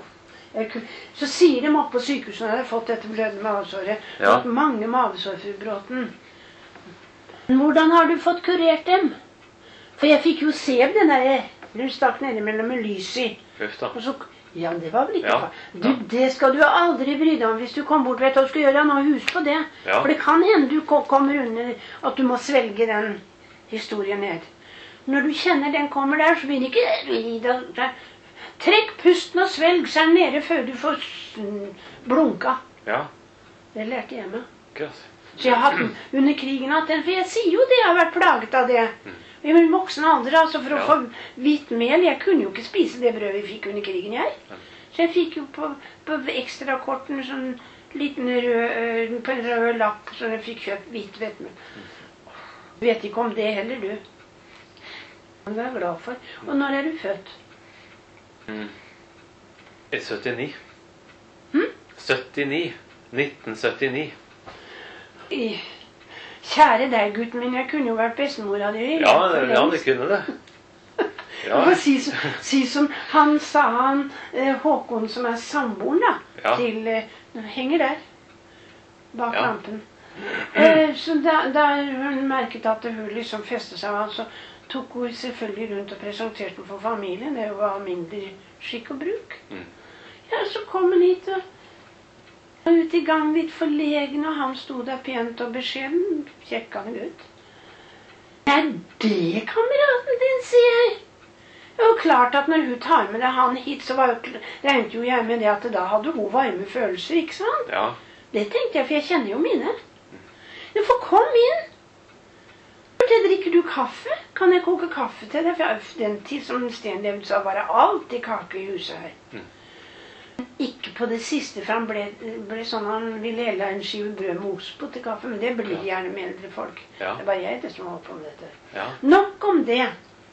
Så sier de opp på sykehuset når jeg hadde fått dette blødende mavesåret. Ja. Fått mange mavesår, fru Bråten. Hvordan har du fått kurert dem? For jeg fikk jo se den der, den stakk nede mellom med lys i. Og så, ja, det var vel ikke ja. far. Du, det skal du aldri bry deg om hvis du kommer bort, vet du hva du skal gjøre, nå husk på det. Ja. For det kan hende du kommer under at du må svelge den historien ned. Når du kjenner den kommer der, så begynner ikke lide der. Trekk pusten og svelg seg nede før du får blunka. Ja. Det lærte jeg meg. Godt. Så jeg har hatt den under krigen hatt den, for jeg sier jo det, jeg har vært plaget av det. Mm. I min voksen alder, altså, for ja. Å få hvitt mel. Jeg kunne jo ikke spise det brødet vi fikk under krigen, jeg. Mm. Så jeg fikk jo på, på ekstrakorten sånn liten rød, på en rød lapp, så jeg fikk kjøpt hvitt hvetemel. Mm. Vet ikke om det heller, du. Det er jeg glad for. Og når er du født? Mm. I syttini. Hm? syttini. nitten syttini. I, kjære deg, gutten min, jeg kunne jo vært bestemora di. Ja, ja, det kunne det. Ja. si, si som han sa, han eh, Håkon som er samboeren da, ja. Til, eh, henger der, bak ja. lampen. Eh, så da, da hun merket at hun liksom festet seg, altså, tok hun selvfølgelig rundt og presenterte den for familien. Det var mindre skikk og bruk. Mm. Ja, så kom han hit og ut i gang litt forlegen, og han stod der pent og beskjeden. Kjekka han ut. Er det kameraten din, sier jeg. Det var klart at når hun tar med deg han hit, så var jo, regnet jo jeg med det at da hadde hun varme følelser, ikke sant? Ja. Det tenkte jeg, for jeg kjenner jo mine. Du får kom inn. Drikker du kaffe? Kan jeg koke kaffe til deg? For den tid som Sten levde, så var det alltid kake i huset her. Mm. Ikke på det siste, for han ble, ble sånn, han ville helle en skive brød med ost på til kaffe, men det blir ja. Gjerne med eldre folk. Ja. Det er bare jeg det som holder på med dette. Ja. Nok om det.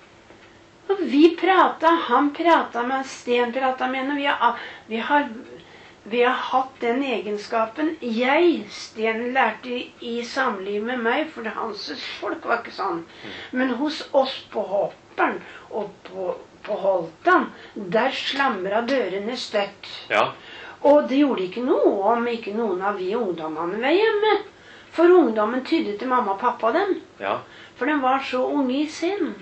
Og vi pratet, han pratet med, Sten pratet med henne, vi har, vi har Vi har hatt den egenskapen. Jeg, Sten, lærte i, i samliv med meg, for hans folk var ikke sånn. Mm. Men hos oss på Hopperen og på, på Holtan, der slamret dørene støtt. Ja. Og det gjorde ikke noe om ikke noen av vi ungdommene var hjemme. For ungdommen tydde til mamma og pappa dem. Ja. For de var så unge i sinn.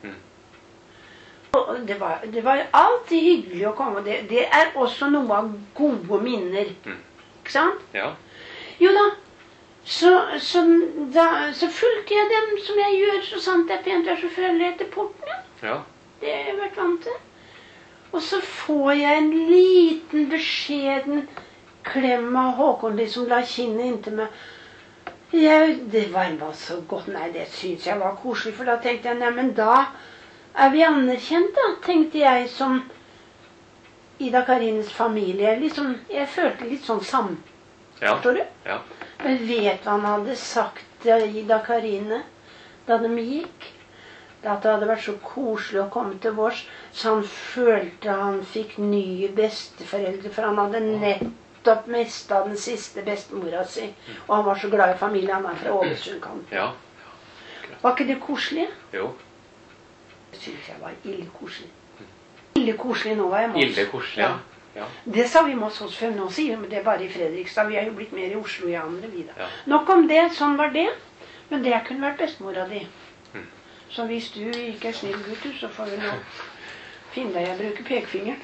Det var, det var alltid hyggelig å komme. Det, det er også noe av gode minner. Mm. Ikke sant? Ja. Jo da. Så, så, da, så fulgte jeg dem som jeg gjør, så sant det er pent vær, så følger jeg etter porten. Ja. Det har jeg vært vant til. Og så får jeg en liten beskjeden klem av Håkon, liksom la kinnet inntil meg. Jeg, det varma så godt. Nei, det synes jeg var koselig, for da tenkte jeg, nei, men da er vi anerkjent, da, tenkte jeg, som Ida Karines familie. Liksom, jeg følte litt sånn sammen. Ja. Forstår du? Ja. Men vet hva han hadde sagt til Ida Karine da de gikk? At det hadde vært så koselig å komme til vårs, så han følte han fikk nye besteforeldre, for han hadde nettopp mistet den siste bestemora si, og han var så glad i familien, han er fra Ålesund. Ja. Var ikke det koselig? Jo. Det synes jeg var ille koselig. Ille koselig nå var jeg med oss. Ille koselig, ja. Ja. Det sa vi med oss hos før, nå sier vi det bare i Fredrikstad. Vi har jo blitt mer i Oslo i andre vida. Ja. Nok om det, sånn var det. Men det kunne vært bestemora di. Mm. Så hvis du ikke er snill gutt, så får du nå finne deg jeg bruker pekefingeren.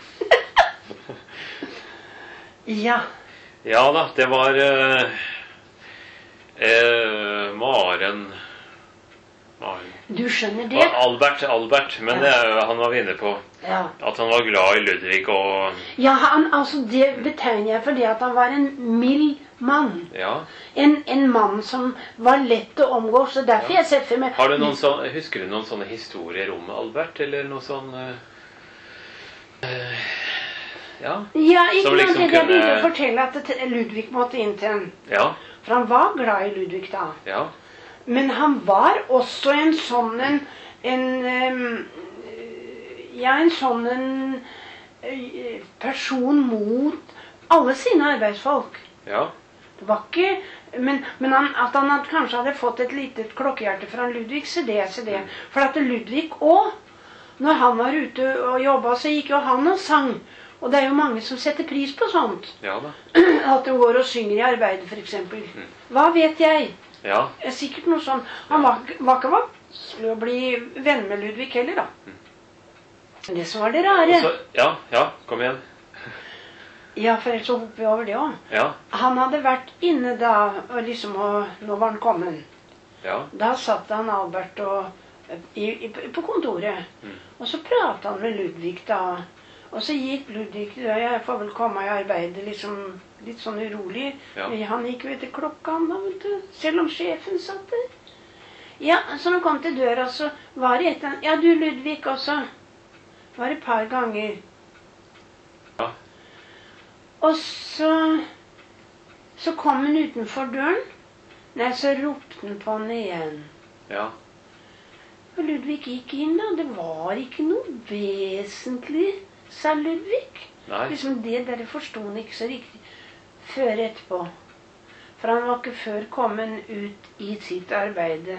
Ja. Ja da, det var uh, uh, Maren Maren. Du skjønner det? Albert, Albert, men ja. det, han var inne på ja. At han var glad i Ludvig og... Ja, han, altså det betegner jeg fordi at han var en mild mann. Ja. En, en mann som var lett å omgå, så derfor ja. Jeg ser for meg... Har du noen sånne, husker du noen sånne historier om Albert, eller noe sånn... Uh, uh, ja? Ja, ikke som liksom noe kunne... Jeg begynte å fortelle at Ludvig måtte inn til en... Ja. For han var glad i Ludvig da. Ja. Men han var også en sånn en, en um, ja, en sånn en uh, person mot alle sine arbeidsfolk. Ja. Det var ikke, men, men han, at han had, kanskje hadde fått et litet klokkehjerte fra Ludvig, se det, se det. For at Ludvig også, når han var ute og jobbet, så gikk jo han og sang. Og det er jo mange som setter pris på sånt. Ja da. At de går og synger i arbeidet, for eksempel. Mm. Hva vet jeg? Ja. Det er sikkert noe sånn. Han var, var ikke vanskelig å bli venn med Ludvig heller, da. Mm. Det som var det rare. Også, ja, ja, kom igjen. Ja, for ellers så hopper vi over det også. Ja. Han hadde vært inne da, og liksom, og nå var han kommet. Ja. Da satt han Albert og, i, i, på kontoret. Mm. Og så pratet han med Ludvig da. Og så gikk Ludvig, jeg får vel komme i arbeidet liksom, litt sånn urolig. Ja. Han gikk jo etter klokka, da, vet du, selv om sjefen satt der. Ja, så når han kom til døra, så var det et, ja du Ludvig også, var det et par ganger. Ja. Og så, så kom han utenfor døren, nei, så ropte han på han igjen. Ja. Og Ludvig gikk inn da, det var ikke noe vesentlig, sa Ludvig. Nei. Liksom det der forstod han ikke så riktig før etterpå. For han var ikke før kommet ut i sitt arbeide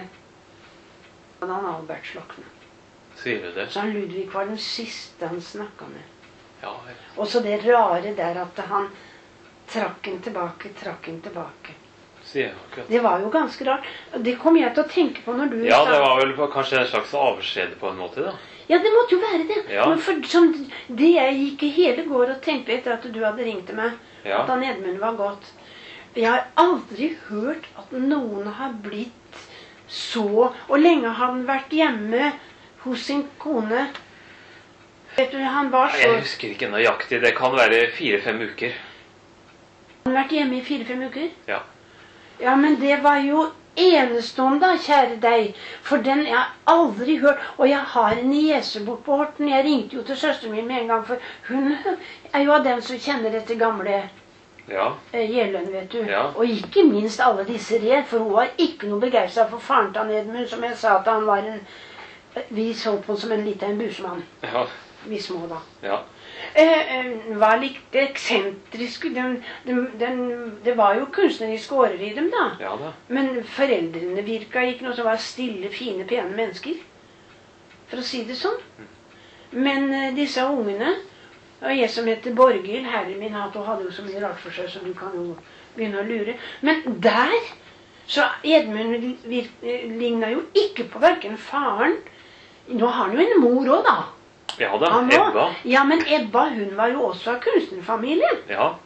da han Albert sloknet. Sier du det? Så han Ludvig var den siste han snakket med. Ja. Og så det rare der at han trakk han tilbake, trakk han tilbake. Sier jeg akkurat. Det var jo ganske rart. Det kom jeg til å tenke på når du... Ja, det var vel kanskje en slags avskjed på en måte da. Ja, det måtte jo være det. Ja. Men for som det jeg gikk i hele går og tenkte etter at du hadde ringt til meg, ja. At han Edmund var gått. Jeg har aldri hørt at noen har blitt så, og lenge har han vært hjemme hos sin kone. Vet du, han var så... Jeg husker ikke nøyaktig, det kan være fire-fem uker. Han har vært hjemme i fire-fem uker? Ja. Ja, men det var jo enestående, kjære deg. For den jeg har aldri hørt. Og jeg har en niese bort på Horten. Jeg ringte jo til søsteren min med en gang, for hun er jo av dem som kjenner dette gamle ja. eh, Gjeløn, vet du. Ja. Og ikke minst alle disse red, for hun var ikke noe begeistret for faren til Edmund, som jeg sa at han var en... Vi så på som en liten busmann. Ja. Vi små da. Ja. Eh, var litt eksentrisk. Den, den, den, det var jo kunstneriske årer i dem da. Ja da. Men foreldrene virka ikke noe som var stille, fine, pene mennesker. For å si det sånn. Men eh, disse ungene, og jeg som heter Borghild, herren min hadde jo så mye rart for seg, så du kan jo begynne å lure. Men der, så Edmund lignet jo ikke på hverken faren. Nå har han jo en mor også da. Ja da, Ebba. Ja, men Ebba, hun var jo også av kunstnerfamilien. Ja,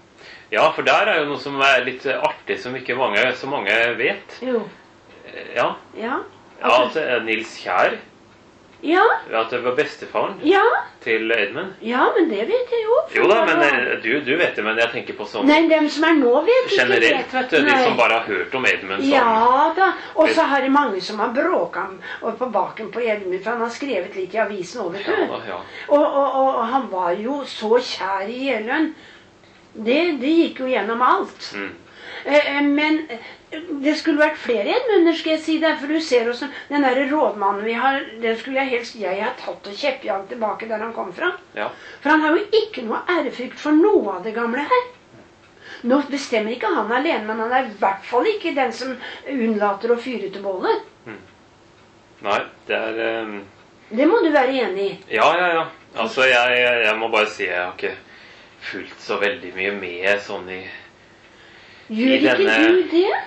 Ja, for der er jo noe som er litt artig, som ikke mange, så mange vet. Jo. Ja. Ja. Ja, altså Nils Kjær. Ja. At det var bestefaren ja. til Edmund. Ja, men det vet jeg jo. Jo da, men du, du vet det, men jeg tenker på sånn... Nei, dem som er nå vet ikke. Generelt, vet, de som bare har hørt om Edmund sånn. Ja da, og så har det mange som har bråket på baken på Edmund, for han har skrevet litt i avisen over, vet du. Ja, ja. Og, og, og han var jo så kjær i Jeløen. Det, det gikk jo gjennom alt. Mm. Eh, men det skulle vært flere Edmunder, skal jeg si deg, for du ser også, den der rådmannen vi har, den skulle jeg helst, jeg har tatt og kjeppjagt tilbake der han kom fra. Ja. For han har jo ikke noe ærefrykt for noe av det gamle her. Nå bestemmer ikke han alene, men han er i hvert fall ikke den som unnlater å fyre til bålet. Mm. Nei, det er... Um... Det må du være enig i. Ja, ja, ja. Altså, jeg, jeg må bare si, jeg har ikke fulgt så veldig mye med sånn i... Gjør ikke denne, du det?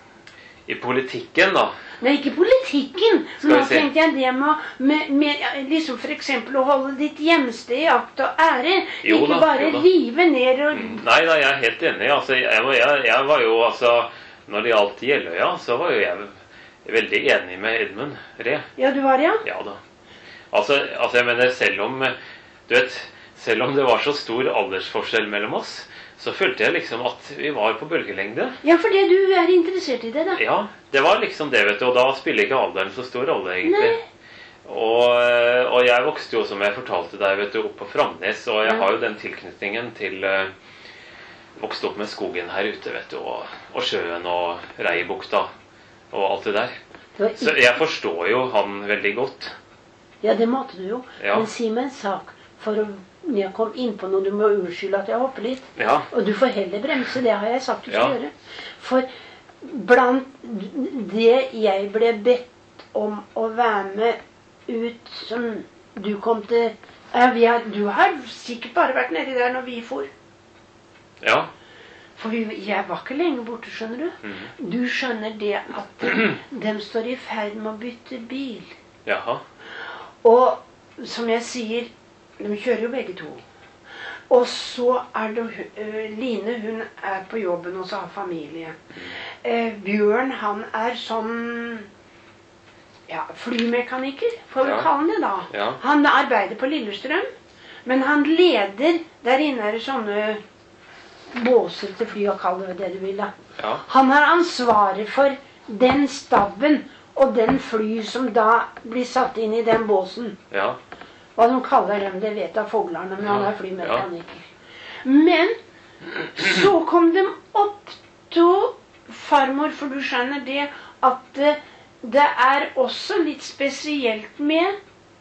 I politikken, da. Nei, ikke politikken. Nå tenkte jeg det med, med, med liksom for eksempel å holde ditt hjemsted i akt og ære. Jo, ikke da, bare rive ned og... Nei da, jeg er helt enig. Altså, jeg, jeg, jeg var jo, altså, når det gjaldt Jeløya, så var jo jeg veldig enig med Edmund Ree. Ja, du var, ja? Ja da. Altså, altså, jeg mener, selv om, du vet, selv om det var så stor aldersforskjell mellom oss, så følte jeg liksom at vi var på bølgelengde. Ja, fordi du er interessert i det, da. Ja, det var liksom det, vet du, og da spiller ikke alderen så stor rolle, egentlig. Nei. Og, og jeg vokste jo, som jeg fortalte deg, vet du, opp på Framnes, og jeg ja. har jo den tilknytningen til uh, vokste opp med skogen her ute, vet du, og, og sjøen og Reibukta og alt det der. Det ikke... Så jeg forstår jo han veldig godt. Ja, det måtte du jo. Ja. Men si meg en sak, for å jeg kom inn på noe, du må unnskylde at jeg hopper litt. Ja. Og du får heller bremse, det har jeg sagt du skal ja. gjøre. For blant det jeg ble bedt om å være med ut som du kom til... Ja, vi har, du har sikkert bare vært nedi der når vi for. Ja. For vi, jeg var ikke lenge borte, skjønner du. Mm. Du skjønner det at de står i ferd med å bytte bil. Jaha. Og som jeg sier, de kjører jo begge to. Og så er det uh, Line, hun er på jobben og så har familie. Uh, Bjørn, han er sånn ja, flymekaniker, får vi ja. kalle han det da. Ja. Han arbeider på Lillestrøm, men han leder, der inne er det sånne båser til fly, og kaller det det du vil da. Ja. Han har ansvaret for den stabben og den fly som da blir satt inn i den båsen. Ja. Hva de kaller dem, det vet av foglerne, men han er flymekaniker. Ja. Men så kom de opp til farmor, for du skjønner det, at det, det er også litt spesielt med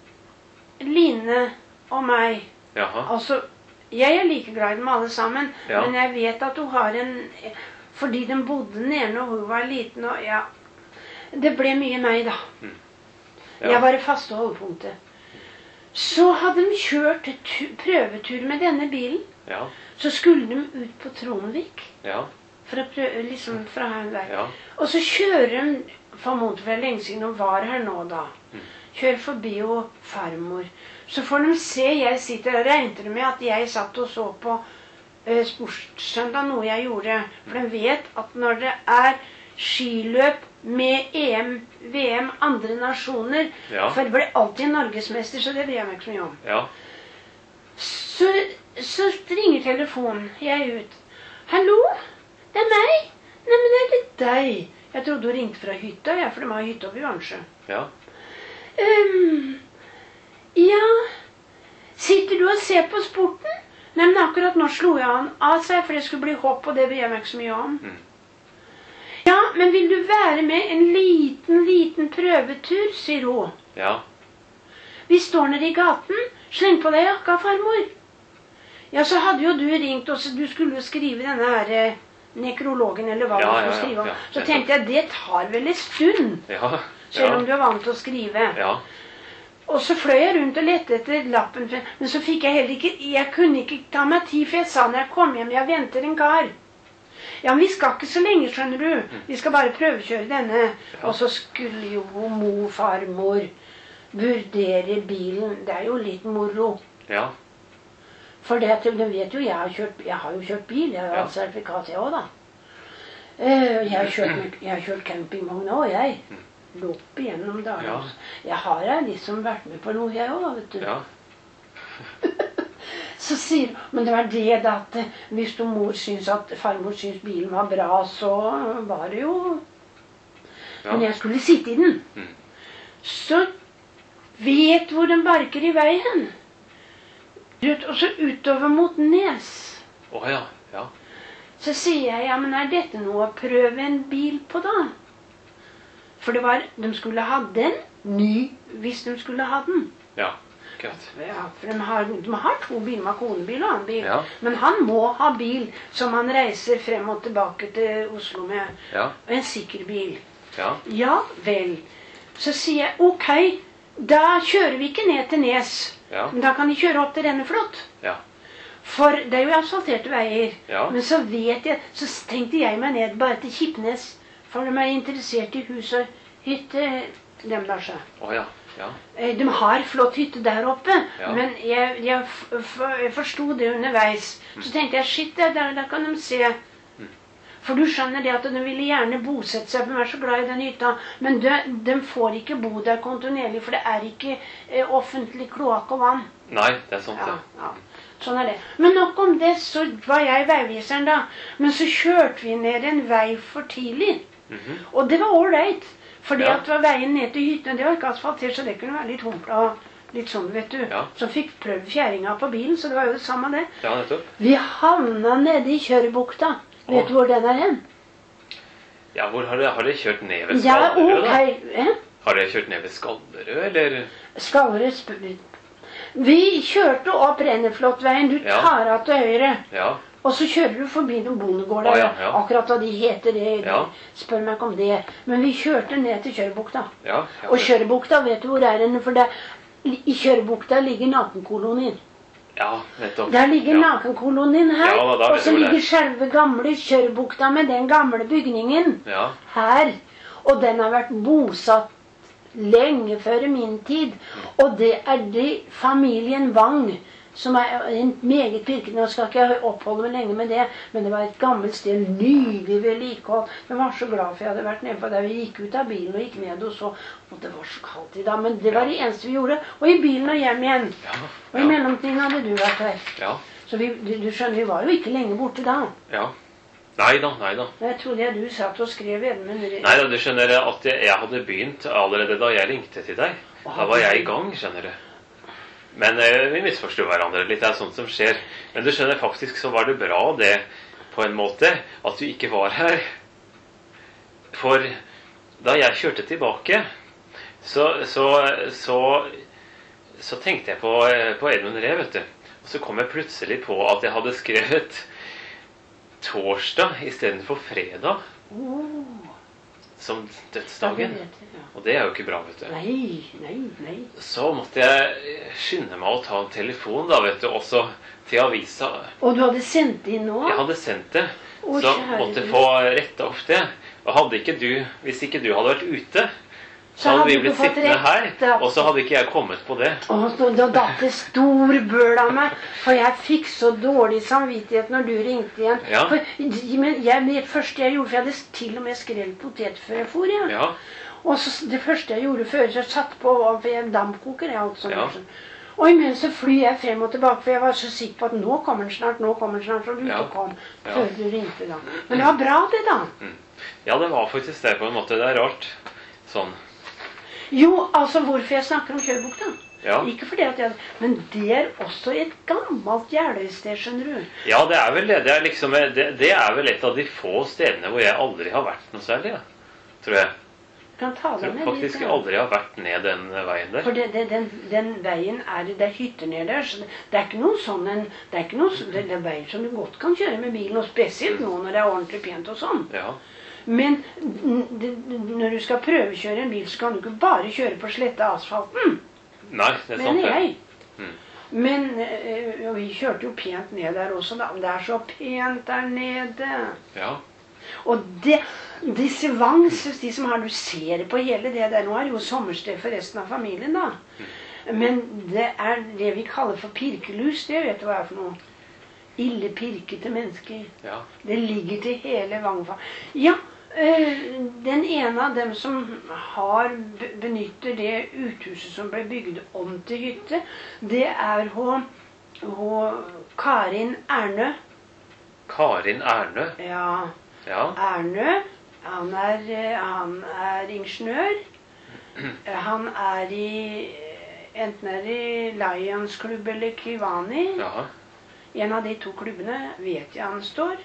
Line og meg. Jaha. Altså, jeg er like glad i dem alle sammen, ja. men jeg vet at hun har en... Fordi de bodde nede når hun var liten, og ja... Det ble mye meg, da. Mm. Ja. Jeg var i faste holdepunktet. Så hadde de kjørt prøvetur med denne bilen. Ja. Så skulle de ut på Trondvik. Ja. For å prøve, liksom fra her der. Ja. Og så kjører de, formodentlig for lenge siden, og var her nå da. Mm. Kjører forbi og farmor. Så får de se, jeg sitter og regner med at jeg satt og så på uh, Sportssøndag, noe jeg gjorde. For de vet at når det er skiløp med E M, V M, andre nasjoner, ja. for det ble alltid norgesmester, så det bryr jeg meg ikke så mye om. Ja. Så, så ringer telefonen, jeg er ut. Hallo? Det er meg? Nei, men det er litt deg. Jeg trodde hun ringte fra hytta, ja, for de har hytta oppe i Vansjø. Ja. Um, ja, sitter du og ser på sporten? Nei, men akkurat nå slo jeg han av seg, for det skulle bli hopp, og det bryr jeg meg ikke så mye om. Mm. Ja, men vil du være med en liten, liten prøvetur, sier hun. Ja. Vi står nede i gaten. Sleng på deg jakka, farmor. Ja, så hadde jo du ringt, og du skulle jo skrive denne her eh, nekrologen, eller hva ja, du skulle ja, skrive om. Ja, ja. Så tenkte jeg, det tar vel en stund. Ja, ja. Selv om du er vant til å skrive. Ja. Og så fløy jeg rundt og lette etter lappen, men så fikk jeg heller ikke, jeg kunne ikke ta meg tid, for jeg sa når jeg kom hjem, jeg venter en kar. Ja, men vi skal ikke så lenge, skjønner du. Vi skal bare prøvekjøre denne. Ja. Og så skulle jo mo, farmor vurdere bilen. Det er jo litt moro. Ja. For det, du vet jo, jeg har, kjørt, jeg har jo kjørt bil. Jeg har jo hatt sertifikat, jeg også, da. Jeg har kjørt, jeg har kjørt campingvogn også, jeg. Lopp igjennom dagen. Ja. Jeg har jeg liksom vært med på noe, jeg også, vet du. Ja. Så sier, men det var det da at hvis du mor syns at farmor syns bilen var bra, så var det jo... Ja. Men jeg skulle sitte i den. Mm. Så vet hvor den barker i veien. Og så utover mot Nes. Åh, ja, ja. Så sier jeg, ja, men er dette noe å prøve en bil på da? For det var, de skulle ha den ny, hvis de skulle ha den. Ja, greit. Ja, for de har, de har to bil, med konebil og annen bil. Ja. Men han må ha bil som han reiser frem og tilbake til Oslo med. Ja. En sikker bil. Ja. Ja, vel. Så sier jeg, ok, da kjører vi ikke ned til Nes. Ja. Men da kan de kjøre opp til Renneflot. Ja. For det er jo asfalterte veier. Ja. Men så vet jeg, så tenkte jeg meg ned bare til Kipnes. For de er interessert i hus og hytte, dem der så. Åh, ja, ja. De har flott hytte der oppe, ja. Men jeg, jeg, jeg forstod det underveis. Så tenkte jeg, shit, der, der kan de se. For du skjønner det at de ville gjerne bosette seg, for de er så glad i den hytta. Men de, de får ikke bo der kontinuerlig, for det er ikke eh, offentlig kloakk og vann. Nei, det er sånt, ja. Ja. Sånn er det. Men nok om det, så var jeg veiviseren da. Men så kjørte vi ned en vei for tidlig. Mm-hmm. Og det var ålreit. Fordi ja. At det var veien ned til hytten, det var ikke asfaltert, så det kunne være litt humpla og litt sånn, vet du. Ja. Så fikk prøvd fjæringa på bilen, så det var jo det samme det. Ja, nettopp. Vi havna nede i Kjørebukta. Vet du hvor den er hen? Ja, hvor har dere, har dere kjørt ned ved Skallerød, ja, okay. da? Eh? Har dere kjørt ned ved Skallerød, eller? Skallerød. Vi kjørte opp Renneflotveien, du tar av til høyre. Ja. Og så kjører du forbi noen bondegårder, oh, ja, ja. Akkurat hva de heter det, ja. Spør meg ikke om det. Men vi kjørte ned til Kjørebukta. Ja, ja. Og Kjørebukta, vet du hvor er den? For det, i Kjørebukta ligger nakenkolonien. Ja, nettopp. Der ligger ja. Nakenkolonien her, ja, da, og så ligger selve gamle Kjørebukta med den gamle bygningen ja. Her. Og den har vært bosatt lenge før min tid. Og det er det familien Wang, som er en meget pirkende, og skal ikke oppholde meg lenge med det, men det var et gammelt sted, nydelig vedlikehold. Jeg var så glad for jeg hadde vært nede på der. Vi gikk ut av bilen og gikk ned og så, og det var så kaldt i dag, men det var det eneste vi gjorde. Og i bilen og hjem igjen. Ja, ja. Og i mellomtiden hadde du vært her. Ja. Så vi, du, du skjønner, vi var jo ikke lenge borte da. Ja. Nei da, nei da. Jeg trodde jeg du satt og skrev igjen, men... Nei da, du skjønner at jeg, jeg hadde begynt allerede da jeg ringte til deg. Da var jeg i gang, skjønner du. Men eh, vi misforstod hverandre litt, det er sånt som skjer. Men du skjønner, faktisk så var det bra det, på en måte, at du ikke var her. For da jeg kjørte tilbake, så, så, så, så tenkte jeg på, på Edmund Ree, vet du. Og så kom jeg plutselig på at jeg hadde skrevet torsdag i stedet for fredag. Oh. Som dødsdagen. Og det er jo ikke bra, vet du. Nei, nei, nei. Så måtte jeg skynde meg å ta en telefon, da, vet du, også til avisa. Og du hadde sendt inn nå? Jeg hadde sendt det. Å, så måtte jeg få rette opp det. Og hadde ikke du, hvis ikke du hadde vært ute, så hadde vi blitt sittende her, og så hadde ikke jeg kommet på det. Og da datt det stor bøl av meg, for jeg fikk så dårlig samvittighet når du ringte igjen. Ja. For men jeg, det første jeg gjorde, for jeg hadde til og med skrelt potet før jeg for, ja. Ja. Og så det første jeg gjorde før, så jeg satt på, for jeg dampkoker, jeg alt sånt. Ja. Og imens så flyr jeg frem og tilbake, for jeg var så sikker på at nå kommer den snart, nå kommer den snart, så du ja. ikke kom, ja. før du ringte da. Men det var bra det da. Mm. Ja, det var faktisk det på en måte, det er rart. Sånn. Jo, altså hvorfor jeg snakker om Kjørebukta. Ja. Ikke fordi at jeg... Men det er også et gammelt Jeløysted, skjønner du. Ja, det er vel det. Det er, liksom, det, det er vel et av de få stedene hvor jeg aldri har vært noe særlig, ja. Tror jeg. Kan ta jeg tror faktisk jeg aldri har vært ned den veien der. For det, det, den, den veien er det er hytter ned der, så det, det er ikke noe sånn en... Det er ikke noe det, det er veier som du godt kan kjøre med bilen, og spesielt nå når det er ordentlig pent og sånn. Ja. Men det, når du skal prøvekjøre en bil, så kan du ikke bare kjøre på slette asfalten. Nei, det er sant. Mener jeg. Mm. Men øh, vi kjørte jo pent ned der også, da. Det er så pent der nede. Ja. Og det, disse Wangs, de som har, du ser på hele det der, nå er det jo sommersted for resten av familien, da. Mm. Men det er det vi kaller for pirkelus, det vet du hva er for noe? Ille pirkete mennesker. Ja. Det ligger til hele Vangfa. Ja, den ene av dem som har benytter det uthuset som ble bygd om til hytte, det er hun, hun Karin Ernø. Karin Ernø? Ja. Ja. Ernø, han er, han er ingeniør. Han er i, enten er i Lions Club eller Kivani. Ja. En av de to klubbene vet jeg han står.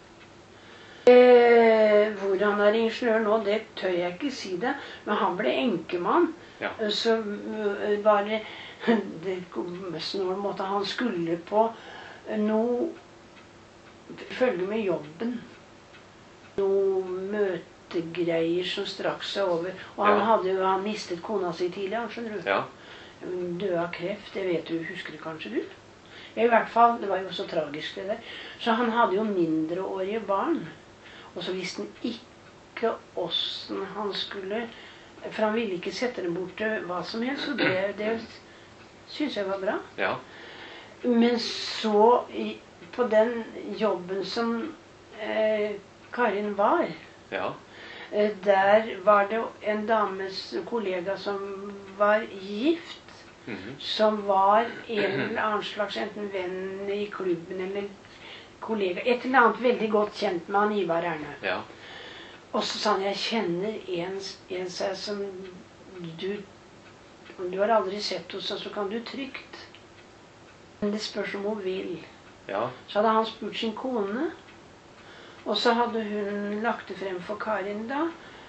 Eh, hvor han er ingeniør nå, det tør jeg ikke si det, men han ble enkemann. Ja. Så var det, det snår måte han skulle på noe følge med jobben. Noe møtegreier som straks er over. Og han Ja. hadde jo han mistet kona si tidlig, han skjønner du. Ja. Døde av kreft, det vet du, husker det kanskje du? I hvert fall, det var jo så tragisk det der. Så han hadde jo mindreårige barn. Og så visste han ikke hvordan han skulle, for han ville ikke sette dem bort til hva som helst, så det, det synes jeg var bra. Ja. Men så, i, på den jobben som eh, Karin var, Ja. eh, der var det en dames kollega som var gift, Mhm. som var en eller annen slags enten venn i klubben eller kollega. Et eller annet veldig godt kjent med han Ivar Erne. Ja. Og så sa han, jeg kjenner en, en seg som du, om du har aldri sett hos oss, så kan du trygt. Men det spørs om hun vil. Ja. Så hadde han spurt sin kone, og så hadde hun lagt det frem for Karin da.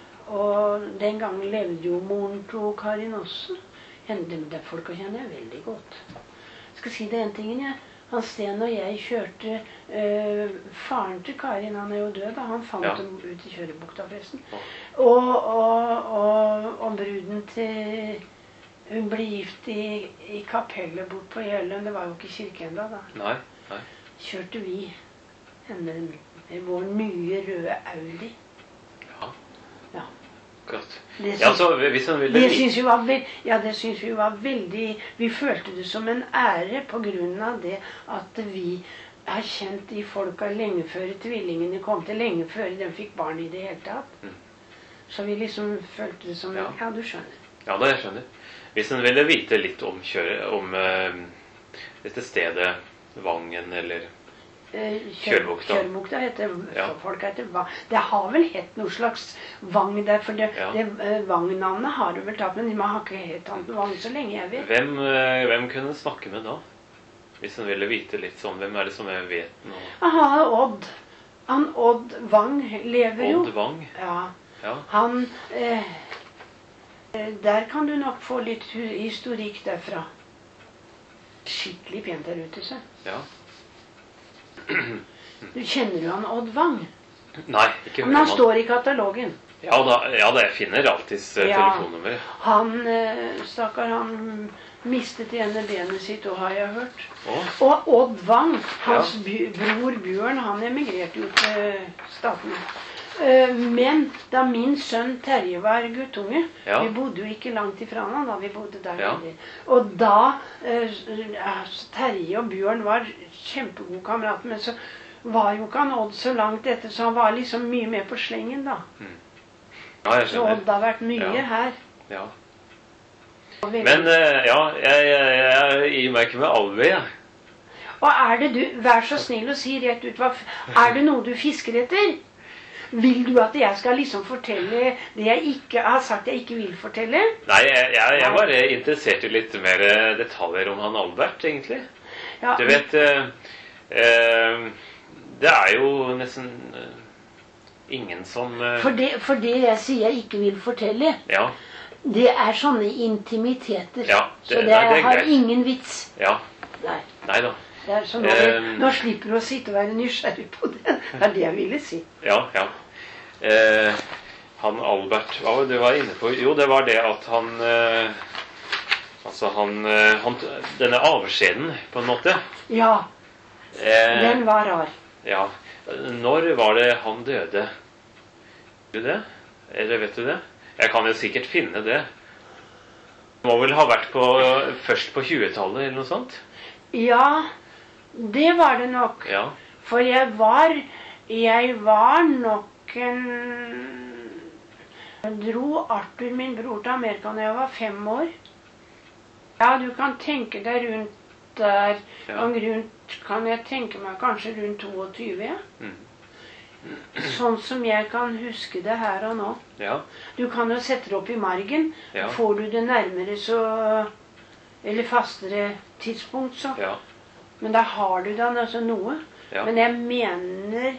Og den gangen levde jo moren til Karin også. Hende med de folka kjenner jeg veldig godt. Jeg skal si det en ting, jeg. Han Sten og jeg kjørte øh, faren til Karin, han er jo død da, han fant Ja. dem ut i kjørebukta forresten. Ja. Og, og, og, og bruden til, hun ble gift i, i kapellet bort på Jøllen, det var jo ikke kirke enda da. Nei. Nei. Kjørte vi henne med vår nye røde Audi. Ja. Ja. Godt. Det Ja, så hvis han ville Det synes vi var veld, ja, det synes vi var veldig, vi følte det som en ære på grunn av det at vi har kjent de folka lenge før tvillingene kom til, lenge før de fikk barn i det hele tatt. Mm. Så vi liksom følte det som, Ja. ja, du skjønner. Ja, det jeg skjønner. Hvis han ville vite litt om, kjøre, om eh, dette stedet, Vangen eller Eh, Kjørbukta. Kjørbukta heter, Ja. folk heter Vang. Det har vel hett noe slags Vang der, for det, Ja. det eh, Vang-navnet har det vel tatt, men man har ikke hett han Vang så lenge jeg vet. hvem, eh, hvem kunne han snakke med da? Hvis han ville vite litt sånn, hvem er det som jeg vet nå? Aha, Odd. Han Odd Vang lever jo. Odd Vang? Ja. Ja. Han eh, eh, Der kan du nok få litt hu- historikk derfra. Skikkelig pent der ute, så. Ja. Du kjenner jo han Odd Vang. Nei, ikke Men han hører man. står i katalogen. Ja da, ja da, jeg finner alltids eh, Ja. telefonnummeret. Han, eh, stakkar, han mistet ene benet sitt, og har jeg hørt. Å, Og Odd Vang, hans by- bror Bjørn, han emigrerte jo til Statene. Eh, Men da min sønn Terje var guttunge, Ja. vi bodde jo ikke langt ifra han da vi bodde der. Ja. nede. Og da, eh, altså, Terje og Bjørn var kjempegode kamerater, men så var jo ikke han Odd så langt etter, så han var liksom mye med på slengen da. ja, jeg Så Odd skjønner. har vært mye Ja. her. Ja. Og veldig- Men eh, ja, jeg, jeg, jeg gir meg ikke med alve, jeg. Og er det du, vær så snill og si rett ut, hva, er det noe du fisker etter? Vil du at jeg skal liksom fortelle det jeg ikke har sagt jeg ikke vil fortelle? Nei, jeg, jeg, jeg var eh, interessert i litt mer eh, detaljer om han Albert, egentlig. Ja, Du vet, eh, eh, det er jo nesten eh, ingen som eh, for, det, for det jeg sier jeg ikke vil fortelle, Ja, det er sånne intimiteter. Ja, det- så det, nei, det er har greit. ingen vits. ja. Nei. Nei da. Det er så nå, Eh, nå slipper du å sitte og være nysgjerrig på det. Det er det jeg ville si. Ja, ja. Eh, han Albert, hva var det du var inne på? Jo, det var det at han eh, Altså, han, eh, han Denne avskjeden, på en måte. Ja, Eh, den var rar. Ja. Når var det han døde? Vet du det? Eller vet du det? Jeg kan jo sikkert finne det. Det må vel ha vært på, først på tjuetallet eller noe sånt? Ja, det var det nok. Ja. For jeg var, jeg var nok en... Jeg dro Arthur, min bror, til Amerika når jeg var fem år. Ja, du kan tenke deg rundt der, ja. Og rundt, kan jeg tenke meg kanskje rundt toogtyve, ja. Mm. Sånn som jeg kan huske det her og nå. Ja. Du kan jo sette det opp i margen. Ja. Får du det nærmere så... Eller fastere tidspunkt, så. Ja. Men da har du da altså noe. Ja. Men jeg mener...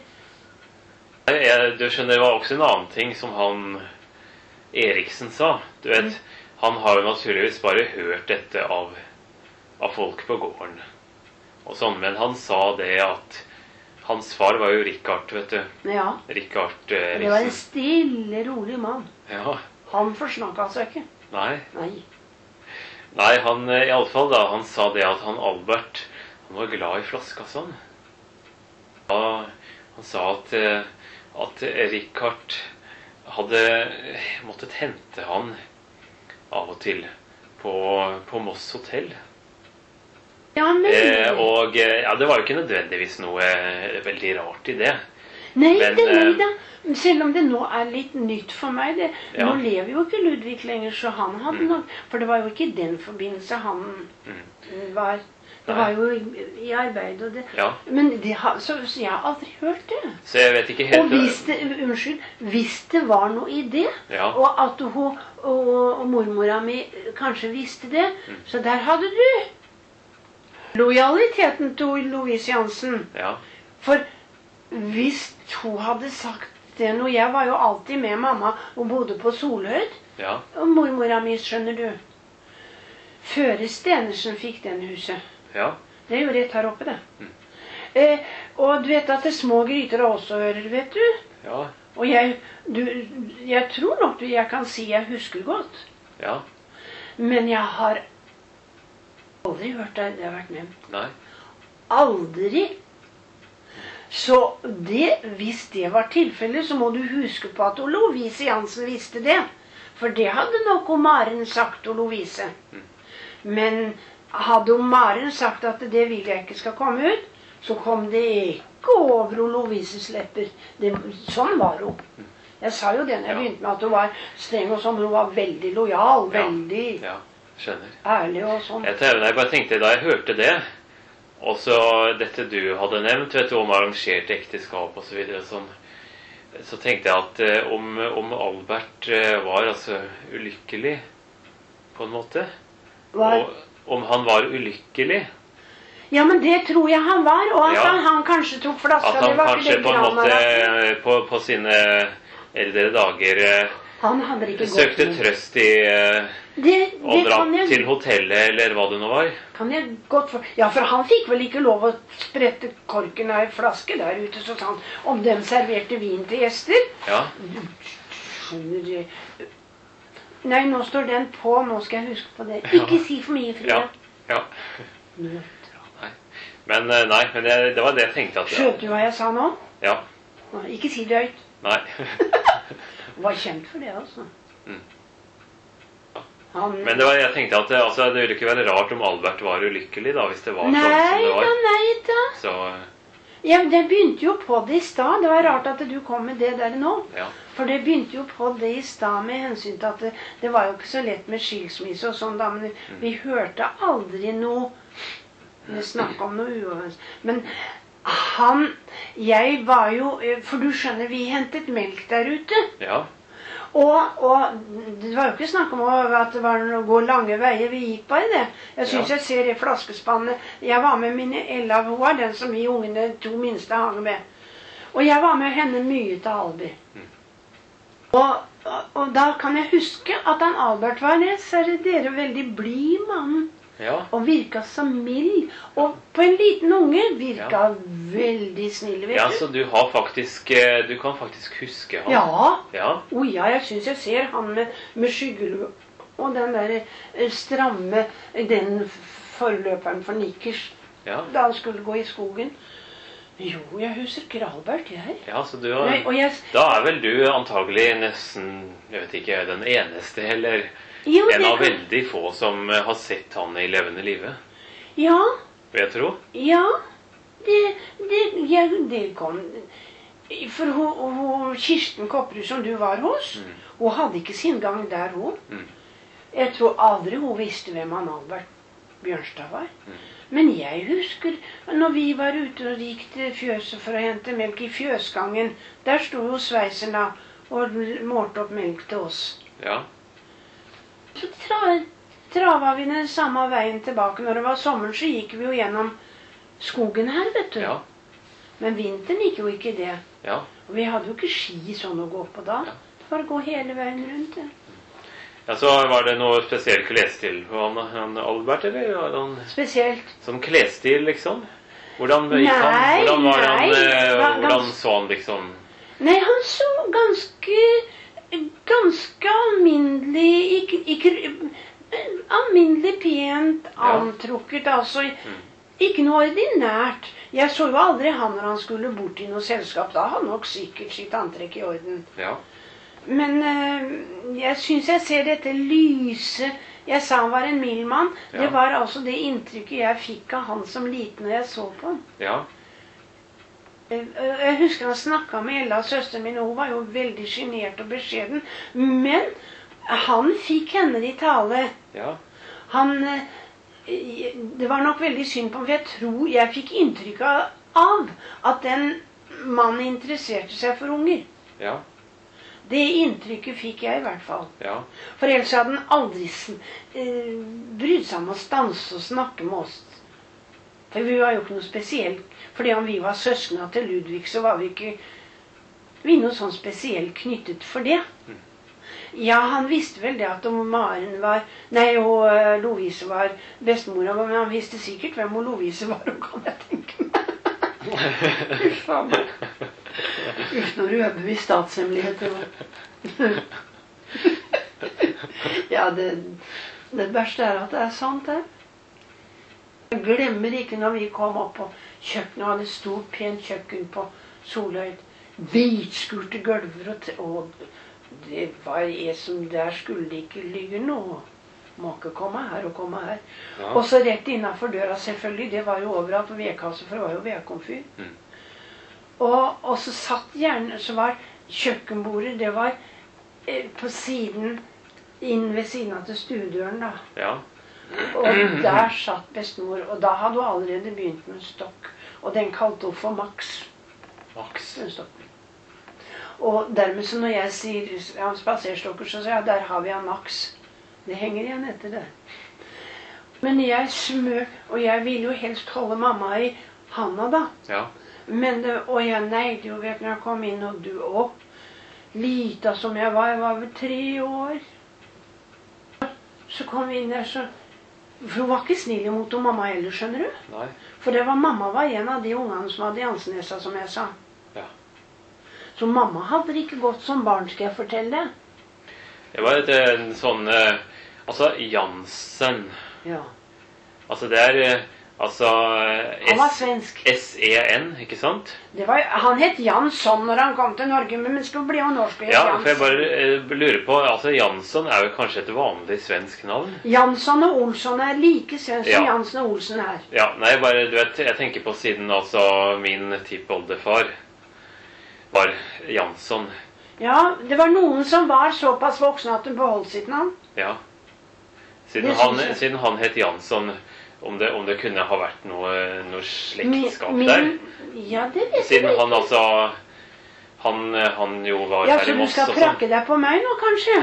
Jeg, du skjønner, det var også en annen ting som han Eriksen sa. Du vet, mm. Han har jo naturligvis bare hørt dette av, av folk på gården. Og sånn, men han sa det at hans far var jo Richard, vet du. Ja. Richard eh, det var en stille, rolig mann. Ja. Han forsnakket seg ikke. Nei. Nei. Nei, han, i alle fall da, han sa det at han Albert, han var glad i flaska sånn. Ja, han sa at, at Richard hadde måttet hente han av og til på, på Moss Hotel. Ja, men... Eh, og ja, det var jo ikke nødvendigvis noe eh, veldig rart i det. Nei, men, det er det. Selv om det nå er litt nytt for meg. Det, ja. Nå lever jo ikke Ludvig lenger, så han hadde mm. nok... For det var jo ikke i den forbindelse han mm. var... Det Nei. Var jo i, i arbeid og det. Ja. Men det har, så, så jeg har aldri hørt det. Så jeg vet ikke helt... Og hvis det, unnskyld, hvis det var noe i det, ja. Og at hun og, og mormora mi kanskje visste det, mm. så der hadde du... Lojaliteten til Louise Jansen. Ja. For hvis hun hadde sagt det når jeg var jo alltid med mamma og bodde på Solhøyd, ja. Og mormora mi, skjønner du, før Stenersen fikk den huset. Ja. Det er jo rett her oppe, det. Mm. Eh, og du vet at det små gryter også hører, vet du? Ja. Og jeg, du, jeg tror nok jeg kan si jeg husker godt. Ja. Men jeg har aldri hørt det, det har vært nevnt. Nei. Aldri. Så det, hvis det var tilfellet, så må du huske på at Lovise Jansen visste det. For det hadde nok Maren sagt, Lovise. Mm. Men hadde Maren sagt at det vil jeg ikke skal komme ut, så kom det ikke over Lovises lepper. Det, sånn var hun. Mm. Jeg sa jo det når jeg ja. Begynte med at hun var streng og sånn, hun var veldig lojal, ja. Veldig... Ja. Skjønner. Ærlig og sånn. Jeg, jeg bare tenkte, da jeg hørte det, og så dette du hadde nevnt, vet du, om arrangert ekteskap og så videre, sånn, så tenkte jeg at eh, om, om Albert eh, var altså ulykkelig, på en måte, var... og om han var ulykkelig. Ja, men det tror jeg han var, og at ja. han, han kanskje tok flaska. At han det var kanskje på en måte på, på sine eldre dager eh, han hadde ikke søkte gått trøst i eh, det, det og dra jeg, til hotellet, eller hva det nå var. Kan jeg godt for... Ja, for han fikk vel ikke lov å sprette korken av en flaske der ute, så sa han, om dem serverte vin til gjester. Ja. Nei, nå står den på, nå skal jeg huske på det. Ikke ja. Si for mye, Frida. Ja, ja. Nei. Men, nei, men det, det var det jeg tenkte at... Skjønte du hva jeg sa nå? Ja. Nei, ikke si det høyt. Nei. Var kjent for det, altså. Mm. Han... Men det var, jeg tenkte at altså, det ville ikke være rart om Albert var ulykkelig da, hvis det var nei, sånn som det var. Nei, nei da. Så... Ja, det begynte jo på det i stad. Det var rart at du kom med det der nå. Ja. For det begynte jo på det i stad med hensyn til at det, det var jo ikke så lett med skilsmisse og sånn da, men mm. vi hørte aldri noe snakk om noe uavhengig. Men han, jeg var jo, for du skjønner, vi hentet melk der ute. Ja. Og, og det var jo ikke snakk om at det var å gå lange veier, vi gikk bare det. Jeg synes ja. Jeg ser det flaskespannet. Jeg var med mine Ella, hun var den som vi ungene to minste hang med. Og jeg var med henne mye til Albi. Mm. Og, og da kan jeg huske at han Albert var det, så er det dere veldig blid mann. Ja. Og virka så mild. Og på en liten unge virka ja. Veldig snill, vet ja, du. Så du har faktisk, du kan faktisk huske han. Ja. Ja. Oh, ja, jeg synes jeg ser han med, med skyggelue. Og den der stramme, den forløperen for Nikkers. Ja. Da han skulle gå i skogen. Jo, jeg husker Albert, jeg. Ja, så du har, Nei, og jeg, da er vel du antagelig nesten, jeg vet ikke, den eneste, eller... Jo, en av kan... veldig få som har sett han i levende livet. Ja. Vil jeg tro? Ja, det, det, ja, det kom... For hun, hun, Kirsten Kopperud som du var hos, mm. hun hadde ikke sin gang der hun. Mm. Jeg tror aldri hun visste hvem han Albert Bjørnstad var. Mm. Men jeg husker, når vi var ute og gikk til fjøset for å hente melk i fjøsgangen, der stod jo sveisen da, og målte opp melk til oss. Ja. Så tra, trava vi den samme veien tilbake. Når det var sommer, så gikk vi jo gjennom skogen her, vet du. Ja. Men vinteren gikk jo ikke det. Ja. Og vi hadde jo ikke ski sånn å gå på da. Ja. Det var å gå hele veien rundt det. Ja, så var det noe spesiell klesstil på han, han Albert, eller? Han, spesielt. Som klesstil, liksom? Hvordan gikk han? Nei, hvordan var nei. Han, eh, Var hvordan gans... så han, liksom? Nei, han så ganske, ganske alminnelig, ikke, ikke alminnelig pent antrukket, ja. Altså, mm. ikke noe ordinært. Jeg så jo aldri han når han skulle bort i noe selskap. Da hadde han nok sikkert sitt antrekk i orden. Ja. Men øh, jeg synes jeg ser dette lyse. Jeg sa han var en mild mann. Ja. Det var altså det inntrykket jeg fikk av han som liten når jeg så på han. Ja. Jeg husker han snakket med Ella, søsteren min, og hun var jo veldig genert og beskjeden. Men han fikk henne i tale. Ja. Han... Det var nok veldig synd på ham, for jeg tror jeg fikk inntrykk av at den mannen interesserte seg for unger. Ja. Det inntrykket fikk jeg i hvert fall. Ja. For ellers hadde han aldri eh, brydd seg om å stanse og snakke med oss. For vi var jo ikke noe spesielt. Fordi om vi var søskene til Ludvig, så var vi ikke vi noe sånn spesielt knyttet for det. Mm. Ja, han visste vel det at om Maren var... Nei, og uh, Lovise var bestemora, men han visste sikkert hvem og Lovise var, og kan jeg tenke meg. Uff, faen meg. Uff, nå røper vi statshemmeligheter. Ja, det, det verste er at det er sant her. Jeg glemmer ikke når vi kom opp på kjøkkenet, og hadde stort, pent kjøkken på Solhøyd. Hvitskurte gulver og... og det var jeg som der skulle ikke ligge noe. Må ikke komme her og komme her. Ja. Og så rett innenfor døra selvfølgelig. Det var jo overalt på vedkasset, for det var jo vedkomfyr. Mm. Og, og så satt gjerne, så var kjøkkenbordet, det var eh, på siden, inn ved siden av til stuedøren da. Ja. Og der satt bestemor, og da hadde hun allerede begynt med en stokk. Og den kalte hun for Max. Max. En stokk. Og dermed så når jeg sier ja, spaserstokker, så sier jeg, der har vi en Max. Det henger igjen etter det. Men jeg smør, og jeg ville jo helst holde mamma i handa da. Ja. Men det, og jeg neide jo, vet når jeg kom inn, og du også. Lita som jeg var, jeg var vel tre år. Så kom vi inn der, så... For hun var ikke snill imot om mamma heller, skjønner du? Nei. For det var, mamma var en av de ungene som hadde Jansnesa, som jeg sa. Så mamma hadde det ikke godt som barn, skal jeg fortelle. Det var et, en sånn, eh, altså Jansen. Ja. Altså det er, altså... Han var svensk. S E N, ikke sant? Det var, han het Jansson når han kom til Norge, men så ble han norsk. Ja, for jeg bare eh, lurer på, altså Jansson er jo kanskje et vanlig svensk navn? Jansson og Olsson er like svensk som ja. Jansen og Olsen er. Ja, nei, bare, du vet, jeg tenker på siden altså min tippoldefar var Jansson. Ja, det var noen som var såpass voksne at de beholdt sitt navn. Ja. Siden, han, siden han het Jansson, om det, om det kunne ha vært noe, noe slektskap min, der. Ja, det vet siden jeg han ikke. Altså, han, han jo var ja, her i Moss. Ja, så du skal prakke deg på meg nå, kanskje?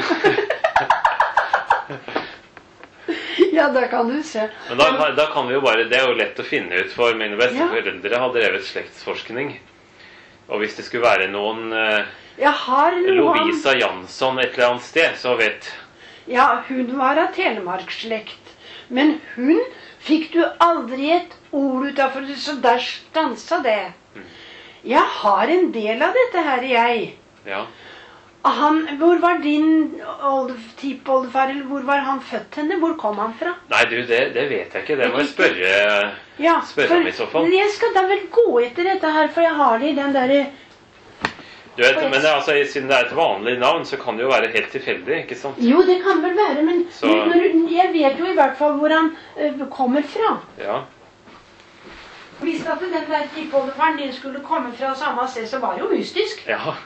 Ja, da kan du se. Men da, da kan vi jo bare, det er jo lett å finne ut, for mine besteforeldre ja. har drevet slektsforskning. Og hvis det skulle være noen eh, noen... Lovisa Jansson et eller annet sted, så vet... Ja, hun var av Telemarksslekt. Men hun fikk du aldri et ord utenfor, så der stansa det. Mm. Jeg har en del av dette her, jeg. Ja. Han, hvor var din tippoldefar, eller hvor var han født henne? Hvor kom han fra? Nei, du, det, det vet jeg ikke. Det må jeg spørre, ja, spørre om i så fall. Jeg skal da vel gå etter dette her, for jeg har det i den der Du vet, men det, altså, siden det er et vanlig navn, så kan det jo være helt tilfeldig, ikke sant? Jo, det kan vel være, men så... når, jeg vet jo i hvert fall hvor han uh, kommer fra. Ja. Hvis at den der tippoldefaren din skulle komme fra samme sted, så var det jo mystisk. Ja.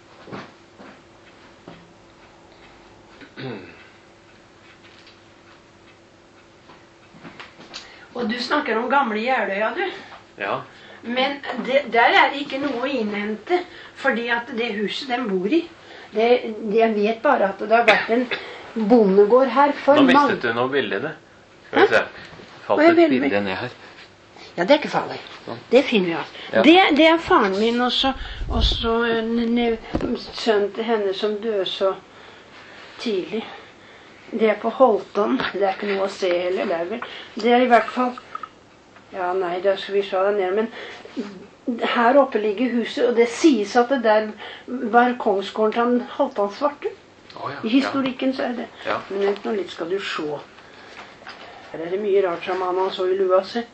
Og du snakker om gamle Jeløya, du. Ja. Men det, der er det ikke noe å innhente, fordi at det huset den bor i, det, det jeg vet bare at det har vært en bondegård her for mange... Nå mange... mistet du noe bilde, det. Skal vi se. Falt et bilde ned her. Ja, det er ikke farlig. Det finner vi av. Ja. Det, det er faren min og så sønnen til henne som døde så tidlig. Det er på Holton. Det er ikke noe å se heller. Det er, vel. Det er i hvert fall... Ja, nei, da skal vi se det ned. Men her oppe ligger huset, og det sies at det der var kongsgården til Halvdan Svarte. Oh, ja. I historikken så er det. Ja. Men vent nå litt, skal du se. Her er det mye rart som han så i lua si.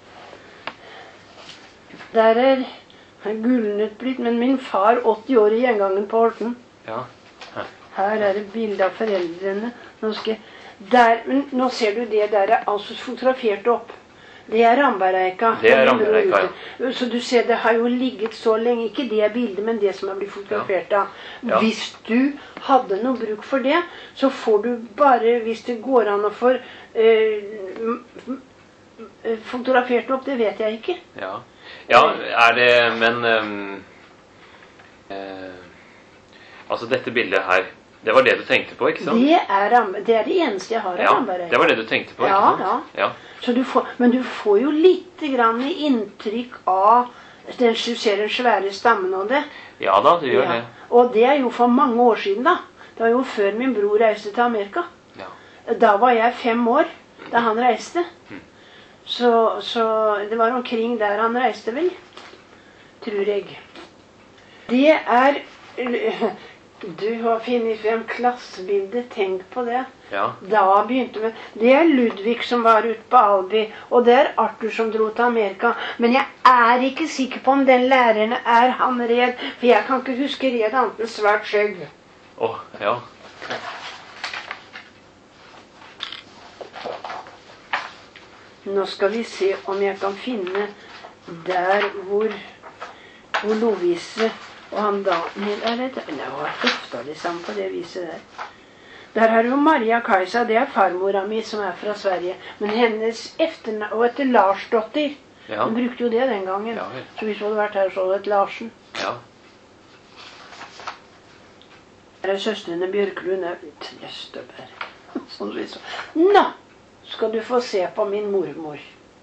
Der er gulnet blitt, men min far åtti år i gjengangen på Horten. Ja. Her er det bilde av foreldrene. Nå, skal, der, men nå ser du det der er altså fotografert opp. Det er Ramberreika. Det er Ramberreika, ja. Så du ser, det har jo ligget så lenge, ikke det bildet, men det som har blitt fotografert av. Ja. Ja. Hvis du hadde noe bruk for det, så får du bare, hvis det går an å få eh, fotografert opp, det vet jeg ikke. Ja, ja er det, men um, eh, altså dette bildet her, det var det du tenkte på, ikke sant? Det er, det er det eneste jeg har av ja, Ramberreika. Det var det du tenkte på, ikke ja, sant? Ja, ja. Så du får, men du får jo litt grann inntrykk av den, du ser den svære stammen og det. Ja da, du gjør ja. det. Og det er jo for mange år siden da. Det var jo før min bror reiste til Amerika. Ja. Da var jeg fem år da han reiste. Mm. Så, så det var omkring der han reiste vel, tror jeg. Det er... Du har funnet frem klassebildet, tenk på det. Ja. Da begynte vi. Det er Ludvig som var ute på Albi, og det er Arthur som dro til Amerika. Men jeg er ikke sikker på om den læreren er han Red, for jeg kan ikke huske Red annet enn svært skjegg. Åh, oh, ja. Nå skal vi se om jeg kan finne der hvor, hvor Lovise... Og han Daniel er det, det var hefta de sammen på det viset der. Der har jo Maria Kajsa, det er farmora mi som er fra Sverige. Men hennes efternavn, og etter Larsdotter, ja. Hun brukte jo det den gangen. Ja, ja. Så hvis du hadde vært her, så hadde det et Larsen. Ja. Her er søstrene Bjørklund, det er trøstebær. Sånn som vi så. Nå skal du få se på min mormor.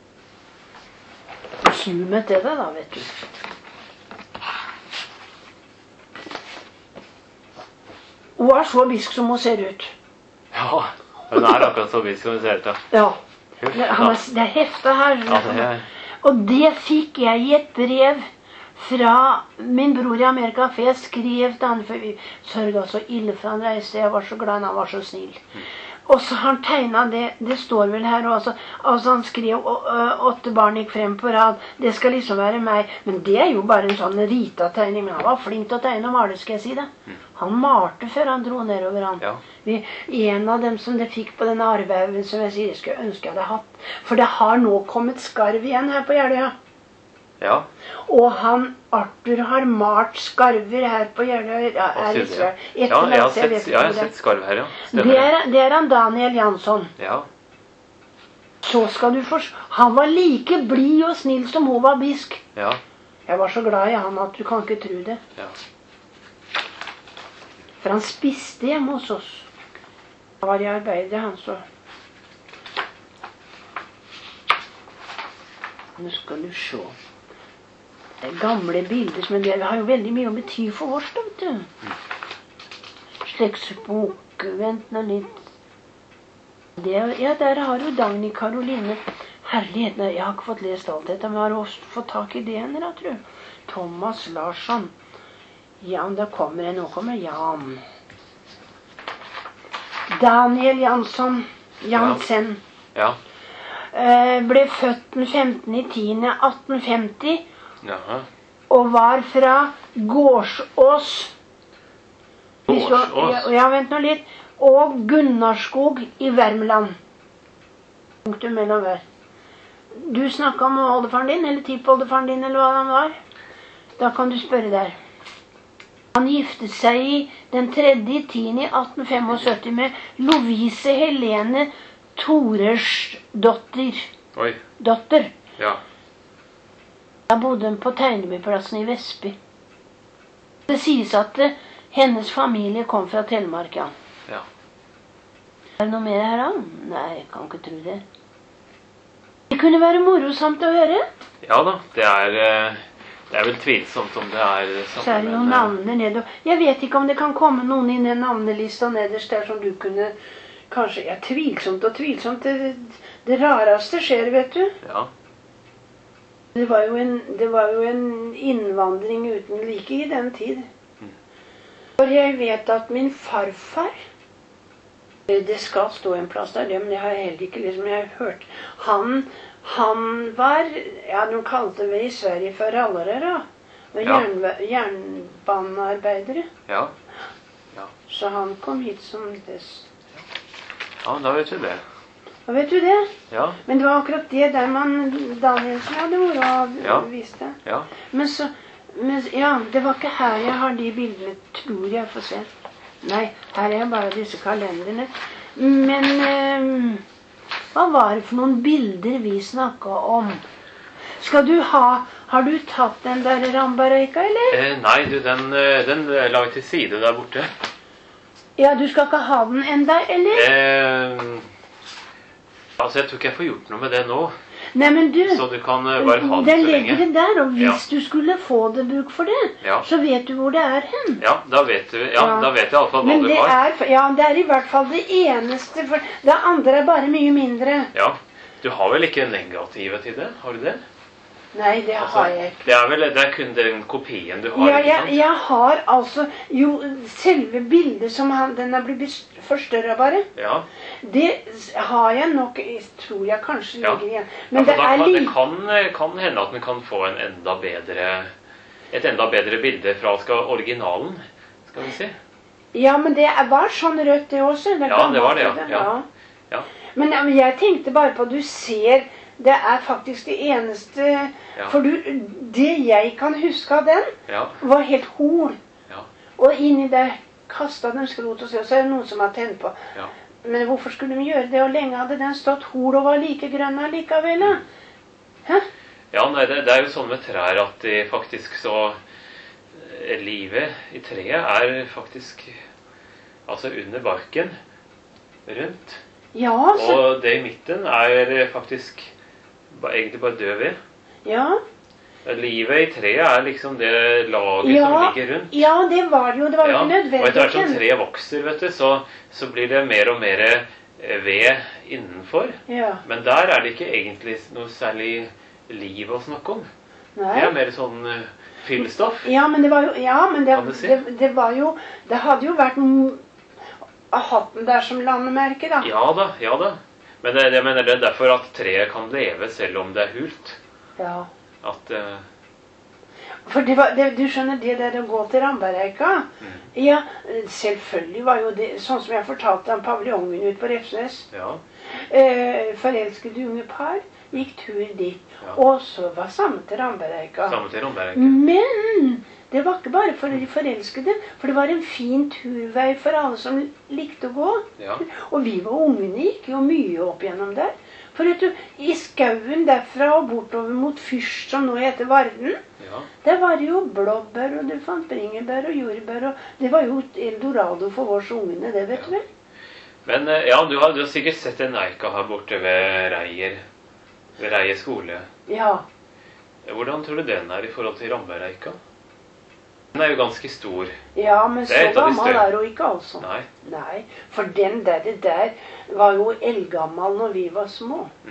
Snu meg til deg da, vet du. Hun er så bisk som hun ser ut. Ja, hun er akkurat så bisk som hun ser ut. Ja, det er, det er hefta her. Ja, det er. Og det fikk jeg i et brev fra min bror i Amerika, for jeg skrev til han, for vi sørget så ille for han reiste, jeg var så glad, han var så snill. Mm. Og så har han tegnet det, det står vel her også, altså han skrev åtte barn gikk frem på rad, det skal liksom være meg, men det er jo bare en sånn rita tegning, men han var flink til å tegne og male, skal jeg si det. Han malte før han dro nedover han. Ja. Vi, en av dem som det fikk på denne arvehaugen, som jeg sier, jeg skulle ønske jeg hadde hatt, for det har nå kommet skarv igjen her på Jeløya. Ja. Og han, Arthur, har malt skarver her på Jeløya. Ja, ja, jeg har sett, jeg jeg har sett skarv her, ja. Det er, det er han Daniel Jansson. Ja. Så skal du forstå. Han var like blid og snill som hun var bisk. Ja. Jeg var så glad i han at du kan ikke tro det. Ja. For han spiste hjemme hos oss. Han var i arbeidet, han så. Nå skal du se. Det er gamle bilder, men det har jo veldig mye å bety for oss, vet du. Slektsbok, vent nå litt. Det, ja, der har du Dagny Karoline. Herlighet, jeg har ikke fått lest alt dette, men jeg har også fått tak i det henne, da, tror jeg. Thomas Larsson. Jan, da kommer jeg, nå kommer Jan. Daniel Jansson, Jansen. Ja. Ja. Ble født den femtende oktober atten femti. Jaha. Og var fra Gårdsås Ja, ja, vent nå litt. Og Gunnarskog i Värmland. Punktum mellom hver. Du snakket om oldefaren din, eller tippoldefaren din, eller hva han var. Da kan du spørre der. Han giftet seg i den tredje tiende i atten syttifem med Lovise Helene Thorers dotter. Oi. Dotter. Ja. Da bodde hun på Tegnebyplassen i Vestby. Det sies at uh, hennes familie kom fra Telemark, ja. Ja. Er det noe mer her da? Nei, jeg kan ikke tro det. Det kunne være morosamt å høre. Ja da, det er... Uh... Det er vel tvilsomt om det er samme. Så er det noen navner ned. Jeg vet ikke om det kan komme noen i den navnelista nederst der som du kunne... Kanskje, ja, tvilsomt og tvilsomt. Det, det rareste skjer, vet du. Ja. Det var jo en, det var jo en innvandring uten like i den tid. Mm. For jeg vet at min farfar... Det skal stå en plass der, men det har jeg heller ikke liksom, jeg har hørt. Han... Han var, ja, de kalte det i Sverige for rallere, da. Ja. Jern, jernbanearbeidere. Ja. Ja. Så han kom hit som dess. Ja, da vet du det. Da vet du det? Ja. Men det var akkurat det der man Danielsen hadde vært og ja. viste. Ja. Men så, men, ja, det var ikke her jeg har de bildene, tror jeg, får se. Nei, her er bare disse kalenderne. Men... Um, Hva var det for noen bilder vi snakket om? Skal du ha... Har du tatt den der Rambareika, eller? Eh, nei, du, den, den la vi til side der borte. Ja, du skal ikke ha den enda, eller? Eh, altså, jeg tror ikke jeg får gjort noe med det nå. Nei, men du... Så du kan bare ha den så lenge. Den legger det der, og hvis ja. du skulle få det bruk for det, ja. så vet du hvor det er hen. Ja, da vet du... Ja, ja. Da vet jeg i alle fall hva men det det var. Er, ja, det er i hvert fall det eneste, for det andre er bare mye mindre. Ja, du har vel ikke negativet til det? Har du det? Nei, det altså, har jeg ikke. Det er vel det er kun den kopien du har, ja, ikke sant? Jeg, jeg har altså jo selve bildet som han, den har blitt forstørret bare. Ja. Det har jeg nok, tror jeg kanskje ja. ligger igjen. Men ja, det da, er det litt... kan, kan hende at den kan få en enda bedre, et enda bedre bilde fra skal, originalen, skal vi si. Ja, men det var sånn rødt det også. Det ja, det var det, ja. ja. ja. Men, men jeg tenkte bare på, du ser... Det er faktisk det eneste... Ja. For du, det jeg kan huske av den, ja. var helt hol. Ja. Og inni der kastet den skrot og så er det noen som har tent på. Ja. Men hvorfor skulle de gjøre det? Og lenge hadde den stått hol og var like grønn likevel. Hæ? Ja, nei, det, det er jo sånn med trær at de faktisk så... Livet i treet er faktisk... Altså under barken, rundt. Ja, så... Og det i midten er faktisk... egentlig bare død ved. Ja. Livet i treet er liksom det laget ja, som ligger rundt. Ja, det var jo, det var jo ja. ikke nødvendig. Og etter hvert som treet vokser, vet du, så, så blir det mer og mer ved innenfor. Ja. Men der er det ikke egentlig noe særlig liv å snakke om. Nei. Det er mer sånn uh, fyllstoff. Ja, men det var jo, ja, men det, si? det, det var jo, det hadde jo vært hatten der som landemerke, da. Ja da, ja da. Men det, jeg mener det er derfor at treet kan leve selv om det er hult. Ja. At... Uh... For det var, det, du skjønner, det der å gå til Rambareika, mm. ja, selvfølgelig var jo det, sånn som jeg fortalte om paviljongen ut på Refsnes. Ja. Eh, forelskede unge par gikk tur dit, ja. og så var samme til Rambareika. Samme til Rambareika. Men... Det var ikke bare for de forelskede, for det var en fin turvei for alle som likte å gå. Ja. Og vi var ungene gikk jo mye opp gjennom der. For vet du, i skauen derfra og bortover mot Fyrst, som nå heter Varden, ja. der var det jo blåbær, og du fant bringebær og jordbær, og det var jo eldorado for vårs ungene, det vet du vel? Men ja, du har, du har sikkert sett en eika her borte ved Reier, ved Reier skole. Ja. Hvordan tror du den er i forhold til Rambareika? Den er jo ganske stor. Ja, men så gammel er hun ikke altså. Nei. Nei, for den der, det der var jo eldgammel når vi var små. Mm.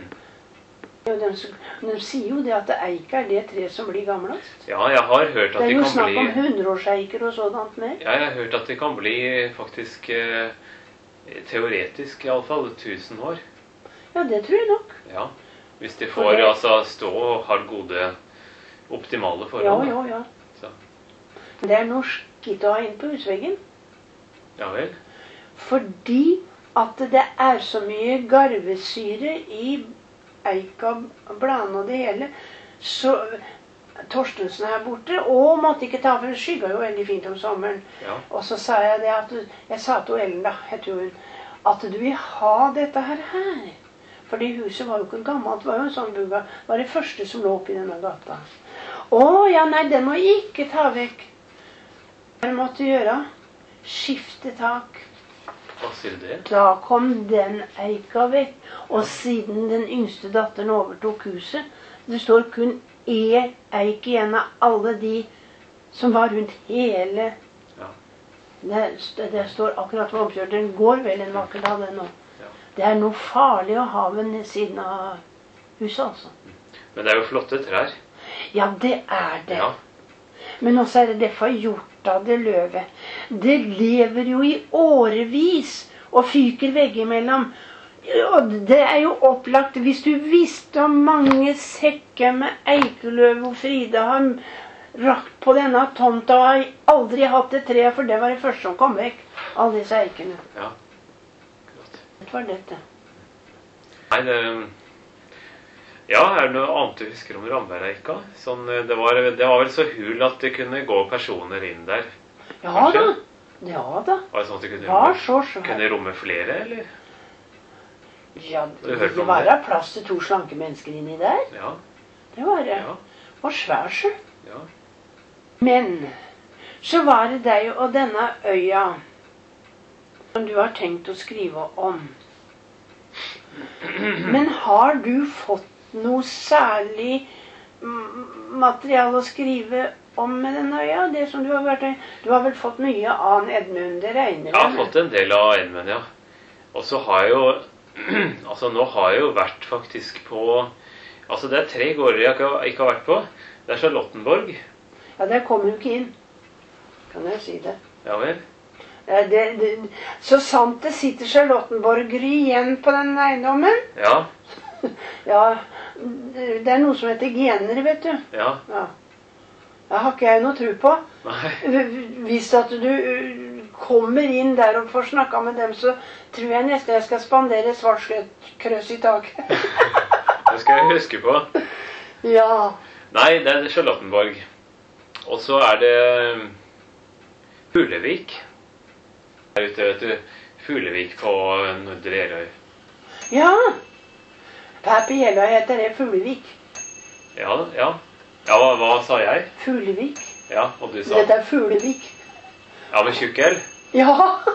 De, de sier jo det at eika er det tre som blir gamlest. Ja, jeg har hørt at de kan bli... Det er jo snakk om hundreårseiker og sådant mer. Ja, jeg har hørt at de kan bli faktisk eh, teoretisk i alle fall tusen år. Ja, det tror jeg nok. Ja, hvis de får det... altså stå og har gode optimale forhold. Ja, ja, ja. Det er norsk gitt å ha inn på husveggen. Ja vel. Fordi at det er så mye garvesyre i eika, bladene og det hele, så Torstensen her borte, og måtte ikke ta, for det skygget jo veldig fint om sommeren. Ja. Og så sa jeg det at, jeg sa til Ellen da, heter hun, at du vil ha dette her her. Fordi huset var jo ikke gammelt, det var jo en sånn buga, det var det første som lå opp i denne gata. Å, ja, nei, den må jeg ikke ta vekk. Jeg måtte gjøre, skifte tak. Hva sier du det? Da kom den eika vekk, og siden den yngste datteren overtok huset, det står kun én eik igjen av alle de som var rundt hele. Ja. Det, det står akkurat ved omkjørt, den går vel en vakker dag den nå. Ja. Det er noe farlig å ha ved siden av huset, altså. Men det er jo flotte trær. Ja, det er det. Ja. Men også er det det forgjort av det løvet. Det lever jo i årevis og fyker veggimellom. Og det er jo opplagt, hvis du visste om mange sekker med eikeløv hvor Frida har rakt på denne tomta og har aldri hatt det treet, for det var det første som kom vekk, alle disse eikene. Ja, klart. Det var dette. Nei, det... Ja, er det noe annet du husker om Rambergeika? Sånn, det, var, det var vel så hul at det kunne gå personer inn der? Ja kanskje? da. Ja da. Var det sånn at det kunne, Var romme, så svært. kunne romme flere, eller? Ja, Du det hørte om var det? da plass til to slanke mennesker inni der. Ja, Det var det. ja, Og svær så. ja. Men så var det deg og denne øya som du har tenkt å skrive om. Men har du fått noe særlig materiale å skrive om med denne øya? Det som du har vært, du har vel fått mye av Edmund, det regner Jeg har fått en del av Edmund, ja. Og så har jeg jo altså nå har jeg jo vært faktisk på altså det er tre gårder jeg ikke, ikke har vært på. Det er Charlottenborg. Ja, der kommer du ikke inn. Kan jeg si det? Ja vel. Det, det, så sant det sitter Charlottenborgere igjen på den eiendommen. Ja. Ja, det er noe som heter gener, vet du. Ja. Ja. Det har ikke jeg noe tro på. Nei. Hvis at du kommer inn der og får snakka med dem, så tror jeg nesten jeg skal spandere svartkrøss i taket. Det skal jeg huske på. Ja. Nei, det er Charlottenborg. Og så er det Fuglevik. Der ute, vet du. Fuglevik på Nordre Jeløy. Ja. Her på Jeløy heter det Fuglevik. Ja, ja. Ja, hva, hva sa jeg? Fuglevik. Ja, og du sa? Dette er Fuglevik. Ja, med tjukk L? Ja.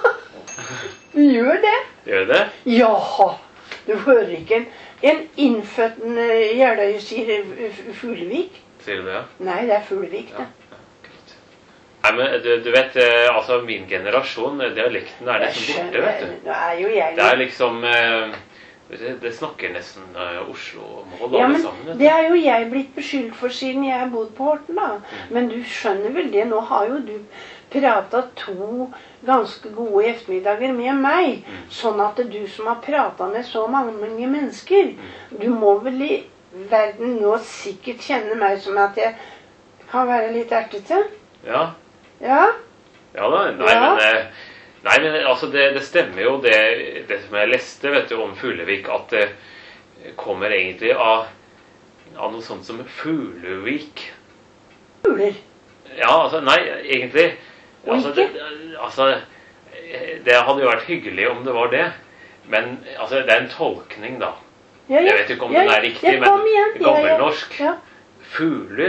Du gjør det. Gjør det? Ja. Du hører ikke en, en innfødt Jeløy sier Fuglevik. Sier du det, ja? Nei, det er Fuglevik, det. Ja, ja, klart. Nei, men du, du vet, altså min generasjon, dialekten er nesten borte, vet du. Nå er jo jeg Det er liksom, det, det snakker nesten Oslo-mål ja, alle men sammen. det er jo jeg blitt beskyldt for siden jeg har bodd på Horten, da. Mm. Men du skjønner vel det, nå har jo du pratet to ganske gode eftermiddager med meg, mm. sånn at du som har pratet med så mange mennesker, mm. du må vel i verden nå sikkert kjenne meg som at jeg kan være litt ertete. Ja. Ja? Ja da, nei, ja. men, nei, men altså det, det stemmer jo det, det som jeg leste, vet du, om Fuglevik, at det kommer egentlig av, av noe sånt som Fuglevik. Fugler? Ja, altså, nei, egentlig. Altså det, altså, det hadde jo vært hyggelig om det var det, men altså, det er en tolkning da. Ja, ja. Jeg vet ikke om ja, den er riktig, men igjen. gammelnorsk. Ja, ja. Fuglu.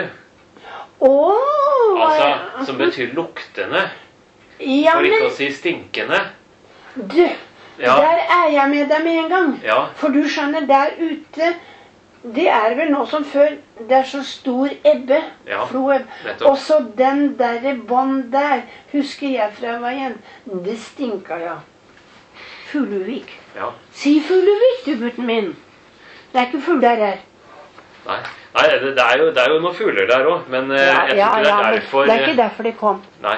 Oh, altså, som betyr luktende. Ja, for ikke men, å si stinkende. Du, ja. Der er jeg med deg med en gang. Ja. For du skjønner, der ute, det er vel nå som før, det er så stor ebbe, ja, floeb. Og så den der bånd der, husker jeg fra jeg var igjen, det stinker, ja. Fuglevik. Ja. Si Fuglevik, du, gutten min. Det er ikke fugler her. Nei, Nei det, det, er jo, det er jo noen fugler der også, men ja, jeg tror ja, ikke det er ja, derfor... Det er ikke derfor de kom. Nei.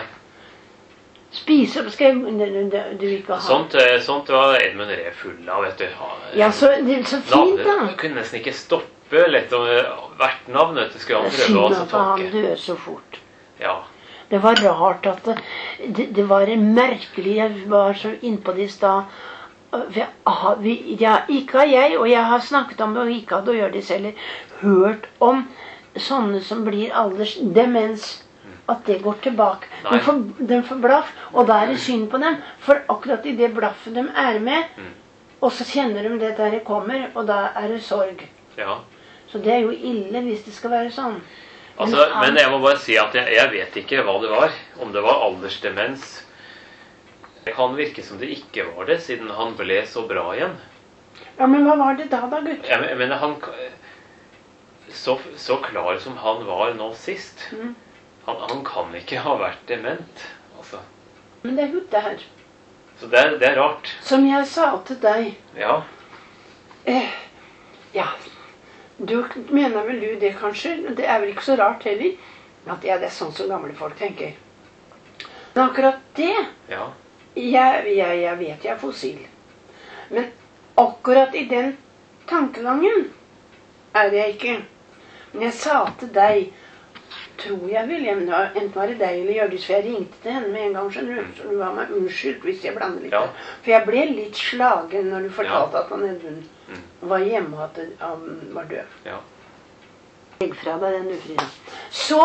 Spise opp skal jeg, du, du ikke ha. Sånt, sånt var Edmund Ree full av, vet du. Ja, så, det er så fint da. Du kunne nesten ikke stoppe lett om hvert navn, vet du, skulle han prøve å tolke. Han døde så fort. Ja. Det var rart at det, det, det var merkelig. Jeg var så innpå det i stad. Ja, ikke har jeg, og jeg har snakket om det, og ikke hadde å gjøre det selv, hørt om sånne som blir aldersdemens. At det går tilbake. De får, de får blaff, og da er det synd på dem. For akkurat i det blaffet de er med, mm. og så kjenner de det der det kommer, og da er det sorg. Ja. Så det er jo ille hvis det skal være sånn. Altså, men, men jeg må bare si at jeg, jeg vet ikke hva det var. Om det var aldersdemens. Det kan virke som det ikke var det, siden han ble så bra igjen. Ja, men hva var det da, da, gutt? Ja, men, men han, så, så klar som han var nå sist, mm. Han, han kan ikke ha vært dement, altså. Men det er jo der. Så det er, det er rart. Som jeg sa til deg. Ja. Eh, ja. Du mener vel du det kanskje? Det er vel ikke så rart heller. At ja, det er sånn som gamle folk tenker. Men akkurat det, ja. jeg, jeg, jeg vet jeg er fossil. Men akkurat i den tankegangen er jeg ikke. Men jeg sa til deg, tror jeg vil, enten var det deg eller Hjørdis, for jeg ringte til henne med en gang, skjønner du, så du var meg unnskyldt hvis jeg blander litt. Ja. For jeg ble litt slagen når du fortalte ja. At han Edmund mm. var hjemme og at han var død. Ja. Legg fra deg den ufrida. Så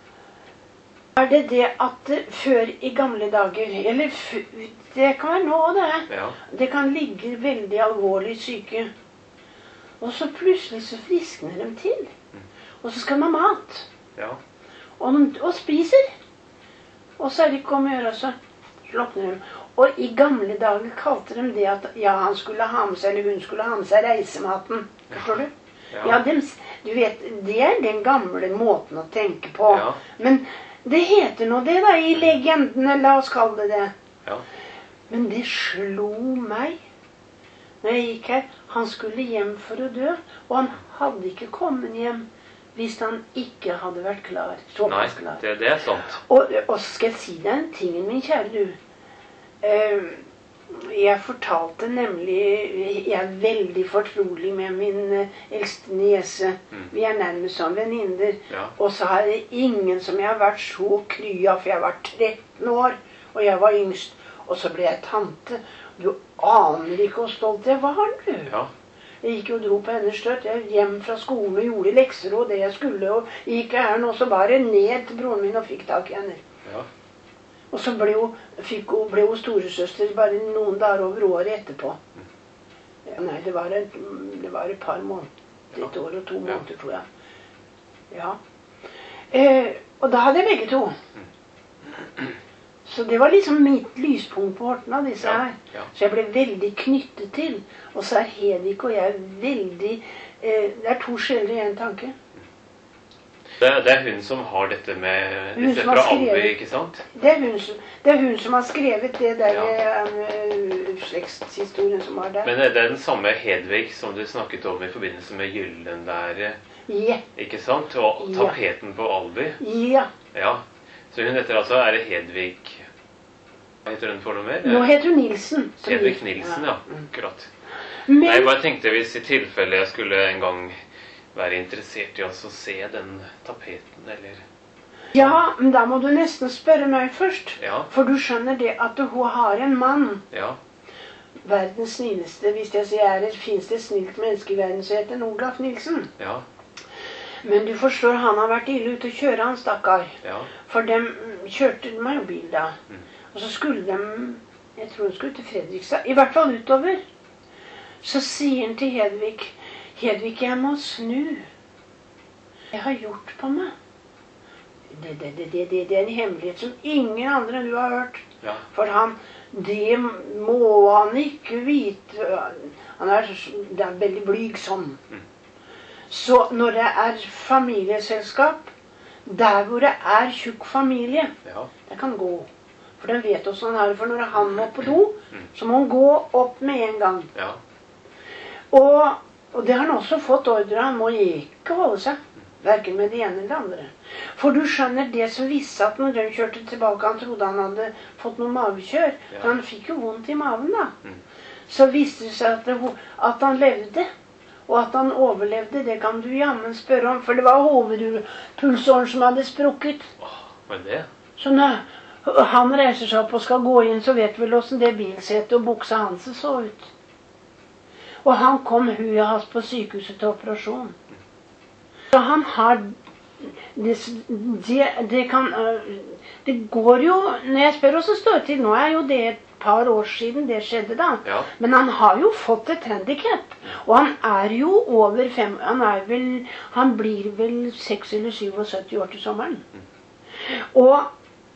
er det det at før i gamle dager, eller det kan være nå det er, ja. Det kan ligge veldig alvorlig syke, og så plutselig så friskner de til, mm. og så skal man ha mat. Ja. Og, og spiser. Og så er det ikke om å gjøre, så slåkner de. Og i gamle dager kalte de det at ja, han skulle ha med seg, eller hun skulle ha med seg reisematen. Forstår du? Ja, ja dem, du vet, det er den gamle måten å tenke på. Ja. Men det heter nå det da, i legendene, la oss kalle det det. Ja. Men det slo meg. Når jeg gikk her, han skulle hjem for å dø, og han hadde ikke kommet hjem hvis han ikke hadde vært klar. Såpass klar. Nei, det, det er sant. Og, og så skal jeg si deg en ting, min kjære du. Uh, jeg fortalte nemlig, jeg er veldig fortrolig med min uh, eldste niese. Mm. Vi er nærmest som venninner. Ja. Og så har det ingen som jeg har vært så kry av, for jeg var tretten år, og jeg var yngst. Og så ble jeg tante. Du aner ikke hvor stolt jeg var, du. Ja. Jeg gikk jo og dro på hennes støtt. Jeg hjem fra skolen og gjorde lekser og det jeg skulle. Og gikk her nå, så bare ned til broren min og fikk tak i henne. Ja. Og så ble hun, fikk hun, ble hun storesøster bare noen dager over året etterpå. Ja, nei, det var, et, det var et par måneder. Et år og to måneder, tror jeg. Ja. Eh, og da hadde jeg begge to. Så det var liksom mitt lyspunkt på Horten av disse her. Ja, ja. Så jeg ble veldig knyttet til. Og så er Hedvig og jeg veldig... Eh, det er to sjeler i en tanke. Det, det er hun som har dette med... Dette fra Alby, ikke sant? Det er, hun som, det er hun som har skrevet det der ja. um, slektshistorien som var der. Men det er den samme Hedvig som du snakket om i forbindelse med Gyllen der, ja. Ikke sant? Og tapeten ja. På Alby. Ja. Ja. Så hun heter altså, er det Hedvig... Hva heter hun for noe mer? Nå heter hun Nilsen. Hedvig Nilsen, ja. Akkurat. Men... Nei, jeg bare tenkte hvis i tilfelle jeg skulle en gang være interessert i å se den tapeten, eller... Ja, men da må du nesten spørre meg først. Ja. For du skjønner det at hun har en mann. Ja. Verdens snilleste. Hvis jeg sier er det, finnes det et snilt menneske i verden, så heter han Olaf Nilsen. Ja. Men du forstår, han har vært ille ute å kjøre, han stakkar. Ja. For dem kjørte meg jo bil da. Mm. Og så skulle de, jeg tror de skulle til Fredrikstad, i hvert fall utover. Så sier han til Hedvig, Hedvig, jeg må snu. Jeg har gjort på meg. Det, det, det, det, det er en hemmelighet som ingen andre du har hørt. Ja. For han, det må han ikke vite. Han er, det er veldig blyg sånn. Mm. Så når det er familieselskap, der hvor det er tjukk familie, ja. Det kan gå. For den vet også han er, for når han må på do, mm. så må han gå opp med en gang. Ja. Og, og det har han også fått ordre, han må ikke holde seg, hverken med det ene eller det andre. For du skjønner det som visste at når de kjørte tilbake, han trodde han hadde fått noe mavekjør, ja. For han fikk jo vondt i maven da. Mm. Så visste det seg at, det, at han levde. Og at han overlevde, det kan du jammen spørre om, for det var hovedpulsåren som hadde sprukket. Åh, var det det? Så når han reiser seg opp og skal gå inn, så vet vel hvordan det bilsetet og buksa hans så ut. Og han kom huet hans på sykehuset til operasjon. Så han har det, det, det kan det går jo, når jeg spør hvordan står det til, nå er jo det et par år siden det skjedde da, ja. Men han har jo fått et handicap, og han er jo over fem, han er vel, han blir vel seks eller syttisju år til sommeren. Og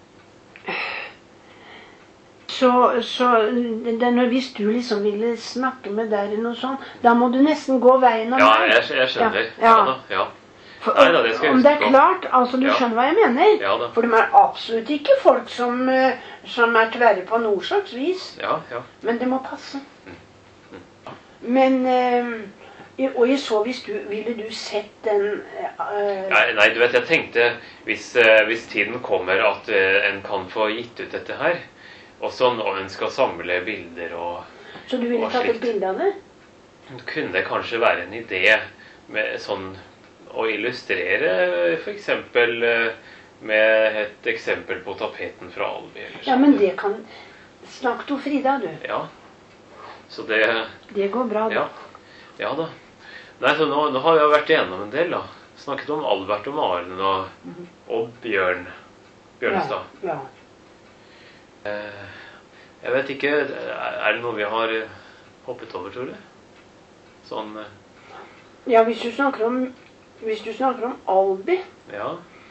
så, så det, når hvis du liksom ville snakke med deg eller noe sånt, da må du nesten gå veien om ja, deg. Ja, jeg, jeg skjønner. Ja, ja. da, ja. For, Nei, da, det skal jeg om det er huske på. klart, altså du ja. skjønner hva jeg mener. Ja, da. For de er absolutt ikke folk som, som er tverre på noe slags vis. Ja, ja. Men det må passe. Mm. Mm. Men, øh, og jeg så hvis du, ville du sett den... Øh, nei, nei, du vet, jeg tenkte, hvis, uh, hvis tiden kommer at uh, en kan få gitt ut dette her, og sånn, og en skal samle bilder og Så du ville tatt et bilde av det? Kunne det kanskje være en idé med sånn, å illustrere for eksempel med et eksempel på tapeten fra Albi. Ja, men det kan... Snakk til Frida, du. Ja, så det... Det går bra, da. Ja, ja da. Nei, så nå, nå har vi vært igjennom en del, da. Snakket om Albert og Maren og, mm-hmm. og Bjørn. Bjørnestad. Ja, ja. Eh, jeg vet ikke, er det noe vi har hoppet over, tror du? Sånn... Ja, hvis du snakker om, hvis du snakker om Albi. Ja.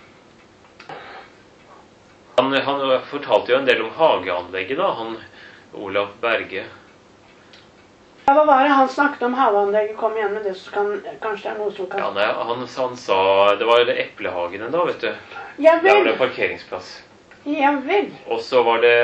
Han, han fortalte jo en del om hageanlegget da, han Olaf Berge. Ja, hva var det han snakket om hageanlegget? Kom igjen med det, så kan, kanskje det er noe som kan... Ja, nei, han, han sa, det var eplehagene da, vet du. Ja vel. Der var det parkeringsplass. Ja vel. Og så var det,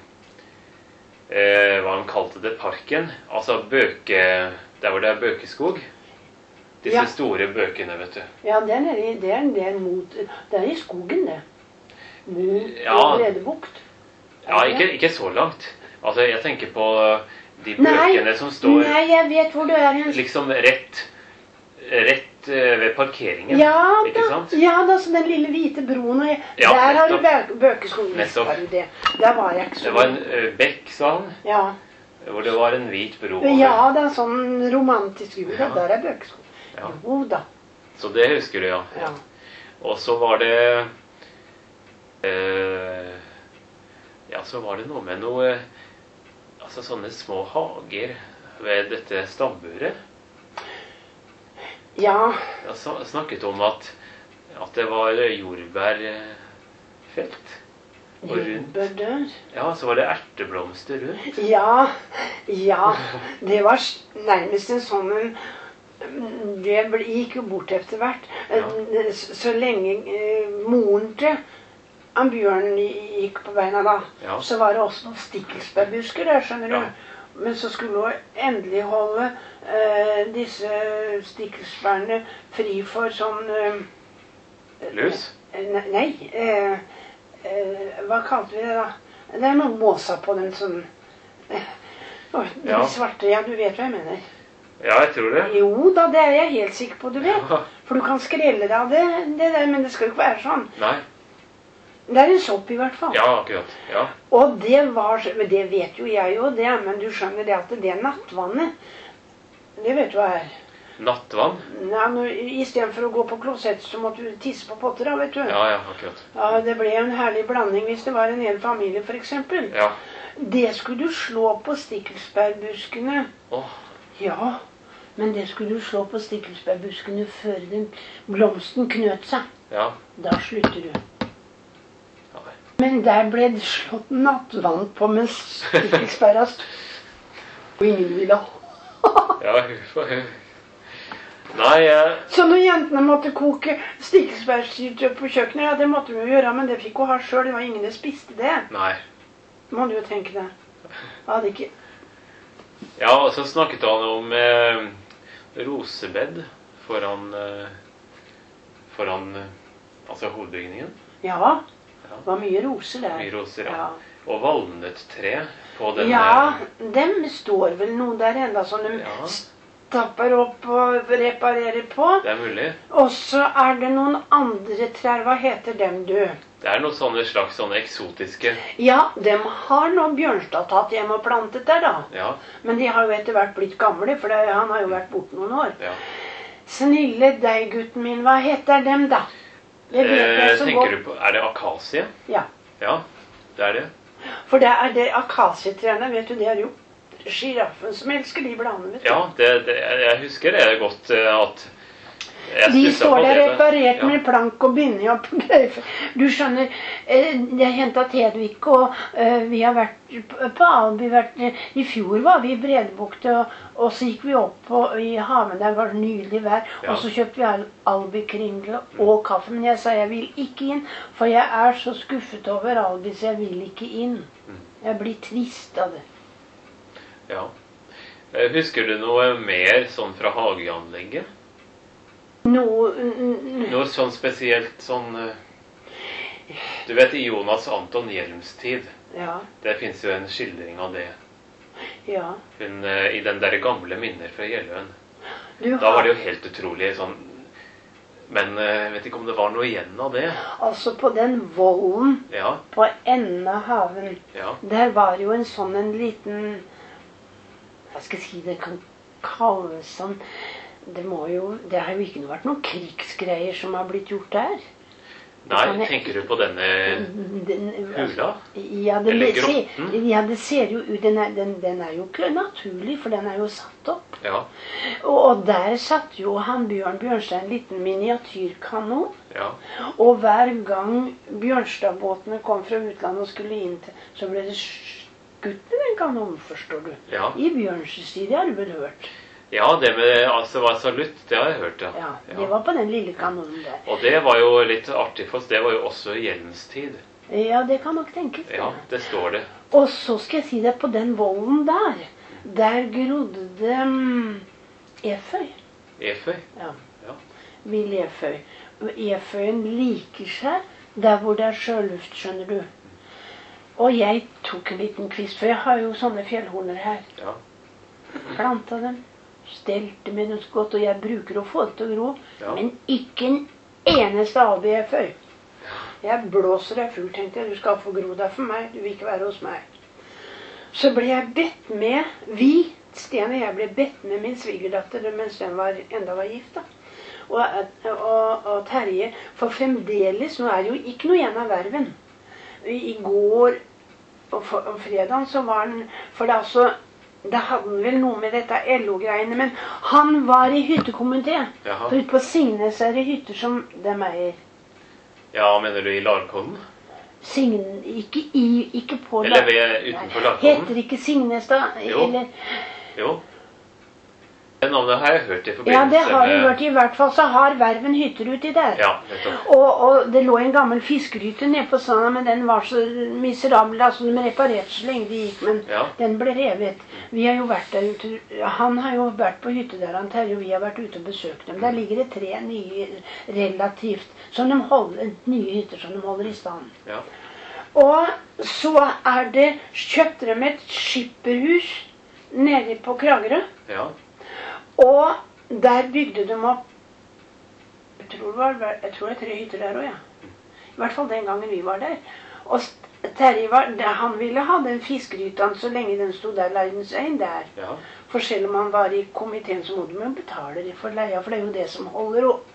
eh, hva han kalte det, parken. Altså bøke, der hvor det er bøkeskog. Disse ja. Store bøkene, vet du. Ja, det er, i, det er, det er, mot, det er i skogen, det. Mot ja. Bredebukt. Ja, ikke, ikke så langt. Altså, jeg tenker på de bøkene nei, som står... Nei, jeg vet hvor du er. Liksom rett, rett ved parkeringen, ja, ikke da, sant? Ja, da, så den lille hvite broen, og jeg, ja, der har nettopp. du bøkeskogen. Nettopp. Det. Der var jeg ikke så... Det var en uh, bekk, sa han. Ja. Hvor det var en hvit bro. Ja, det er sånn romantisk ut. Ja. Der er bøkeskogen. Ja. Jo da. Så det husker du, ja. Ja. Og så var det eh, ja, så var det noe med noe altså sånne små hager ved dette stamburet. Ja. Jeg snakket om at, at det var jordbærfelt. Og rundt. Ja, så var det erteblomster rundt. Ja, ja. Det var nærmest en sånn... Det gikk jo bort etter hvert. Ja. Så lenge eh, moren til han Bjørn gikk på beina da, ja. Så var det også noen stikkelsbærbusker der, skjønner du. Ja. Men så skulle hun endelig holde eh, disse stikkelsbærene fri for sånn... Eh, Lus? Eh, nei, eh, eh, hva kalte vi det da? Det er noen måsa på den sånn... Eh, oh, de ja. Svarte, ja, du vet hva jeg mener. Ja, jeg tror det. Jo da, det er jeg helt sikker på, du vet. Ja. For du kan skrelle deg av det, det der, men det skal jo ikke være sånn. Nei. Det er en sopp i hvert fall. Ja, akkurat. Ja. Og det var, det vet jo jeg jo det, men du skjønner det at det er nattvannet. Det vet du hva er. Nattvann? Ja, i stedet for å gå på klosett, så måtte du tisse på potter da, vet du. Ja, ja, akkurat. Ja, det ble en herlig blanding hvis det var en hel familie, for eksempel. Ja. Det skulle du slå på stikkelsbærbuskene. Åh. Ja, men det skulle du slå på stikkelsbærbuskene før den blomsten knøt seg. Ja. Da slutter du. Ja. Men der ble det slått nattvann på med stikkelsbæra og ingen ville ha. Ja, nei, jeg... Så når jentene måtte koke stikkelsbærstyrt på kjøkkenet, ja, det måtte vi jo gjøre, men det fikk hun ha selv, det var ingen som spiste det. Nei. Må du jo tenke det. Jeg hadde ikke... Ja, og så snakket han om eh, rosebed foran, eh, foran eh, altså hovedbygningen. Ja, det var mye roser der. Mye roser, ja. Ja. Og valnøttre på den... Ja, dem står vel noe der enda som de ja. Stapper opp og reparerer på. Det er mulig. Og så er det noen andre trær, hva heter dem du? Det er noen sånne slags sånne eksotiske... Ja, dem har nå Bjørnstad tatt hjem og plantet der da. Ja. Men de har jo etter hvert blitt gamle, for det, han har jo vært borte noen år. Ja. Snille deg, gutten min, hva heter dem da? Det vet jeg så tenker godt. Du på, er det akasie? Ja. Ja, det er det. For det er det akasietrærne, vet du, det er jo giraffen som elsker de bladene, vet du. Ja, det, det, jeg husker det godt at... De står der reparert ja. Med plank og bindig opp på greier. Du skjønner, det har hentet Hedvig, og uh, vi har vært på Alby, vært, i fjor var vi i Bredebukte, og, og så gikk vi opp på, i haven, der var det nydelig vær, ja. Og så kjøpte vi Alby kringle og kaffe, men jeg sa jeg vil ikke inn, for jeg er så skuffet over Alby, så jeg vil ikke inn. Jeg blir trist av det. Ja. Husker du noe mer sånn fra hageanlegget? Noe, Noe sånn spesielt sånn du vet i Jonas Anton Hjelms tid ja. Det finnes jo en skildring av det ja. Hun, i den der gamle minner fra Gjelløen har... da var det jo helt utrolig sånn men jeg vet ikke om det var noe igjen av det altså på den volden ja. På enden av haven ja. Der var jo en sånn en liten hva skal jeg si det kan kalles sånn Det, må jo, det har jo ikke vært noen krigsgreier som har blitt gjort der. Nei, jeg, tenker du på denne den, hula? Ja, det, Eller grotten? Se, ja, det ser jo ut, den er, den, den er jo ikke naturlig, for den er jo satt opp. Ja. Og, og der satt jo han Bjørn Bjørnstad en liten miniatyrkanon. Ja. Og hver gang Bjørnstad-båtene kom fra utlandet og skulle inn til, så ble det skutt med den kanonen, forstår du. Ja. I Bjørns tid, har du vel hørt. Ja, det med altså var salutt, det har jeg hørt, ja. Ja, det var på den lille kanonen der. Og det var jo litt artig, for det var jo også Hjelms tid. Ja, det kan nok tenkes. Ja, det står det. Og så skal jeg si det, på den volden der, der grodde det um, eføy. Eføy? Ja. Ja. Vill eføy. Eføyen liker seg der hvor det er sjøluft, skjønner du. Og jeg tok en liten kvist, for jeg har jo sånne fjellhorner her. Ja. Plantet dem. Stelte med dem godt, og jeg bruker å få det til å gro, ja. Men ikke en eneste albieføy. Jeg blåser deg full, tenkte jeg, du skal få gro deg for meg, du vil ikke være hos meg. Så ble jeg bedt med, vi, Sten og jeg ble bedt med min svigerdatter, mens den var, enda var gift da. Og, og, og Terje, for fremdeles, nå er jo ikke noe igjen av verven. I, i går, og, for, og fredagen, så var den, for det er altså, Da hadde han vel noe med dette L O-greiene, men han var i hyttekomité. For ute på Signes er det hytter som dem eier. Ja, mener du i Larkollen? Sign, ikke, i, ikke på Larkollen. Eller ved, utenfor Larkollen? Heter ikke Signes da? Jo. Eller, jo. Det navnet har jeg hørt i forbindelse med... Ja, det har du med... hørt. I hvert fall så har verven hytter uti der. Ja, nettopp. Og, og det lå en gammel fiskeryte nede på stranda, men den var så miserabel, altså de reparerte så lenge de gikk, men ja. Den ble revet. Vi har jo vært der ute, han har jo vært på hytte der, han Terje, og vi har vært ute og besøkt dem. Der ligger det tre nye, relativt, som de holder, nye hytter som de holder i stand. Ja. Og så er det, kjøpte de et skipperhus nede på Kragerø. Ja. Og der bygde de opp, jeg tror det var, jeg tror det er tre hytter der også, ja. I hvert fall den gangen vi var der. Og Terje var, han ville ha den fiskerytan så lenge den stod der, leiden seg inn der. Ja. For selv om han var i komiteen, så må de betale det for leia, for det er jo det som holder oppe.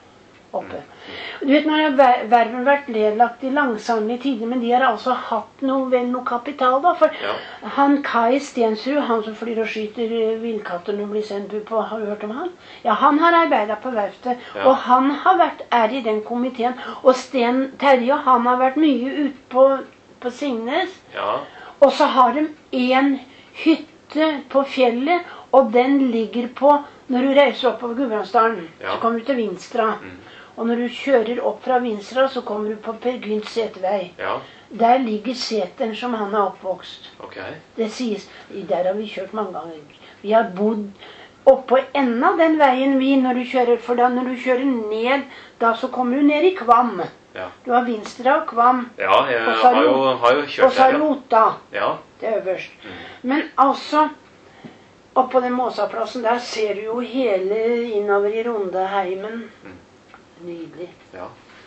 Du vet, nå har verven vært nedlagt i langsamlige tider, men de har altså hatt noe, vel noe kapital da, for ja. Han Kai Stensrud, han som flyr og skyter villkatter når blir sendt på, har du hørt om han? Ja, han har arbeidet på verftet, ja. Og han har vært, er i den komiteen, og Sten Terje, han har vært mye ute på, på Signes, ja. Og så har de en hytte på fjellet, og den ligger på, når du reiser opp over Gudbrandsdalen, ja. Så kommer du til Vinstra, mm. Og når du kjører opp fra Vinstra, så kommer du på Per Gynt setevei. Ja. Der ligger seteren som han er oppvokst. Okay. Det sies, der har vi kjørt mange ganger. Vi har bodd oppå enden av den veien vi, når du kjører, for da når du kjører ned, da så kommer du ned i Kvam. Ja. Du har Vinstra og Kvam. Ja, jeg har jo, har jo kjørt der. Og så har Rota. Ja. Det er øverst. Mm. Men altså, oppå den Måsaplassen, der ser du jo hele innover i Rondeheimen. Mm. Nydelig. Ja.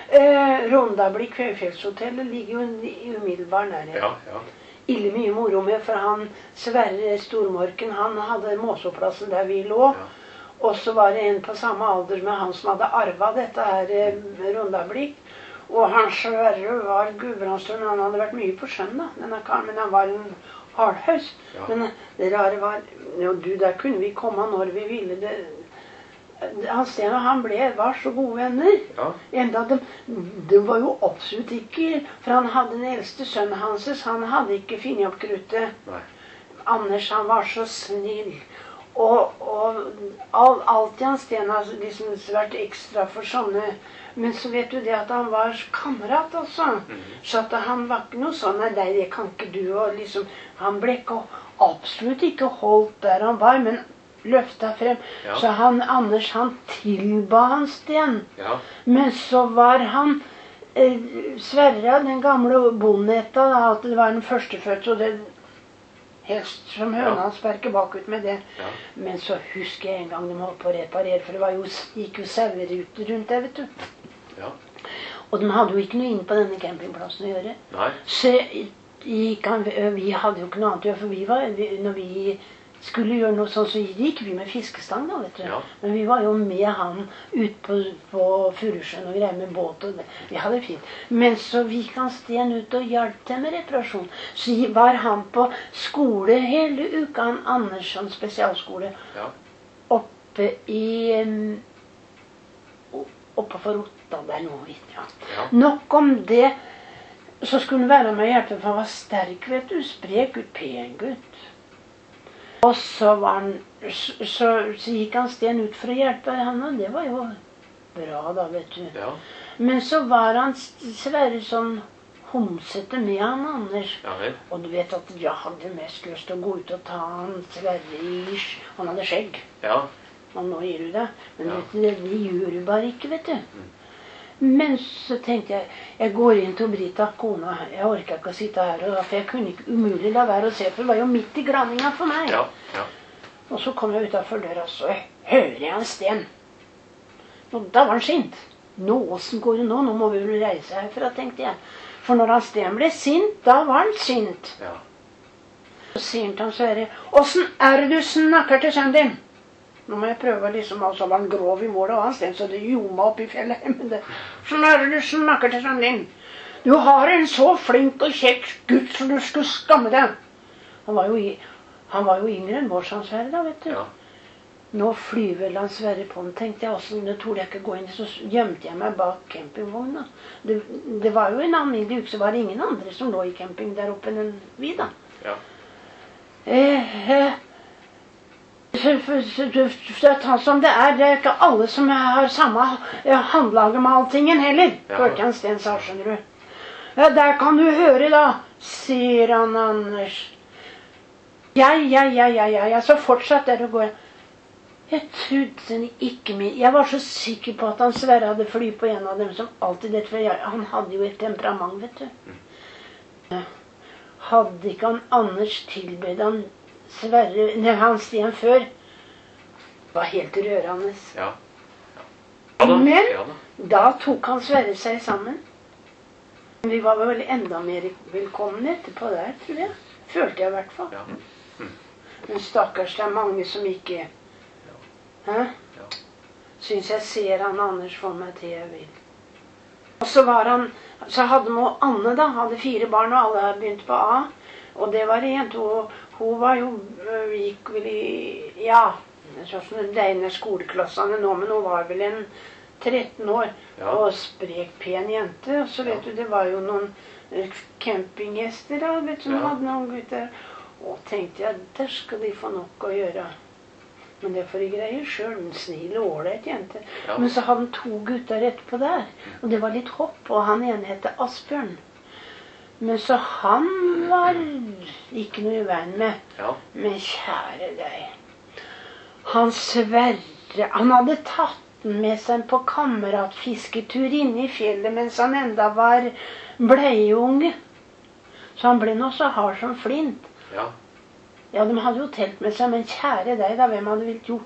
Eh, Rondablikk Fjellfjellshotellet ligger jo umiddelbart nærhet. Ja, ja. Ille mye moro med, for han Sverre Stormorken, han hadde Måsåplassen der vi lå. Ja. Og så var det en på samme alder med han som hadde arvet dette her eh, Rondablikk. Og han Sverre var gudbrandsdøl, han hadde vært mye på sjøen da, denne karen, men han var en hardhaus. Ja. Men det rare var, jo du, der kunne vi komme når vi ville det. Han Sten og han ble, var så gode venner. Ja. Enda de, de var jo absolutt ikke, for han hadde den eldste sønnen hans, han hadde ikke finnet opp kruttet. Nei. Anders, han var så snill. Og, og all, alltid han Sten har liksom vært ekstra for sånne, men så vet du det at han var kamerat også. Mm. Så at han var ikke noe sånn, nei, det kan ikke du, og liksom, han ble ikke, absolutt ikke holdt der han var, men løfta frem. Ja. Så han, Anders, han tilba han Sten. Ja. Men så var han eh, Sverre, den gamle bondeta, at det var den førstefødte, og det helst som høna ja. Sperker bakut med det. Ja. Men så husker jeg en gang de holdt på å reparere, for det var jo, gikk jo saueruter rundt der, vet du. Ja. Og de hadde jo ikke noe inn på denne campingplassen å gjøre. Nei. Så gikk han, vi hadde jo ikke noe annet å gjøre, for vi var, vi, når vi skulle gjøre noe sånn, så gikk vi med fiskestang da, vet du. Ja. Men vi var jo med han ut på, på Furusjøen og greier med båt og det. Vi hadde det fint. Men så gikk han Sten ut og hjalp til med reparasjon. Så var han på skole hele uka, han Andersson spesialskole, ja. Oppe i, um, oppe for Otta der nå, ja. Ja. Nok om det, så skulle han være med og hjelpe, for han var sterk, vet du, sprek ut, pen gutt. Og så, var han, så, så, så gikk han Sten ut for å hjelpe han, og det var jo bra da, vet du. Ja. Men så var han Sverre sånn homsete med han, Anders. Ja, og du vet at jeg hadde mest lyst til å gå ut og ta han Sverre i, han hadde skjegg. Ja. Og nå gir du det. Men ja. det, det gjør du bare ikke, vet du. Mm. Men så tenkte jeg, jeg går inn til Brita, kona, jeg orker ikke å sitte her, for jeg kunne ikke umulig la være å se, for det var jo midt i granninga for meg. Ja, ja. Og så kom jeg utenfor døra, så hører jeg en Sten. Og da var han sint. Nå, hvordan går det nå? Nå må vi vel reise herfra, tenkte jeg. For når han Sten ble sint, da var han sint. Ja. Så sier han til han Sverre, hvordan er det du snakker til sønnen din? Nå må jeg prøve liksom, altså var han grov i målet, og han Sten, så det gjorde meg opp i fjellet. Men det, sånn er det du snakker til sønnen din. Du har en så flink og kjekk gutt, så du skulle skamme deg. Han var jo, han var jo yngre enn vår Sverre da, vet du. Ja. Nå flyr vel han Sverre på den, tenkte jeg også, det torde jeg ikke gå inn, så gjemte jeg meg bak campingvogna. Det, det var jo en alminnelig uke, så var det ingen andre som lå i camping der oppe enn vi da. Ja. Eh, eh, For, for, for, for, som det er, det er ikke alle som har samme håndlaget med alltingen heller, ja. Hørte han Sten sa, skjønner du. Ja, der kan du høre da, sier han Anders. Ja, ja, ja, ja, ja, ja, så fortsatt der å gå. Jeg trodde ikke min, jeg var så sikker på at han Sverre hadde fly på en av dem som alltid det, for jeg, han hadde jo et temperament, vet du. Ja. Hadde ikke han Anders tilbedt han Sverre, nei, han Sten før, var helt rørende. Ja. Ja. Ja, da. Men ja, da. Da tok han Sverre seg sammen. Vi var vel enda mer velkomne etterpå der, tror jeg. Følte jeg i hvert fall. Ja. Mm. Men stakkars, det er mange som ikke ja. Ja. Synes jeg ser han Anders for meg til jeg vil. Og så var han, så hadde vi Anne da, hadde fire barn, og alle hadde begynt på A. Og det var en, og hun var jo, gikk vel i, ja, sånn det ene skoleklassene nå, men hun var vel en tretten år, ja. Og sprek pen jente, og så vet ja. Du, det var jo noen campinggjester da, vet du, som ja. Hadde noen gutter, og tenkte jeg, der skal de få nok å gjøre. Men det får de greie selv, en snill og ålreit jente. Ja. Men så hadde han to gutter etterpå der, og det var litt hopp, og han ene hette Asbjørn. Men så han var ikke noe i veien med. Ja. Men kjære deg. Han Sverre, han hadde tatt den med seg på kameratfisketur inne i fjellet mens han enda var bleieunge. Så han ble nå så hard som flint. Ja. Ja, de hadde jo telt med seg, men kjære deg da, hvem hadde vilt gjort det?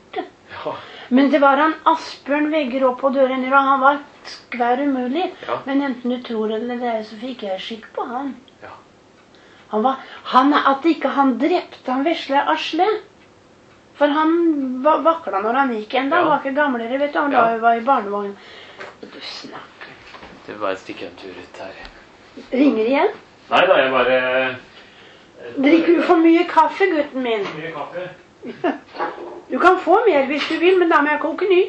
Ja. Men det var han Asbjørn Vegger opp på døren, og han var skvær umulig. Ja. Men enten du tror eller det, så fikk jeg skikk på han. Ja. Han var, han, at ikke han drepte han vesle Asle. For han va- vakla når han gikk enda. Ja. Han var ikke gamlere, vet du. Han Ja. da var i barnevogn. Du snakker. Det var et stikke en tur ut her. Ringer igjen? Nei da, jeg bare... Drikker du for mye kaffe, gutten min? Mye kaffe. Du kan få mer hvis du vil, men da må jeg koke ny.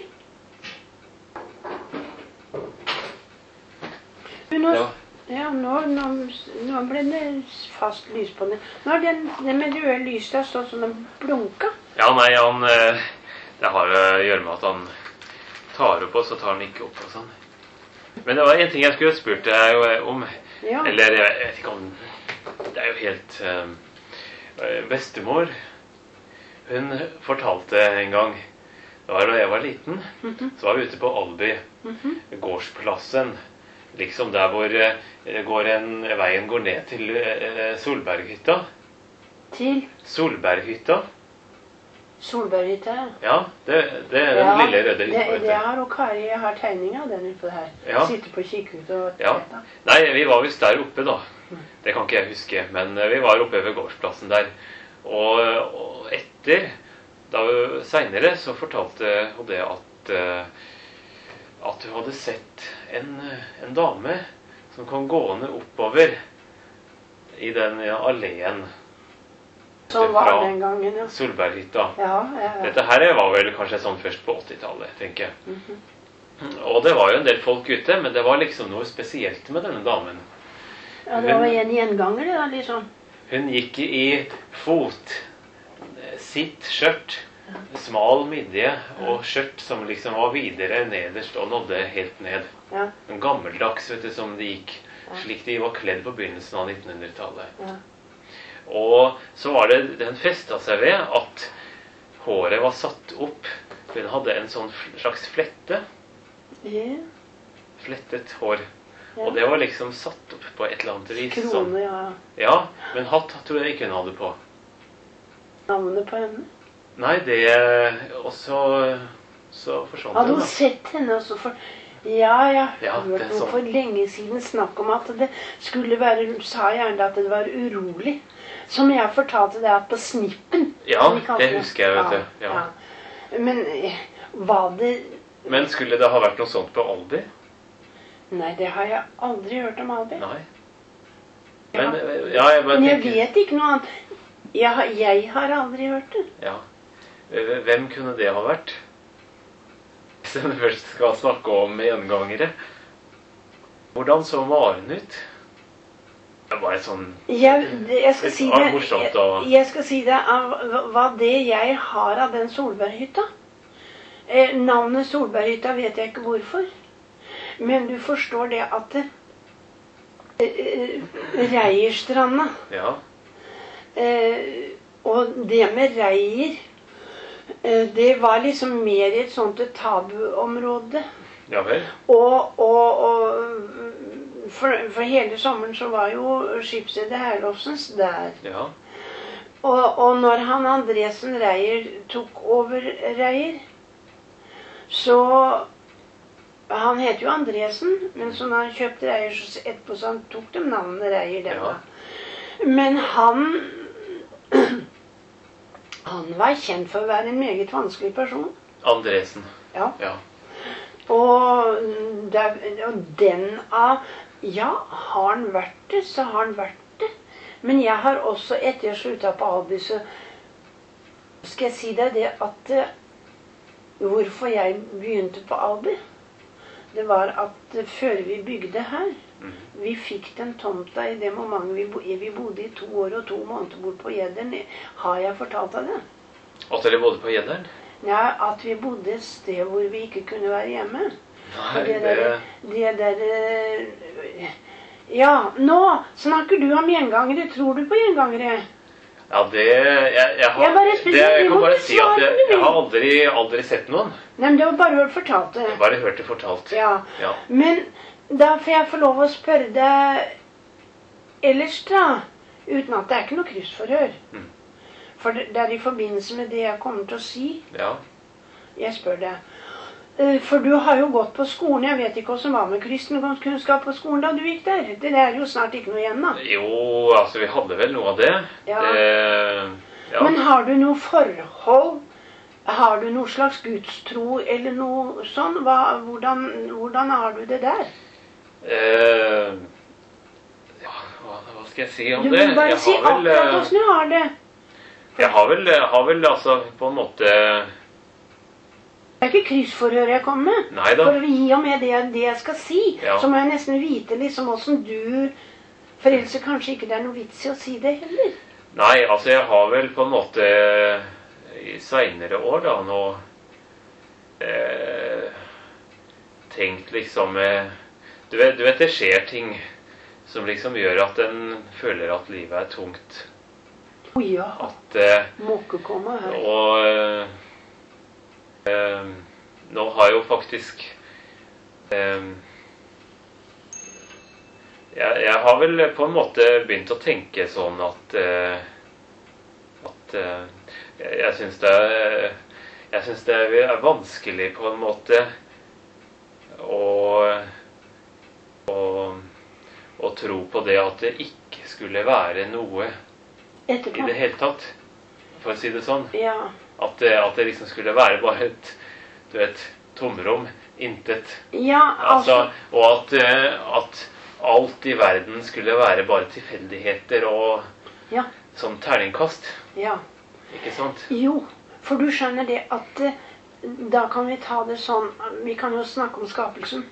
Nå, Ja. ja, nå, nå, nå ble det fast lys på den. Nå har den, den med røde lys der stått som en blunka. Ja, nei, han... eh, Det har å gjøre med at han tar opp, og så tar han ikke opp og sånn. Men det var en ting jeg skulle spurt deg om. Ja. Eller, jeg vet ikke om... Det er jo helt... eh, bestemor, hun fortalte en gang, det var da jeg var liten, Mhm. så var vi ute på Alby, Mhm. gårdsplassen, liksom der hvor eh, går en, veien går ned til eh, Solberghytta. Til Solberghytta. Solberghytta. Ja, det, det er den Ja, lille røde hytta. det, vet du. det har og Kari, jeg har tegning av den utpå her. Ja. Sitter på kikkerut og Ja. Nei, vi var visst der oppe da. Det kan ikke jeg huske, men eh, vi var oppe ved gårdsplassen der. Og, og etter, da senere, så fortalte hun det at, eh, at hun hadde sett en, en dame som kom gående oppover i den ja, alleen. Som var fra den gangen, ja. Solberghytta. Ja, ja, ja. Dette her var vel kanskje sånn først på åttitallet, tenker jeg. Mhm. Og det var jo en del folk ute, men det var liksom noe spesielt med denne damen. Ja, det var en gjenganger, det da, liksom. Hun gikk i fot, sitt skjørt, smal midje og skjørt som liksom var videre nederst og nådde helt ned. Ja, En gammeldags, vet du, som det gikk, slik de var kledd på begynnelsen av nittenhundretallet. ja. Og så var det, den festet seg ved at håret var satt opp. Hun hadde en sånn fl- slags flette, Ja, flettet hår. ja. Og det var liksom satt opp på et eller annet vis. sånn. Krone, ja. Ja, men hatt tror jeg ikke hun hadde på. Navnet på henne. Nei, det også så forsvant Hadde den, hun da. sett henne også for... Ja, jeg har Ja, hørt det er noe sånn. for lenge siden snakk om at det skulle være... Hun sa gjerne at det var urolig. Som jeg fortalte deg at på Snippen... Ja, som vi kalte det husker jeg, vet du. Ja. Ja. Men eh, var det... Men skulle det ha vært noe sånt på Alby? Nei, det har jeg aldri hørt om Albi. Nei. Men, ja, jeg bare Men jeg tenker... vet ikke noe annet. Jeg, har- jeg har aldri hørt det. Ja. Hvem kunne det ha vært? Hvis en først skal snakke om gjengangere. Hvordan så Maren ut? Det var et sånn... Jeg, det, jeg, skal Det si var det, morsomt jeg, å- jeg skal si det av hva det jeg har av den Solberghytta. Eh, navnet Solberghytta vet jeg ikke hvorfor. Men du forstår det at det, eh, Reierstranda Ja. eh, og det med reier eh, det var liksom mer et sånt et tabuområde. Ja vel. Og, og, og for, for hele sommeren så var jo skipsstedet Herlovsens der. Ja. Og, og når han Andresen Reier tok over Reier, så han heter jo Andresen, men så når han kjøpte Reier, så etterpå så han tok de navnet Reier. Den Ja. da. Men han han var kjent for å være en meget vanskelig person. Andresen. Ja. Ja. Og, der, og den av Ja, har han vært det, så har han vært det. Men jeg har også, etter jeg slutta på Alby, så skal jeg si deg det at eh, hvorfor jeg begynte på Alby, det var at eh, før vi bygde her, Mhm. vi fikk den tomta i det momentet vi, bo, vi bodde i to år og to måneder bort på Gjedderen. Har jeg fortalt deg det? At dere bodde på Gjedderen? Ja, at vi bodde et sted hvor vi ikke kunne være hjemme. Nei, Og det det... der, det der eh, Ja, nå snakker du om gjengangere. Tror du på gjengangere? Ja, det... Jeg, jeg, har, Jeg bare spør- det, jeg du kan må bare ikke si at svare jeg, om du jeg vil. har aldri, aldri sett noen. Nei, men det var bare hørt fortalt det. Jeg har bare hørt det fortalt. Ja. Ja. Men da får jeg få lov å spørre deg ellers, da. Uten at det er ikke noe kryssforhør. Mm. For det det er i forbindelse med det jeg kommer til å si. Ja. jeg spør deg. For du har jo gått på skolen. Jeg vet ikke hva som var med kristendomskunnskap på skolen da du gikk der. Det er jo snart ikke noe igjen da. Jo, altså vi hadde vel noe av det. Ja. det ja. Men har du noe forhold? Har du noe slags gudstro eller noe sånn? Hva, hvordan, hvordan har du det der? Eh, ja, hva, hva skal jeg si om det? Du må bare si akkurat hvordan du har det. Jeg har vel, har vel altså på en måte... Det er ikke kryssforhør jeg kommer med. Neida. For i og med det, det jeg skal si, ja. Så må jeg nesten vite liksom hvordan du... For ellers kanskje ikke det er noe vits i å si det heller. Nei, altså jeg har vel på en måte i senere år da nå eh, tenkt liksom eh, du, vet, du vet det skjer ting som liksom gjør at en føler at livet er tungt. Oh ja, at, eh, må ikke komme her. Og... Eh, Uh, nå har jo faktisk uh, jeg, jeg har vel på en måte begynt å tenke sånn at uh, at uh, jeg, jeg synes det er jeg synes det er vanskelig på en måte å, å, å tro på det at det ikke skulle være noe Etterpå. I det hele tatt, for å si det sånn. Ja. At det, at det liksom skulle være bare et, du vet, tomrom, intet. Ja, altså... altså og at, at alt i verden skulle være bare tilfeldigheter og ja. Sånn terningkast. Ja. Ikke sant? Jo, for du skjønner det at da kan vi ta det sånn, vi kan jo snakke om skapelsen.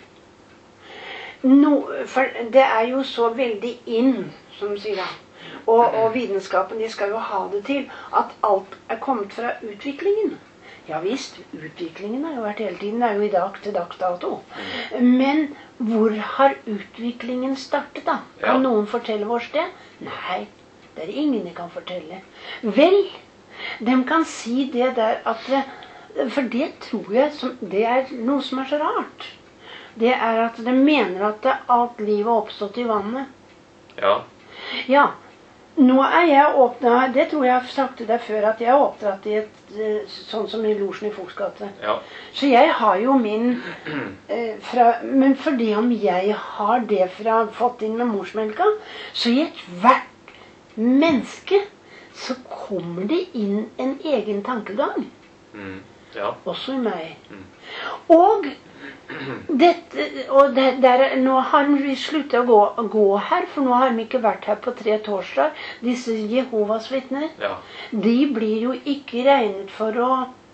No, for det er jo så veldig inn, som du sier da. Og, og vitenskapen, de skal jo ha det til at alt er kommet fra utviklingen. Ja visst, utviklingen har jo vært hele tiden, det er jo i dag til dags dato. Men hvor har utviklingen startet da? Kan ja. Noen fortelle oss det? Nei, det er ingen de kan fortelle. Vel, de kan si det der at, for det tror jeg, som, det er noe som er så rart. Det er at de mener at alt livet har oppstått i vannet. Ja. Ja. Nå er jeg åpnet, det tror jeg har sagt til deg før, at jeg er oppdratt i et, sånn som i Losjen i Foksgate. Ja. Så jeg har jo min, eh, fra, men fordi om jeg har det fra fått inn med morsmelka, så i et hvert menneske, så kommer det inn en egen tankegang. Mm. Ja. Også i meg. Mm. Og dette, og der, der, nå har vi sluttet å gå, å gå her, for nå har vi ikke vært her på tre torsdag. Disse Jehovas vitner, ja. De blir jo ikke regnet for å,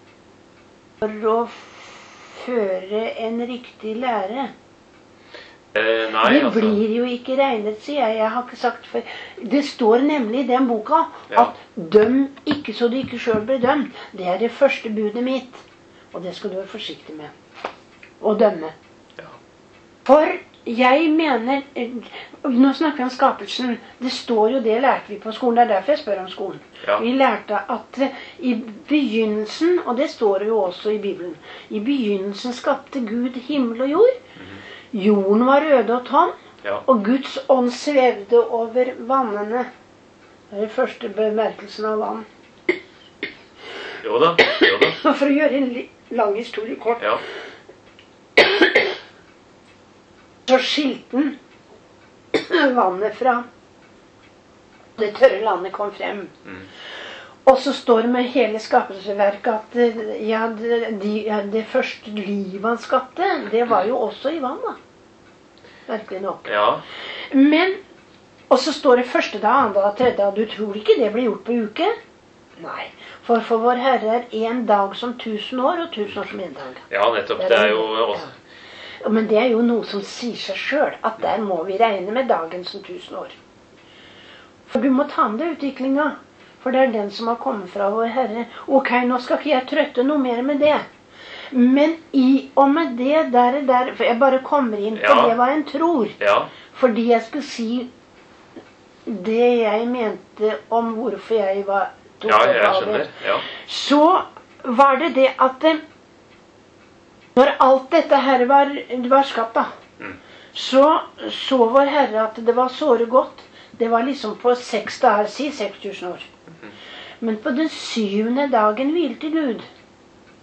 for å føre en riktig lære. Eh, nei, de altså. blir jo ikke regnet, sier jeg. Jeg har ikke sagt for. Det står nemlig i den boka ja. At døm ikke så du ikke selv blir dømt. Det er det første budet mitt. Og det skal du være forsiktig med. Å dømme. Ja. For jeg mener, nå snakker vi om skapelsen, det står jo, det lærte vi på skolen, det er derfor jeg spør om skolen. Ja. Vi lærte at i begynnelsen, og det står jo også i Bibelen, i begynnelsen skapte Gud himmel og jord, mm-hmm. Jorden var røde og tom, ja. Og Guds ånd svevde over vannene. Det er den første bemerkelsen av vann. Jo da, jo da. For å gjøre en lang historie kort, ja. Så skilte den vannet fra det tørre landet kom frem. Mm. Og så står det med hele skapelsesverket at ja, det, de, det første livet han skapte, det var jo også i vann da. Virkelig nok. Ja. Men, og så står det første dag, andre dag, tredje dag, du tror ikke det blir gjort på uke? Nei, for for vår Herre er en dag som tusen år, og tusen år som en dag. Ja, nettopp, det er, det er jo også... Ja. Men det er jo noe som sier seg selv, at der må vi regne med dagen som tusen år. For du må ta med deg utviklingen, for det er den som har kommet fra vår Herre. Ok, nå skal ikke jeg trøtte noe mer med det. Men i og med det der, der for jeg bare kommer inn på ja. Det hva en tror. Ja. Fordi jeg skal si det jeg mente om hvorfor jeg var tok ja, jeg skjønner. Ja. Så var det det at når alt dette her var, var skapt da, mm. så så vår Herre at det var såre godt. Det var liksom på seks dager, si seks tusen år. Mm. Men på den syvende dagen hvilte Gud.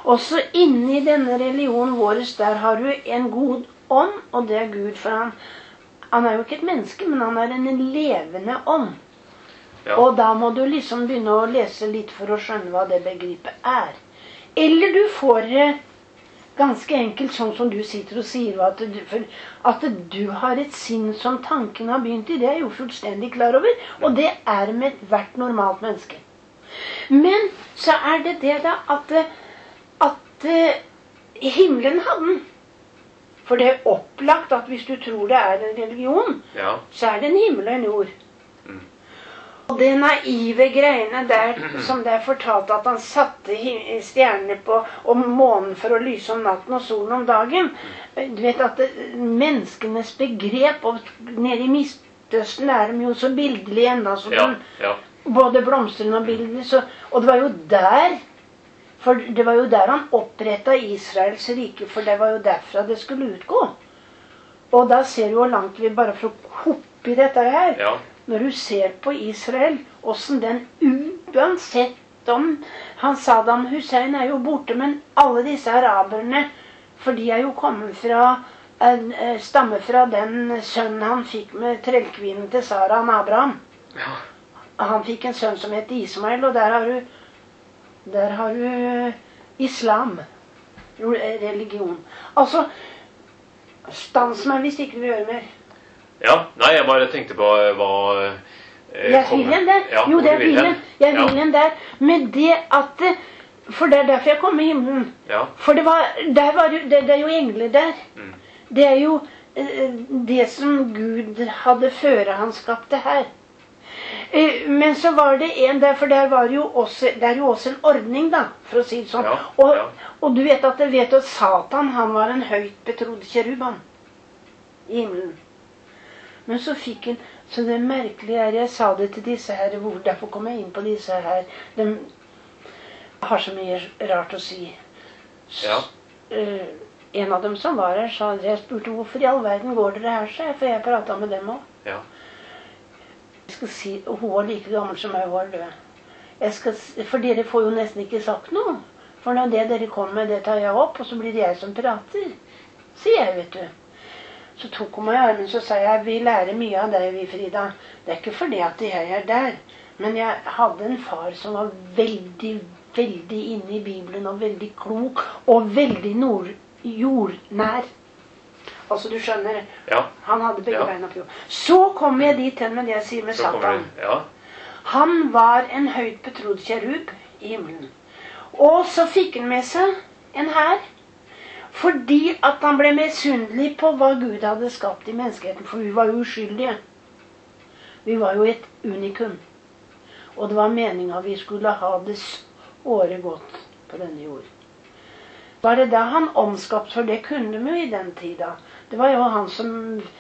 Også inni denne religionen vår, der har du en god ånd, og det er Gud, for han, han er jo ikke et menneske, men han er en levende ånd. Ja. Og da må du liksom begynne å lese litt for å skjønne hva det begrepet er. Eller du får det ganske enkelt, sånn som du sitter og sier, at du, for at du har et sinn som tanken har begynt i, det er jeg jo fullstendig klar over, og det er med hvert normalt menneske. Men så er det det da, at, at himmelen hadde den. For det er opplagt at hvis du tror det er en religion, ja. Så er det en himmel og en jord. Mm. Og det naive greiene der, som det er fortalt at han satte stjernene på om månen for å lyse om natten og solen om dagen. Du vet at det, menneskenes begrep, og nede i Midtøsten er de jo så bildelige enda, så ja, ja. Både blomstrene og bildene, så, og det var jo der, for det var jo der han opprettet Israels rike, for det var jo derfra det skulle utgå. Og da ser du hvor langt vi bare for å hoppe i dette her, ja. Når du ser på Israel, hvordan den uansett om han Saddam Hussein er jo borte, men alle disse araberne, for de er jo kommet fra, eh, stammer fra den sønnen han fikk med trellkvinnen til Sara, Abraham. Ja. Han fikk en sønn som heter Ismael, og der har du, der har du islam, religion. Altså, stans meg hvis ikke du vil gjøre mer. Ja, nei, jeg bare tenkte på hva eh, Jeg vil en der. Ja, jo, det er vil en. Jeg vil ja. En der. Men det at for det er derfor jeg kom med himmelen. Ja. For det var, der var det, det er jo engler der. Mm. Det er jo eh, det som Gud hadde før han skapte her. Eh, men så var det en der, for der var jo også, det er jo også en ordning da, for å si det sånn. Ja, og, ja. Og du vet at, vet at Satan, han var en høyt betrodd kjeruban i himmelen. Men så fikk han, så det merkelige er, jeg sa det til disse her, hvor, derfor kom jeg inn på disse her, de har så mye rart å si. Så, ja. uh, en av dem som var her, sa, jeg spurte hvorfor i all verden går dere her, så jeg, for jeg pratet med dem også. Ja. Jeg skal si, hun var like gammel som jeg var død. Jeg skal, for dere får jo nesten ikke sagt noe. For når det dere kommer med, det tar jeg opp, og så blir det jeg som prater. Sier jeg, vet du. Så tok hun meg i armen, så sa jeg, vi lærer mye av deg, vi, Frida. Det er ikke fordi at jeg er der. Men jeg hadde en far som var veldig, veldig inne i Bibelen, og veldig klok, og veldig nord, jordnær. Altså, du skjønner, ja. Han hadde begge ja. Beina på jord. Så kom jeg dit til med det jeg sier med Satan. Ja. Han var en høyt betrodd kjerub i himmelen. Og så fikk han med seg en hær. Fordi at han ble misunnelig på hva Gud hadde skapt i menneskeheten. For vi var jo uskyldige. Vi var jo et unikum. Og det var meningen at vi skulle ha det året godt på denne jord. Var det da han omskapt, for det kunne vi jo i den tida. Det var jo han som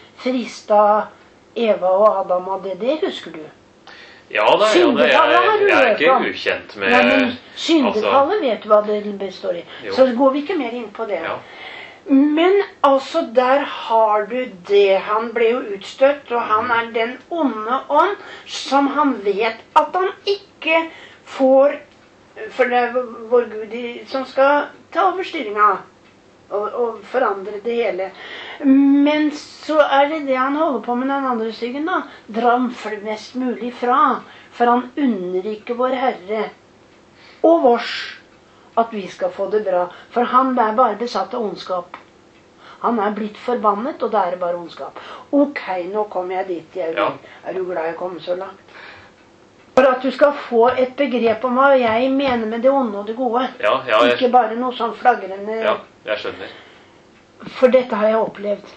frista Eva og Adam og det, det husker du. Ja da, ja, da jeg, jeg, jeg er ikke ukjent med... Nei, men syndefallet altså, vet du hva det består i. Jo. Så går vi ikke mer inn på det. Ja. Men altså, der har du det. Han ble jo utstøtt, og han er den onde ånd som han vet at han ikke får, for det er vår Gud som skal ta over styringen og, og forandre det hele. Men så er det det han holder på med den andre styggen da. Dra ham mest mulig fra. For han unner ikke vår Herre og vårs at vi skal få det bra. For han er bare besatt av ondskap. Han er blitt forbannet, og det er bare ondskap. Ok, nå kommer jeg dit jeg vil. Ja. Er du glad jeg kommer så langt? For at du skal få et begrep om hva jeg mener med det onde og det gode. Ja, ja, jeg... Ikke bare noe sånn flagrende... Ja, jeg skjønner. For dette har jeg opplevd.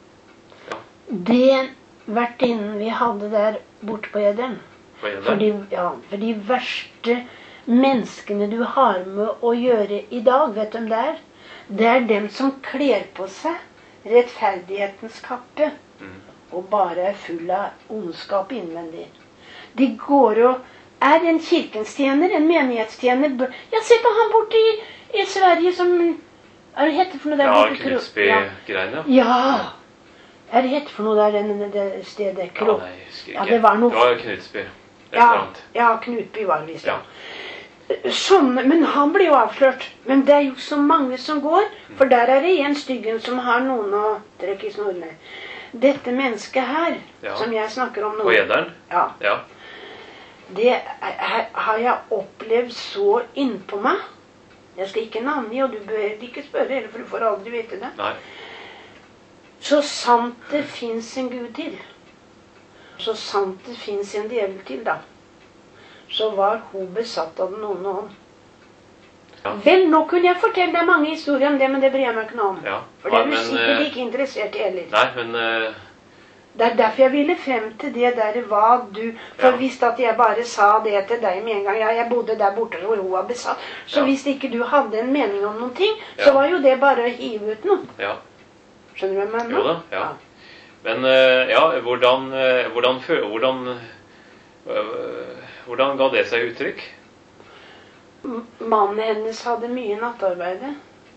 Ja. Den vertinnen vi hadde der borte på Eden. På Eden? For de, ja, for de verste menneskene du har med å gjøre i dag, vet du hvem det er? Det er dem som kler på seg rettferdighetens kappe. Mm. Og bare er full av ondskap innvendig. De går og er en kirkenstjener, en menighetstjener. Ja, se på han borte i, i Sverige som... Er det hette for noe der? Ja, Knutby-greiene. Ja. Er det hette for noe der, det, det stedet? Krop. Ja, nei, jeg husker ikke. Ja, det var noe... Det var Knutby. Ja, ja, Knutby var det visst. Ja. Sånne, men han ble jo avslørt. Men det er jo så mange som går, for der er det en styggen som har noen å trekke i snorene. Dette mennesket her, ja. Som jeg snakker om nå. På Gjedderen? Ja. Ja. Det er, har jeg opplevd så innpå meg. Jeg skal ikke navngi, og du bør ikke spørre, eller for du får aldri vite det. Nei. Så sant det finnes en Gud til, så sant det finnes en djevel til da, så var hun besatt av den onde ånd. Ja. Vel, nå kunne jeg fortelle deg mange historier om det, men det bryr jeg meg ikke noe om. Ja. For det er du men, sikkert ikke interessert i heller. Nei, men... Uh... Det er derfor jeg ville frem til det der hva du... For ja. Hvis at jeg bare sa det til deg med en gang, ja, jeg bodde der borte hvor hun var besatt, så ja. Hvis ikke du hadde en mening om noen ting, ja. Så var jo det bare å hive ut noe. Ja. Skjønner du hva jeg mener? Jo da, ja. Ja. Men, uh, ja, hvordan... Uh, hvordan, hvordan uh, Hvordan ga det seg uttrykk? Mannen hennes hadde mye nattarbeide.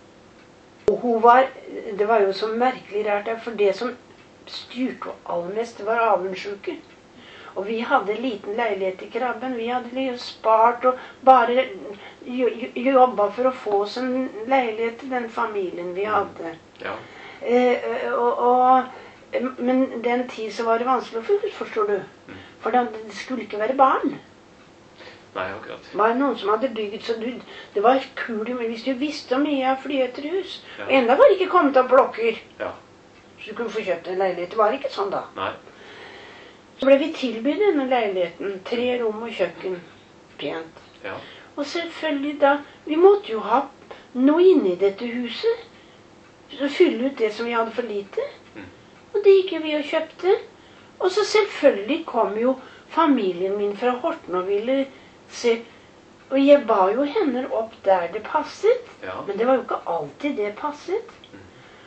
Og hun var, det var jo så merkelig rart, for det som styrte aller mest, det var avundsjuke. Og vi hadde en liten leilighet i Krabben, vi hadde litt spart og bare jobbet for å få oss en leilighet til den familien vi hadde. Ja. Eh, og, og, men den tid så var det vanskelig å få ut, forstår du. For det skulle ikke være barn. Nei, akkurat. Det var noen som hadde bygget, så du, det var kult, men hvis du visste om mye av flyetterhus, ja. Og enda var det ikke kommet av blokker, ja. Så du kunne få kjøpt en leilighet. Det var ikke sånn da. Nei. Så ble vi tilbudt denne leiligheten, tre rom og kjøkken, pent. Ja. Og selvfølgelig da, vi måtte jo ha noe inne i dette huset, så fylle ut det som vi hadde for lite. Mm. Og det gikk vi og kjøpte. Og så selvfølgelig kom jo familien min fra Horten og ville se, og jeg ba jo henne opp der det passet, ja. Men det var jo ikke alltid det passet. Mm.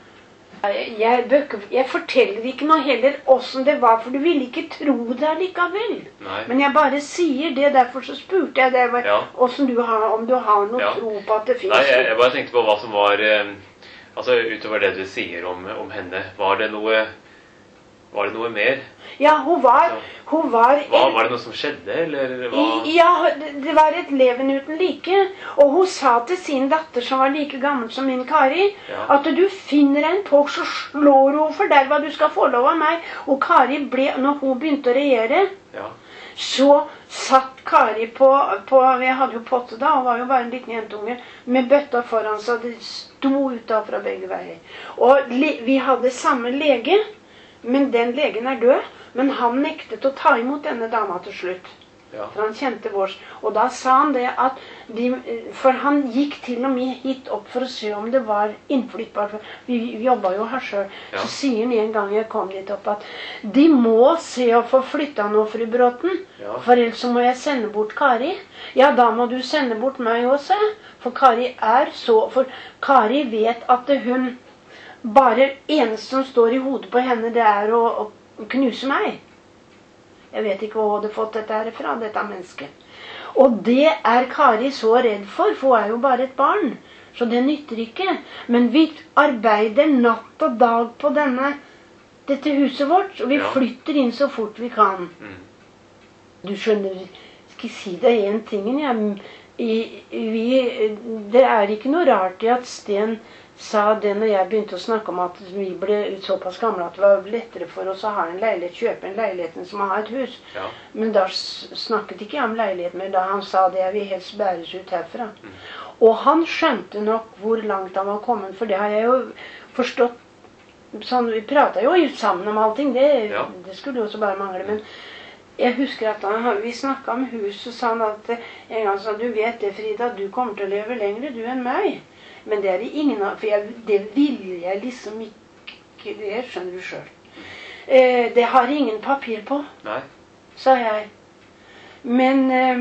Jeg, bøker, jeg forteller ikke noe heller hvordan det var, for du ville ikke tro det likevel. Nei. Men jeg bare sier det, derfor så spurte jeg deg ja. du har, om du har noe ja. Tro på at det finnes. Nei, jeg, jeg bare tenkte på hva som var, eh, altså utover det du sier om, om henne, var det noe... Var det noe mer? Ja, hun var... Hun var, hva, var det noe som skjedde, eller hva? Ja, det var et leven uten like. Og hun sa til sin datter, som var like gammel som min Kari, ja. At du finner en på, så slår hun for der hva du skal få lov av meg. Og Kari ble, når hun begynte å regjere, ja. Så satt Kari på, på... Jeg hadde jo potte da, hun var jo bare en liten jentunge, med bøtta foran, så det sto ut av fra begge veier. Og vi hadde samme lege, men den legen er død, men han nektet å ta imot denne dama til slutt. Ja. For han kjente vårs. Og da sa han det at, de, for han gikk til og med hit opp for å se om det var innflyttbart. Vi, vi jobbet jo her selv. Ja. Så sier han en gang jeg kom dit opp at de må se å få flyttet noe, fru Bråten. Ja. For ellers så må jeg sende bort Kari. Ja, da må du sende bort meg også. For Kari er så, for Kari vet at hun... Bare eneste som står i hodet på henne, det er å, å knuse meg. Jeg vet ikke hva hun hadde fått dette her fra, dette mennesket. Og det er Kari så redd for, for hun er jo bare et barn. Så det nytter ikke. Men vi arbeider natt og dag på denne, dette huset vårt, og vi ja. Flytter inn så fort vi kan. Mm. Du skjønner, skal jeg si deg en ting, jeg, i, vi, det er ikke noe rart i at Sten sa det når jeg begynte å snakke om at vi ble såpass gamle at det var lettere for oss å ha en leilighet, kjøpe en leilighet som å ha et hus. Ja. Men da snakket ikke jeg om leilighet mer, da han sa det jeg vil helst bæres ut herfra. Mm. Og han skjønte nok hvor langt han var kommet, for det har jeg jo forstått. Sånn, vi pratet jo sammen om allting, det, ja. Det skulle jo også bare mangle, men jeg husker at han, vi snakket om hus, og sa han at en gang sa, du vet det Frida, du kommer til å leve lengre du enn meg. Men det er det ingen av, for jeg, det ville jeg liksom ikke, det skjønner du selv. Eh, det har ingen papir på, nei. Sa jeg. Men,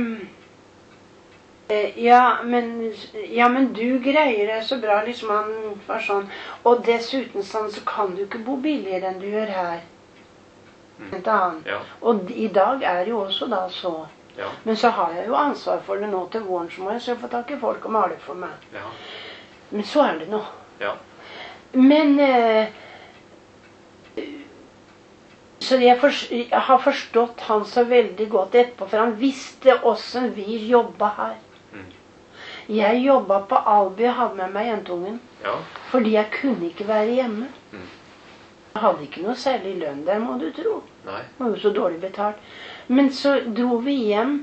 eh, ja, men, ja, men du greier det så bra, liksom han var sånn. Og dessuten sånn, så kan du ikke bo billigere enn du gjør her. Mm. Ja. Og i dag er jo også da så. Ja. Men så har jeg jo ansvar for det nå til våren, så må jeg så få tak i folk og male for meg. Ja. Men så er det nå. Ja. Men eh, så jeg, for, jeg har forstått han så veldig godt etterpå, for han visste hvordan vi jobbet her. Mm. Jeg jobbet på Alby og hadde med meg jentungen. Ja. Fordi jeg kunne ikke være hjemme. Mm. Jeg hadde ikke noe særlig lønn der, må du tro. Nei. Det var jo så dårlig betalt. Men så dro vi hjem.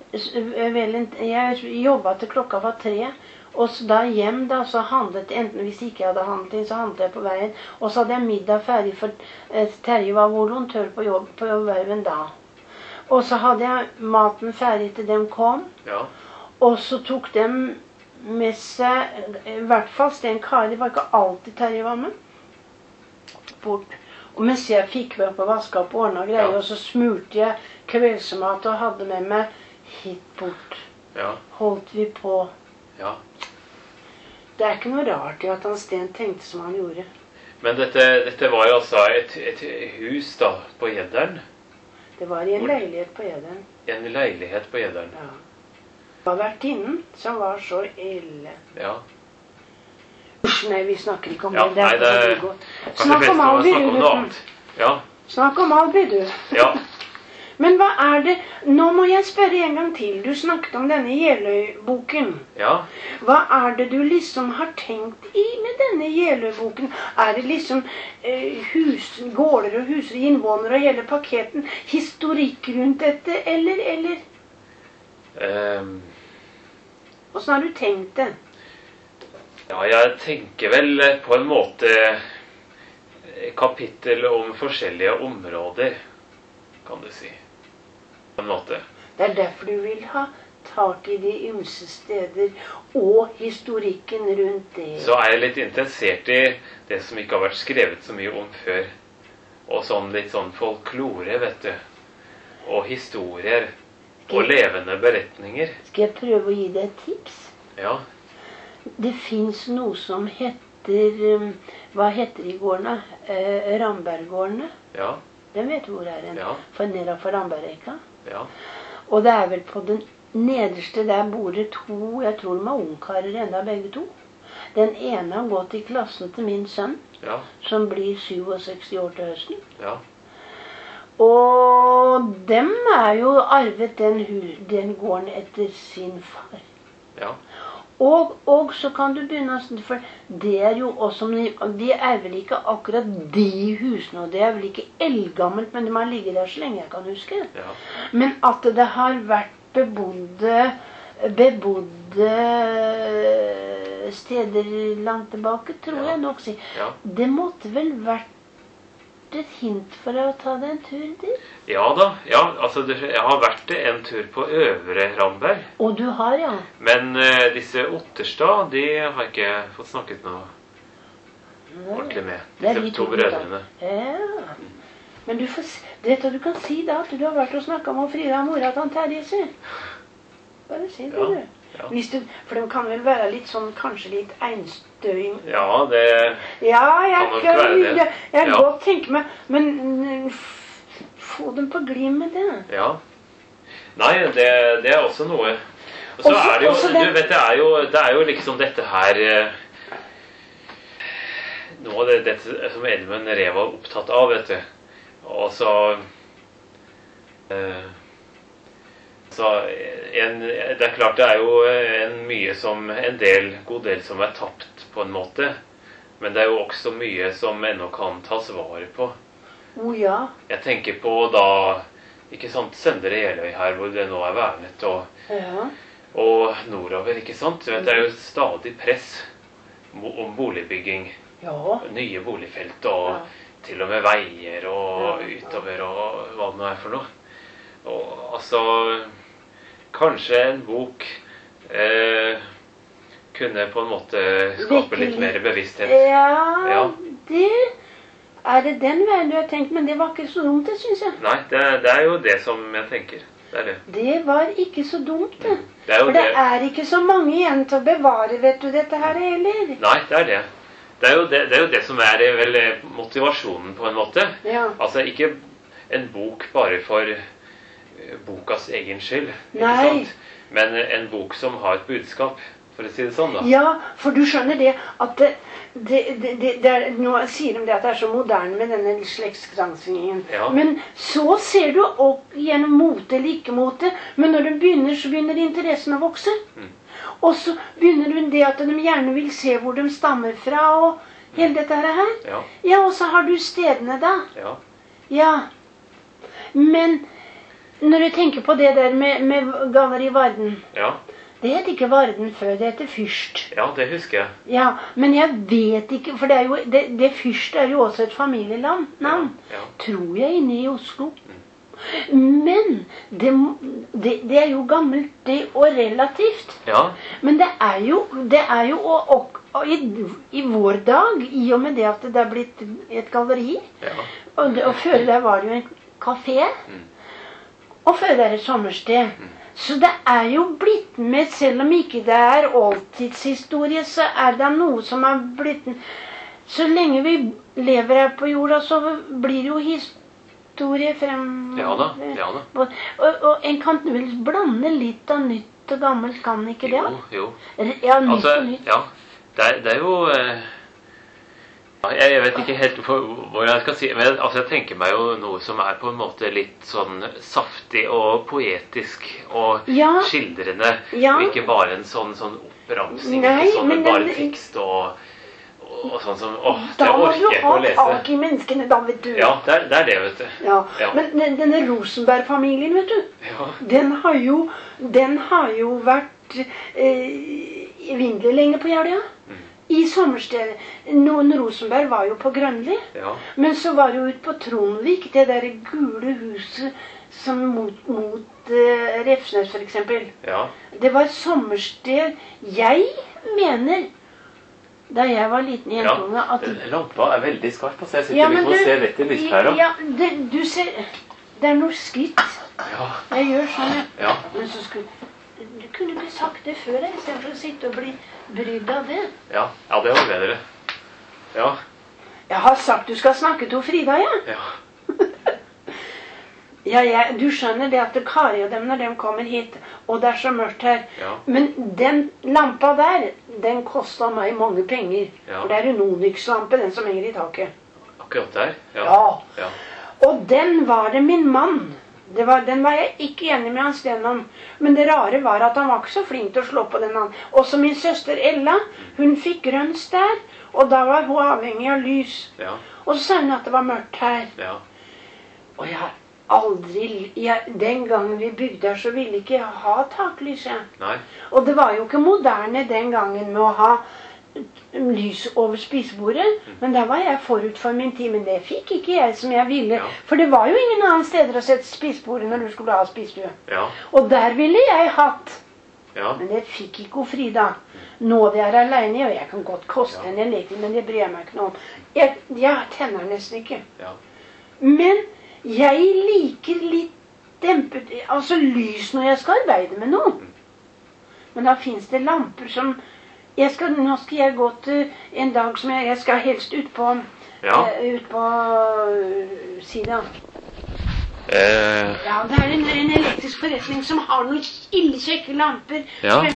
Jeg jobbet til klokka var tre. Og så da hjem da, så handlet enten hvis ikke jeg hadde handlet inn, så handlet jeg på veien. Og så hadde jeg middag ferdig, for eh, Terje var volontør på jobb på verven da. Og så hadde jeg maten ferdig til dem kom. Ja. Og så tok de med seg, i hvert fall Sten Kari, det var ikke alltid Terje var med, bort. Og mens jeg fikk meg opp og vasket opp og ordnet greier, ja. Og så smurte jeg kveldsmat og hadde med meg hit bort. Ja. Holdt vi på. Ja. Det er ikke noe rart i at han Sten tenkte som han gjorde. Men dette, dette var jo altså et, et hus da, på Gjedderen? Det var i en Hvor? leilighet på Gjedderen. En leilighet på Gjedderen? Ja. Det var vertinnen som var så ille. Ja. Nei, vi snakker ikke om ja, det. det, nei, det Snakk om Alby, du. Ja. Snakk om Alby, du. Ja. Men hva er det? Nå må jeg spørre en gang til. Du snakket om denne Jeløy-boken. Ja. Hva er det du liksom har tenkt i med denne Jeløy-boken? Er det liksom eh, hus, gårder og hus og innvånere og hele paketen? Historikk rundt dette, eller? eller? Um, Hvordan har du tenkt det? Ja, jeg tenker vel på en måte kapittel om forskjellige områder, kan du si. På en måte. Det er derfor du vil ha tak i de ymse steder og historikken rundt det. Så er jeg litt interessert i det som ikke har vært skrevet så mye om før. Og sånn litt sånn folklore, vet du. Og historier. Og levende beretninger. Skal jeg prøve å gi deg et tips? Ja. Det finnes noe som heter, hva heter de gårdene? Eh, Ramberggårdene. Ja. Den vet du hvor er den. Ja. For nedenfor Rambergreika. Ja. Og det er vel på den nederste der bor det to, jeg tror de er ungkarer enda begge to. Den ene har gått i klassen til min sønn, ja. Som blir syvogseksti år til høsten. Ja. Og dem er jo arvet den, den gården etter sin far. Ja. Og, og så kan du begynne, for det er jo også, de er vel ikke akkurat de husene, og det er vel ikke eldgammelt, men de har ligget der så lenge jeg kan huske. Ja. Men at det har vært bebodde, bebodde steder langt tilbake, tror ja. Jeg nok si. Ja. Det måtte vel vært et hint for deg å ta deg en tur dit? Ja da, ja, altså jeg har vært en tur på Øvre Ramberg. Og du har, ja. Men uh, disse Otterstad, de har jeg ikke fått snakket noe ordentlig med. Disse to brødrene. Ja. Men du, får, vet du, du kan si da at du har vært og snakket med Frida og mora til han Terje, si. Bare si det, ja. Du. Ja. Hvis du, for de kan vel være litt sånn, kanskje litt einstøing. Ja, det ja, jeg, kan nok være det. Jeg, jeg ja. godt tenker meg, men få dem på glim med det. Ja. Nei, det, det er også noe. Og så er det jo, du vet, det er jo, det er jo liksom dette her, noe av det dette som Edmund Ree var opptatt av, vet du. Og så... Eh, Så en, det er klart det er jo en mye som, en del, god del som er tapt på en måte. Men det er jo også mye som ennå kan tas vare på. Oh ja. Jeg tenker på da, ikke sant, Søndre Jeløy her, hvor det nå er vernet, og, ja. Og nordover, ikke sant? Du vet, det er jo stadig press om boligbygging. Ja. Nye boligfelt, og ja. Til og med veier, og ja. Utover, og hva det nå er for noe. Og altså... Kanskje en bok eh, kunne på en måte skape litt mer bevissthet. Ja, ja, det er det den veien du har tenkt, men det var ikke så dumt, det synes jeg. Nei, det, det er jo det som jeg tenker. Det er det. Det var ikke så dumt, det. det er For det, det er ikke så mange igjen til å bevare, vet du, dette her heller. Nei, det er det. Det er jo det, det, er jo det som er vel motivasjonen på en måte. Ja. Altså ikke en bok bare for... bokas egen skyld, ikke Nei. Sant? Men en bok som har et budskap, for å si det sånn da. Ja, for du skjønner det at det, det, det, det, det er, nå sier de det at det er så moderne med denne slektsgranskningen. Ja. Men så ser du opp gjennom mote eller ikke mote, men når de begynner, så begynner interessen å vokse. Mm. Og så begynner hun det at de gjerne vil se hvor de stammer fra, og hele dette her. Ja. Ja, og så har du stedene da. Ja. Ja. Men når du tenker på det der med, med Galleri Varden, ja. Det heter ikke Varden før, det heter Fyrst. Ja, det husker jeg. Ja, men jeg vet ikke, for det, er jo, det, det Fyrst er jo også et familienavn, ja, ja. Tror jeg, inne i Oslo. Mm. Men det, det, det er jo gammelt, det, og relativt. Ja. Men det er jo, det er jo og, og, og i, i vår dag, i og med det at det er blitt et galleri, ja. og, det, og før der var det jo en kafé, mm. og før det er et sommersted. Mm. Så det er jo blitt med, selv om ikke det er oldtidshistorie, så er det noe som er blitt med. Så lenge vi lever her på jorda, så blir det jo historie frem. Ja da, ja da. Og, og, og en kan vel blande litt av nytt og gammelt, kan ikke det? Jo, jo. Ja, nytt altså, og nytt. Ja, det er, det er jo... Eh Jeg, jeg vet ikke helt hvor jeg skal si, men altså, jeg tenker meg jo noe som er på en måte litt sånn saftig og poetisk og ja. Skildrende, ja. Og ikke bare en sånn, sånn oppramsing, Nei, ikke sånn men bare den, tekst og, og, og sånn som, åh, det orker jeg ikke å lese. Da må du ha tak i menneskene, da, vet du. Ja, det er det, er det vet du. Ja. Ja. Men denne Rosenberg-familien, vet du, ja. den, har jo, den har jo vært eh, vindelig lenge på Jeløya. Mm. I sommerstedet. Noen Rosenberg var jo på Grønli, ja. Men så var det jo ute på Trondvik, det der gule huset som mot, mot uh, Refsnes for eksempel. Ja. Det var sommersted. Jeg mener, da jeg var liten jentunge, ja. at... Lampa er veldig skarp, så jeg sitter ja, liksom og ser rett i lyspæra. Ja, det, du ser, det er noe skritt. Ja. Jeg gjør sånn, ja. Ja. Men så skulle... Du kunne ikke sagt det før, i stedet for å sitte og bli brydd av det. Ja, ja det var bedre. Ja. Jeg har sagt du skal snakke til Frida, ja. Ja. ja, jeg, du skjønner det at Kari og dem, når de kommer hit, og det er så mørkt her. Ja. Men den lampa der, den kostet meg mange penger. Ja. For det er en Onyx-lampe, den som henger i taket. Akkurat der? Ja. Ja. Ja. Og den var det min mann. Det var, den var jeg ikke enig med hans den om. Men det rare var at han var ikke så flink til å slå på den. Også min søster Ella, hun fikk grønns der, og da var hun avhengig av lys. Ja. Og så sa hun at det var mørkt her. Ja. Og jeg har aldri... Jeg, den gangen vi bygde her, så ville ikke jeg ha taklys. Nei. Og det var jo ikke moderne den gangen med å ha lys over spisebordet, mm. men da var jeg forut for min tid, men det fikk ikke jeg som jeg ville, ja. For det var jo ingen annen steder å sette spisebordet når du skulle ha spisestue. Ja. Og der ville jeg hatt, ja. Men det fikk ikke Frida. Nå det er alene, og jeg kan godt koste ja. En elektrisk, men det bryr jeg meg ikke noe om. Jeg, jeg tenner nesten ikke. Ja. Men jeg liker litt dempet, altså lys når jeg skal arbeide med noe. Men da finnes det lamper som Jeg skal, nå skal jeg gå til en dag som jeg, jeg skal helst ut på, ja. uh, ut på uh, siden. Eh. Ja, det er en, en elektrisk forretning som har noen ille kjekke lamper. Ja.